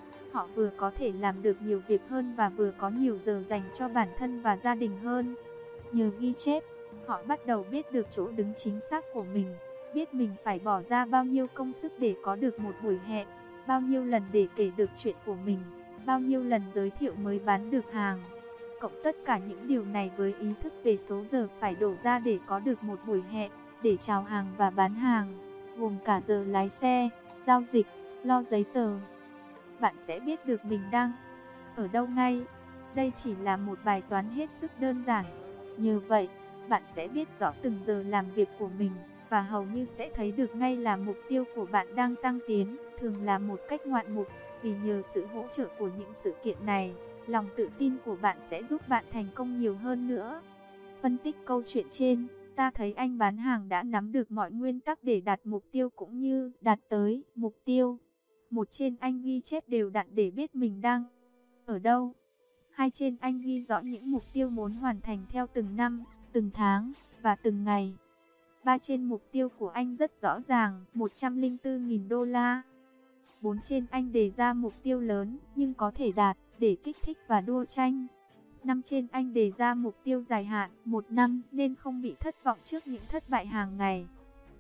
họ vừa có thể làm được nhiều việc hơn và vừa có nhiều giờ dành cho bản thân và gia đình hơn. Nhờ ghi chép, họ bắt đầu biết được chỗ đứng chính xác của mình, biết mình phải bỏ ra bao nhiêu công sức để có được một buổi hẹn, bao nhiêu lần để kể được chuyện của mình, bao nhiêu lần giới thiệu mới bán được hàng. Cộng tất cả những điều này với ý thức về số giờ phải đổ ra để có được một buổi hẹn, để chào hàng và bán hàng, gồm cả giờ lái xe, giao dịch, lo giấy tờ. Bạn sẽ biết được mình đang ở đâu ngay. Đây chỉ là một bài toán hết sức đơn giản. Như vậy, bạn sẽ biết rõ từng giờ làm việc của mình và hầu như sẽ thấy được ngay là mục tiêu của bạn đang tăng tiến, thường là một cách ngoạn mục. Vì nhờ sự hỗ trợ của những sự kiện này, lòng tự tin của bạn sẽ giúp bạn thành công nhiều hơn nữa. Phân tích câu chuyện trên, ta thấy anh bán hàng đã nắm được mọi nguyên tắc để đạt mục tiêu cũng như đạt tới mục tiêu. Một, trên anh ghi chép đều đặn để biết mình đang ở đâu. Hai, trên anh ghi rõ những mục tiêu muốn hoàn thành theo từng năm, từng tháng và từng ngày. Ba, trên mục tiêu của anh rất rõ ràng, 104.000 đô la. 4, trên anh đề ra mục tiêu lớn nhưng có thể đạt để kích thích và đua tranh. 5, trên anh đề ra mục tiêu dài hạn, 1 năm nên không bị thất vọng trước những thất bại hàng ngày.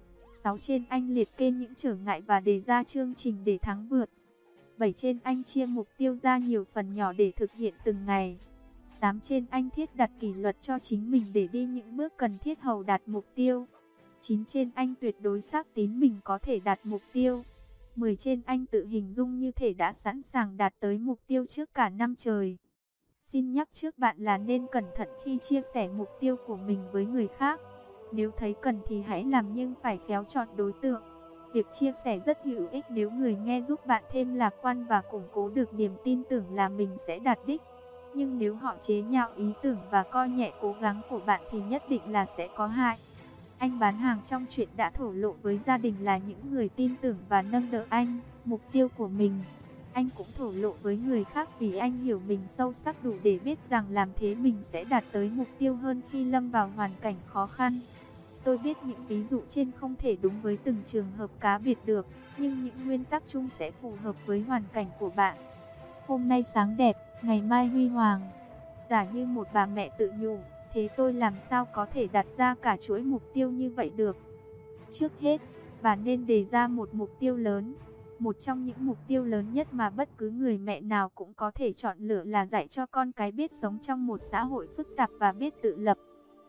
6, trên anh liệt kê những trở ngại và đề ra chương trình để thắng vượt. 7, trên anh chia mục tiêu ra nhiều phần nhỏ để thực hiện từng ngày. 8, trên anh thiết đặt kỷ luật cho chính mình để đi những bước cần thiết hầu đạt mục tiêu. 9, trên anh tuyệt đối xác tín mình có thể đạt mục tiêu. 10, trên anh tự hình dung như thể đã sẵn sàng đạt tới mục tiêu trước cả năm trời. Xin nhắc trước bạn là nên cẩn thận khi chia sẻ mục tiêu của mình với người khác. Nếu thấy cần thì hãy làm nhưng phải khéo chọn đối tượng. Việc chia sẻ rất hữu ích nếu người nghe giúp bạn thêm lạc quan và củng cố được niềm tin tưởng là mình sẽ đạt đích. Nhưng nếu họ chế nhạo ý tưởng và coi nhẹ cố gắng của bạn thì nhất định là sẽ có hại. Anh bán hàng trong chuyện đã thổ lộ với gia đình là những người tin tưởng và nâng đỡ anh, mục tiêu của mình. Anh cũng thổ lộ với người khác vì anh hiểu mình sâu sắc đủ để biết rằng làm thế mình sẽ đạt tới mục tiêu hơn khi lâm vào hoàn cảnh khó khăn. Tôi biết những ví dụ trên không thể đúng với từng trường hợp cá biệt được, nhưng những nguyên tắc chung sẽ phù hợp với hoàn cảnh của bạn. Hôm nay sáng đẹp, ngày mai huy hoàng. Giả như một bà mẹ tự nhủ, thế tôi làm sao có thể đặt ra cả chuỗi mục tiêu như vậy được? Trước hết, bà nên đề ra một mục tiêu lớn. Một trong những mục tiêu lớn nhất mà bất cứ người mẹ nào cũng có thể chọn lựa là dạy cho con cái biết sống trong một xã hội phức tạp và biết tự lập.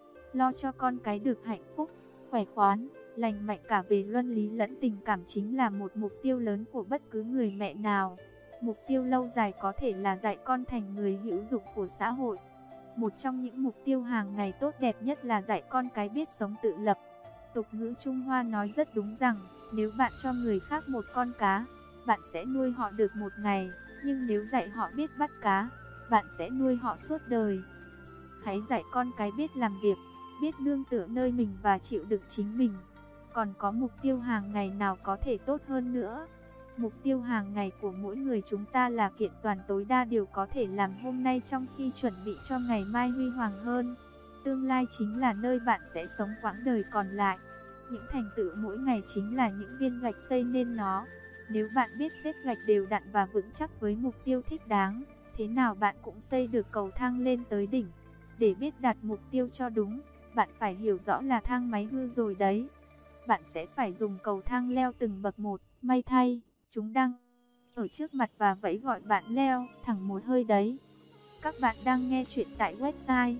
Lo cho con cái được hạnh phúc, khỏe khoắn, lành mạnh cả về luân lý lẫn tình cảm chính là một mục tiêu lớn của bất cứ người mẹ nào. Mục tiêu lâu dài có thể là dạy con thành người hữu dụng của xã hội. Một trong những mục tiêu hàng ngày tốt đẹp nhất là dạy con cái biết sống tự lập. Tục ngữ Trung Hoa nói rất đúng rằng, nếu bạn cho người khác một con cá, bạn sẽ nuôi họ được một ngày, nhưng nếu dạy họ biết bắt cá, bạn sẽ nuôi họ suốt đời. Hãy dạy con cái biết làm việc, biết nương tựa nơi mình và chịu đựng chính mình. Còn có mục tiêu hàng ngày nào có thể tốt hơn nữa? Mục tiêu hàng ngày của mỗi người chúng ta là kiện toàn tối đa điều có thể làm hôm nay trong khi chuẩn bị cho ngày mai huy hoàng hơn. Tương lai chính là nơi bạn sẽ sống quãng đời còn lại. Những thành tựu mỗi ngày chính là những viên gạch xây nên nó. Nếu bạn biết xếp gạch đều đặn và vững chắc với mục tiêu thích đáng, thế nào bạn cũng xây được cầu thang lên tới đỉnh. Để biết đặt mục tiêu cho đúng, bạn phải hiểu rõ là thang máy hư rồi đấy. Bạn sẽ phải dùng cầu thang leo từng bậc một. May thay, chúng đang ở trước mặt và vẫy gọi bạn leo thẳng một hơi đấy. Các bạn đang nghe chuyện tại website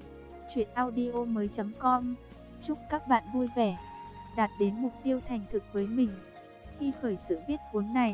chuyenaudio.com. Chúc các bạn vui vẻ, đạt đến mục tiêu thành thực với mình. Khi khởi sự viết cuốn này,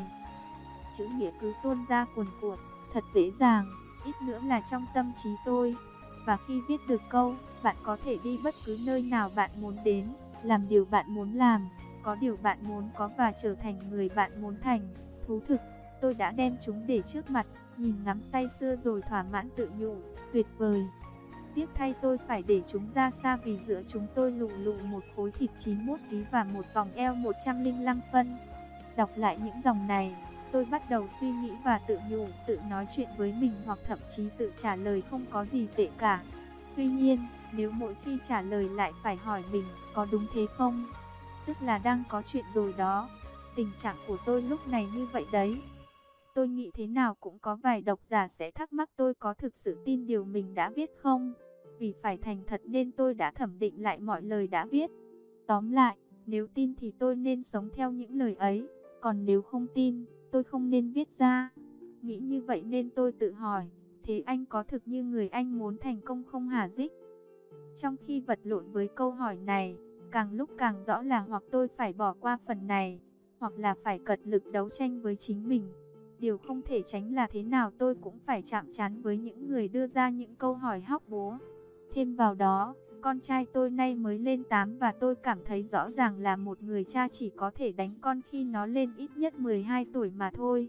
chữ nghĩa cứ tuôn ra cuồn cuộn, thật dễ dàng, ít nữa là trong tâm trí tôi. Và khi viết được câu, bạn có thể đi bất cứ nơi nào bạn muốn đến, làm điều bạn muốn làm, có điều bạn muốn có và trở thành người bạn muốn thành. Thú thực, tôi đã đem chúng để trước mặt, nhìn ngắm say sưa rồi thỏa mãn tự nhủ, tuyệt vời. tiếc thay tôi phải để chúng ra xa vì giữa chúng tôi lù lù một khối thịt 91 kg và một vòng eo 105 phân. Đọc lại những dòng này, tôi bắt đầu suy nghĩ và tự nhủ, tự nói chuyện với mình hoặc thậm chí tự trả lời không có gì tệ cả. Tuy nhiên, nếu mỗi khi trả lời lại phải hỏi mình có đúng thế không, tức là đang có chuyện rồi đó. Tình trạng của tôi lúc này như vậy đấy. Tôi nghĩ thế nào cũng có vài độc giả sẽ thắc mắc tôi có thực sự tin điều mình đã viết không? Vì phải thành thật nên tôi đã thẩm định lại mọi lời đã viết. Tóm lại, nếu tin thì tôi nên sống theo những lời ấy, còn nếu không tin, tôi không nên viết ra. Nghĩ như vậy nên tôi tự hỏi, thế anh có thực như người anh muốn thành công không hả Dích? Trong khi vật lộn với câu hỏi này, càng lúc càng rõ là hoặc tôi phải bỏ qua phần này, hoặc là phải cật lực đấu tranh với chính mình. Điều không thể tránh là thế nào tôi cũng phải chạm trán với những người đưa ra những câu hỏi hóc búa. Thêm vào đó, con trai tôi nay mới lên 8 và tôi cảm thấy rõ ràng là một người cha chỉ có thể đánh con khi nó lên ít nhất 12 tuổi mà thôi.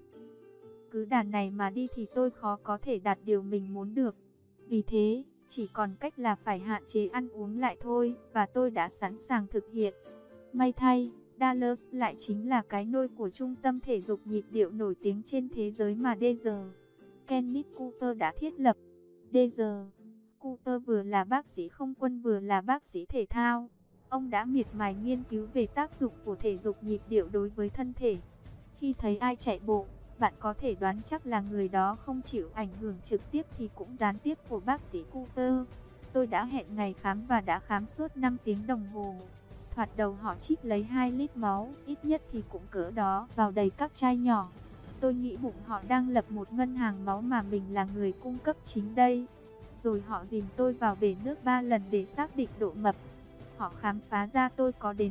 Cứ đà này mà đi thì tôi khó có thể đạt điều mình muốn được. Vì thế, chỉ còn cách là phải hạn chế ăn uống lại thôi, và tôi đã sẵn sàng thực hiện. May thay, Dallas lại chính là cái nôi của trung tâm thể dục nhịp điệu nổi tiếng trên thế giới mà Dr. Kenneth Cooper đã thiết lập. Dr. Cooper vừa là bác sĩ không quân vừa là bác sĩ thể thao. Ông đã miệt mài nghiên cứu về tác dụng của thể dục nhịp điệu đối với thân thể. Khi thấy ai chạy bộ, bạn có thể đoán chắc là người đó không chịu ảnh hưởng trực tiếp thì cũng gián tiếp của bác sĩ Cooper. Tôi đã hẹn ngày khám và đã khám suốt 5 tiếng đồng hồ. Thoạt đầu họ trích lấy 2 lít máu, ít nhất thì cũng cỡ đó, vào đầy các chai nhỏ. Tôi nghĩ bụng họ đang lập một ngân hàng máu mà mình là người cung cấp chính đây. Rồi họ dìm tôi vào bể nước 3 lần để xác định độ mập. Họ khám phá ra tôi có đến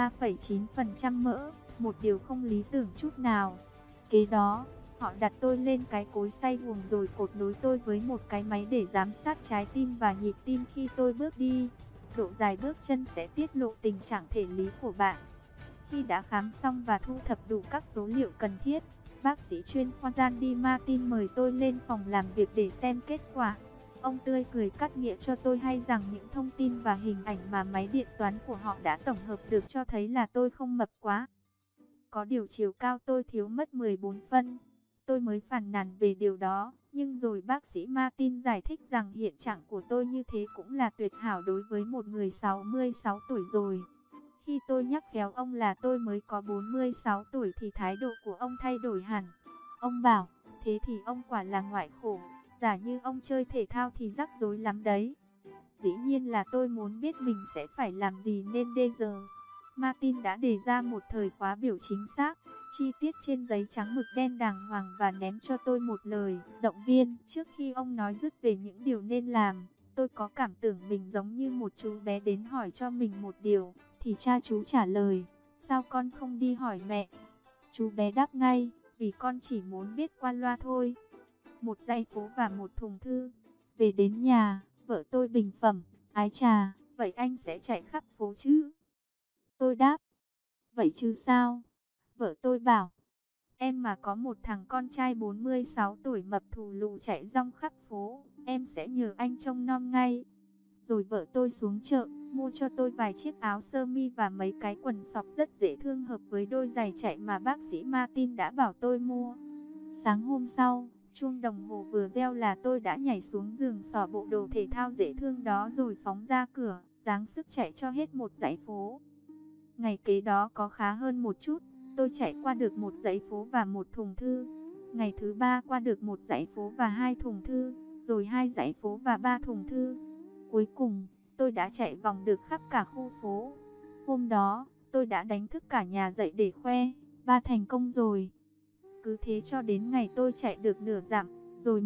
23,9% mỡ, một điều không lý tưởng chút nào. Kế đó, họ đặt tôi lên cái cối xay guồng rồi cột nối tôi với một cái máy để giám sát trái tim và nhịp tim khi tôi bước đi. Độ dài bước chân sẽ tiết lộ tình trạng thể lý của bạn. Khi đã khám xong và thu thập đủ các số liệu cần thiết, bác sĩ chuyên khoa Randy Martin mời tôi lên phòng làm việc để xem kết quả. Ông tươi cười cắt nghĩa cho tôi hay rằng những thông tin và hình ảnh mà máy điện toán của họ đã tổng hợp được cho thấy là tôi không mập quá. Có điều chiều cao tôi thiếu mất 14 phân. Tôi mới phàn nàn về điều đó, nhưng rồi bác sĩ Martin giải thích rằng hiện trạng của tôi như thế cũng là tuyệt hảo đối với một người 66 tuổi rồi. Khi tôi nhắc khéo ông là tôi mới có 46 tuổi thì thái độ của ông thay đổi hẳn. Ông bảo, thế thì ông quả là ngoại khổ, giả như ông chơi thể thao thì rắc rối lắm đấy. Dĩ nhiên là tôi muốn biết mình sẽ phải làm gì nên bây giờ. Martin đã đề ra một thời khóa biểu chính xác, chi tiết trên giấy trắng mực đen đàng hoàng và ném cho tôi một lời động viên. Trước khi ông nói dứt về những điều nên làm, tôi có cảm tưởng mình giống như một chú bé đến hỏi cho mình một điều, thì cha chú trả lời, sao con không đi hỏi mẹ? Chú bé đáp ngay, vì con chỉ muốn biết qua loa thôi. Một dãy phố và một thùng thư. Về đến nhà, vợ tôi bình phẩm, ái chà, vậy anh sẽ chạy khắp phố chứ? Tôi đáp, vậy chứ sao? Vợ tôi bảo, em mà có một thằng con trai 46 tuổi mập thù lù chạy rong khắp phố, em sẽ nhờ anh trông nom ngay. Rồi vợ tôi xuống chợ, mua cho tôi vài chiếc áo sơ mi và mấy cái quần sọc rất dễ thương hợp với đôi giày chạy mà bác sĩ Martin đã bảo tôi mua. Sáng hôm sau, chuông đồng hồ vừa reo là tôi đã nhảy xuống giường xỏ bộ đồ thể thao dễ thương đó rồi phóng ra cửa, dáng sức chạy cho hết một dãy phố. Ngày kế đó có khá hơn một chút, tôi chạy qua được một dãy phố và một thùng thư. Ngày thứ ba qua được một dãy phố và 2 thùng thư, rồi 2 dãy phố và 3 thùng thư. Cuối cùng, tôi đã chạy vòng được khắp cả khu phố. Hôm đó, tôi đã đánh thức cả nhà dậy để khoe, ba thành công rồi. Cứ thế cho đến ngày tôi chạy được nửa dặm, rồi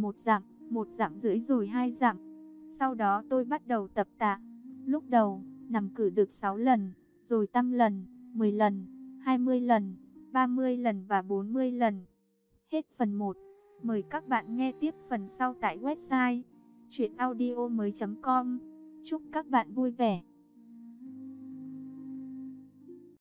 1 dặm rưỡi rồi 2 dặm. Sau đó tôi bắt đầu tập tạ. Lúc đầu, nằm cử được 6 lần, rồi 5 lần, 10 lần, 20 lần, 30 lần và 40 lần. Hết phần 1. Mời các bạn nghe tiếp phần sau tại website chuyenaudio.com. Chúc các bạn vui vẻ.